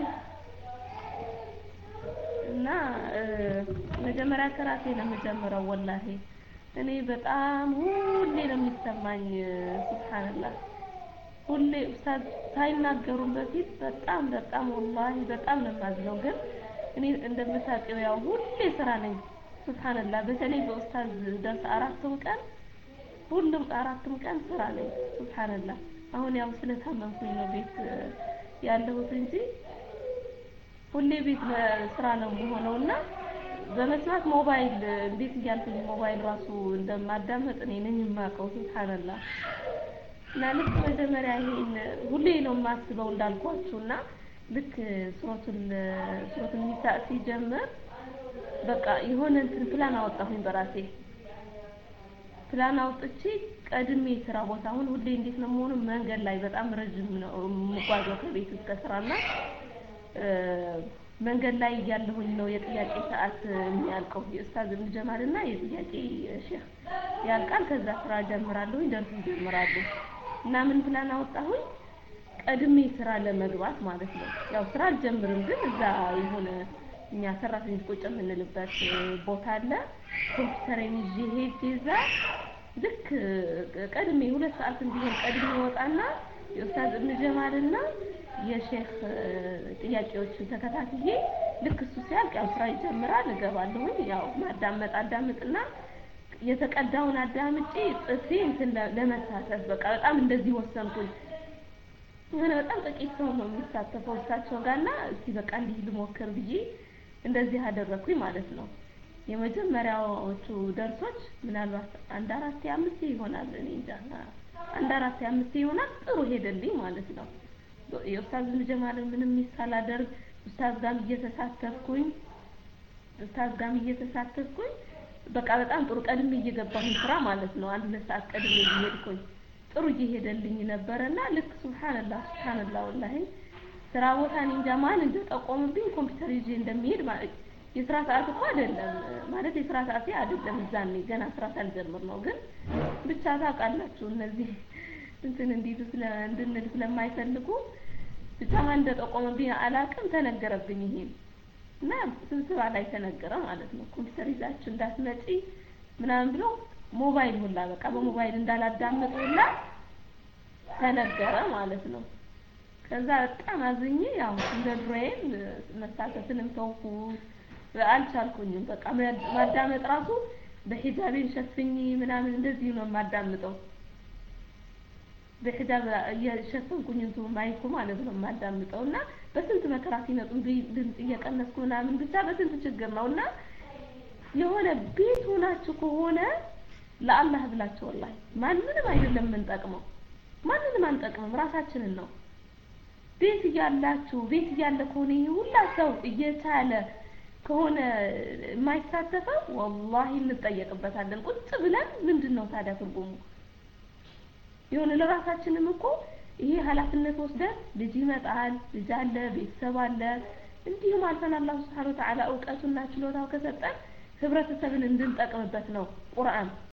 እና መጀመሪያ ከራሴ ነው የምጀምረው ወላሂ እኔ በጣም ሁሌ ነው የሚሰማኝ ሱብሃንአላህ ሁሌ ኡስታዝ ሳይናገሩን በፊት በጣም በጣም ወላሂ በጣም ነው የማዝነው ግን እኔ እንደምታውቂው ያው ሁሌ ስራ ነኝ ሱብሃንአላህ በተለይ በኡስታዝ ደርስ አራቱም ቀን ሁሉም አራቱም ቀን ስራ ነኝ ሱብሃንአላህ አሁን ያው ስለታመምኩኝ ነው ቤት ያለሁት እንጂ ሁሌ ቤት ስራ ነው የምሆነውና በመስማት ሞባይል እንዴት እያልኩኝ ሞባይል ራሱ እንደማዳመጥ እኔ ነኝ የማውቀው ሱብሃንአላህ እና ልክ መጀመሪያ ይሄን ሁሌ ነው የማስበው እንዳልኳችሁና ልክ ሱረቱል ሱረቱል ኒሳ ሲጀምር በቃ የሆነ እንትን ፕላን አወጣሁኝ በራሴ ፕላን አውጥቼ ቀድሜ ስራ ቦታ አሁን ሁሌ እንዴት ነው የምሆነው መንገድ ላይ በጣም ረጅም ነው የምጓዘው ከቤት እስከ ስራና መንገድ ላይ ያለሁኝ ነው የጥያቄ ሰዓት የሚያልቀው የኡስታዝ ኢብኑ ጀማልና የጥያቄ ሼህ ያልቃል ከዛ ስራ ጀምራለሁ ደርስ ጀምራለሁ እና ምን ፕላን አወጣሁኝ ቀድሜ ስራ ለመግባት ማለት ነው ያው ስራ አልጀምርም ግን እዛ የሆነ እኛ ሰራተኞች ቁጭ የምንልበት ቦታ አለ ኮምፒውተርን ይዤ ሄጄ እዛ ልክ ቀድሜ ሁለት ሰዓት እንዲሆን ቀድሜ ወጣና የኡስታዝ ኢብኑ ጀማልና የሼህ ጥያቄዎችን ተከታትዬ ልክ እሱ ሲያልቅ ያው ስራ ይጀምራል እገባለሁ ያው ማዳመጥ አዳምጥና የተቀዳውን አዳምጪ ጽፌ እንትን ለመሳተፍ በቃ በጣም እንደዚህ ወሰንኩኝ እኔ በጣም ጥቂት ሰው ነው የሚሳተፈው እሳቸው ጋርና እስቲ በቃ እንዲህ ልሞክር ብዬ እንደዚህ አደረኩኝ ማለት ነው የመጀመሪያዎቹ ደርሶች ምናልባት አንድ አራት አምስት ይሆናል እኔ እንጃ አንድ አራት አምስት ይሆናል ጥሩ ሄደልኝ ማለት ነው የኡስታዝ ጀማልን ምንም ይሳል አደርግ ኡስታዝ ጋር እየተሳተፍኩኝ ኡስታዝ ጋር እየተሳተፍኩኝ በቃ በጣም ጥሩ ቀድሜ እየገባሁኝ ስራ ማለት ነው አንድ ለሰዓት ቀድሜ እየሄድኩኝ ጥሩ እየሄደልኝ ነበርና ልክ ሱብሃንአላህ ሱብሃንአላህ ወላሂ ስራ ቦታ እኔ እንጃ ማን እንደጠቆምብኝ ኮምፒውተር ይዤ እንደሚሄድ የስራ ሰዓት እኮ አይደለም ማለት የስራ ሰዓት አይደለም እዛኔ ገና ስራ ሳልጀምር ነው ግን ብቻ ታውቃላችሁ እነዚህ እንትን እንዲህ ስለ እንድንል ስለማይፈልጉ ብቻ ማን እንደጠቆምብኝ አላቅም ተነገረብኝ ይሄን እና ስብሰባ ላይ ተነገረ ማለት ነው ኮምፒውተር ይዛችሁ እንዳትመጪ ምናምን ብሎ ሞባይል ሁላ በቃ በሞባይል እንዳላዳመጥ ሁላ ተነገረ ማለት ነው ከዛ በጣም አዝኜ ያው እንደድሮዬም መሳተፍንም ተውኩ አልቻልኩኝም በቃ ማዳመጥ ራሱ በሂጃቤን ሸፍኝ ምናምን እንደዚህ ነው የማዳምጠው በሂጃብ የሸፈንኩኝ እንቱ ማይኩ ማለት ነው የማዳምጠውና በስንት መከራ ሲመጡ ድምጽ እየቀነስኩ ምናምን ብቻ በስንት ችግር ነውና የሆነ ቤት ሆናችሁ ከሆነ ለአላህ ብላችሁ ወላሂ ማንንም አይደለም የምንጠቅመው ማንንም አንጠቅምም ራሳችንን ነው ቤት ያላችሁ ቤት ያለ ከሆነ ሁላ ሰው እየቻለ ከሆነ የማይሳተፈው ወላሂ እንጠየቅበታለን ቁጭ ብለን ምንድነው ታዲያ ትርጉሙ የሆነ ለራሳችንም እኮ ይሄ ኃላፊነት ወስደን ልጅ ይመጣል ልጅ አለ ቤተሰብ አለ እንዲሁም አልፈን አላህ Subhanahu Wa Ta'ala ዕውቀቱና ችሎታው ከሰጠን ህብረተሰብን እንድንጠቅምበት ነው ቁርአን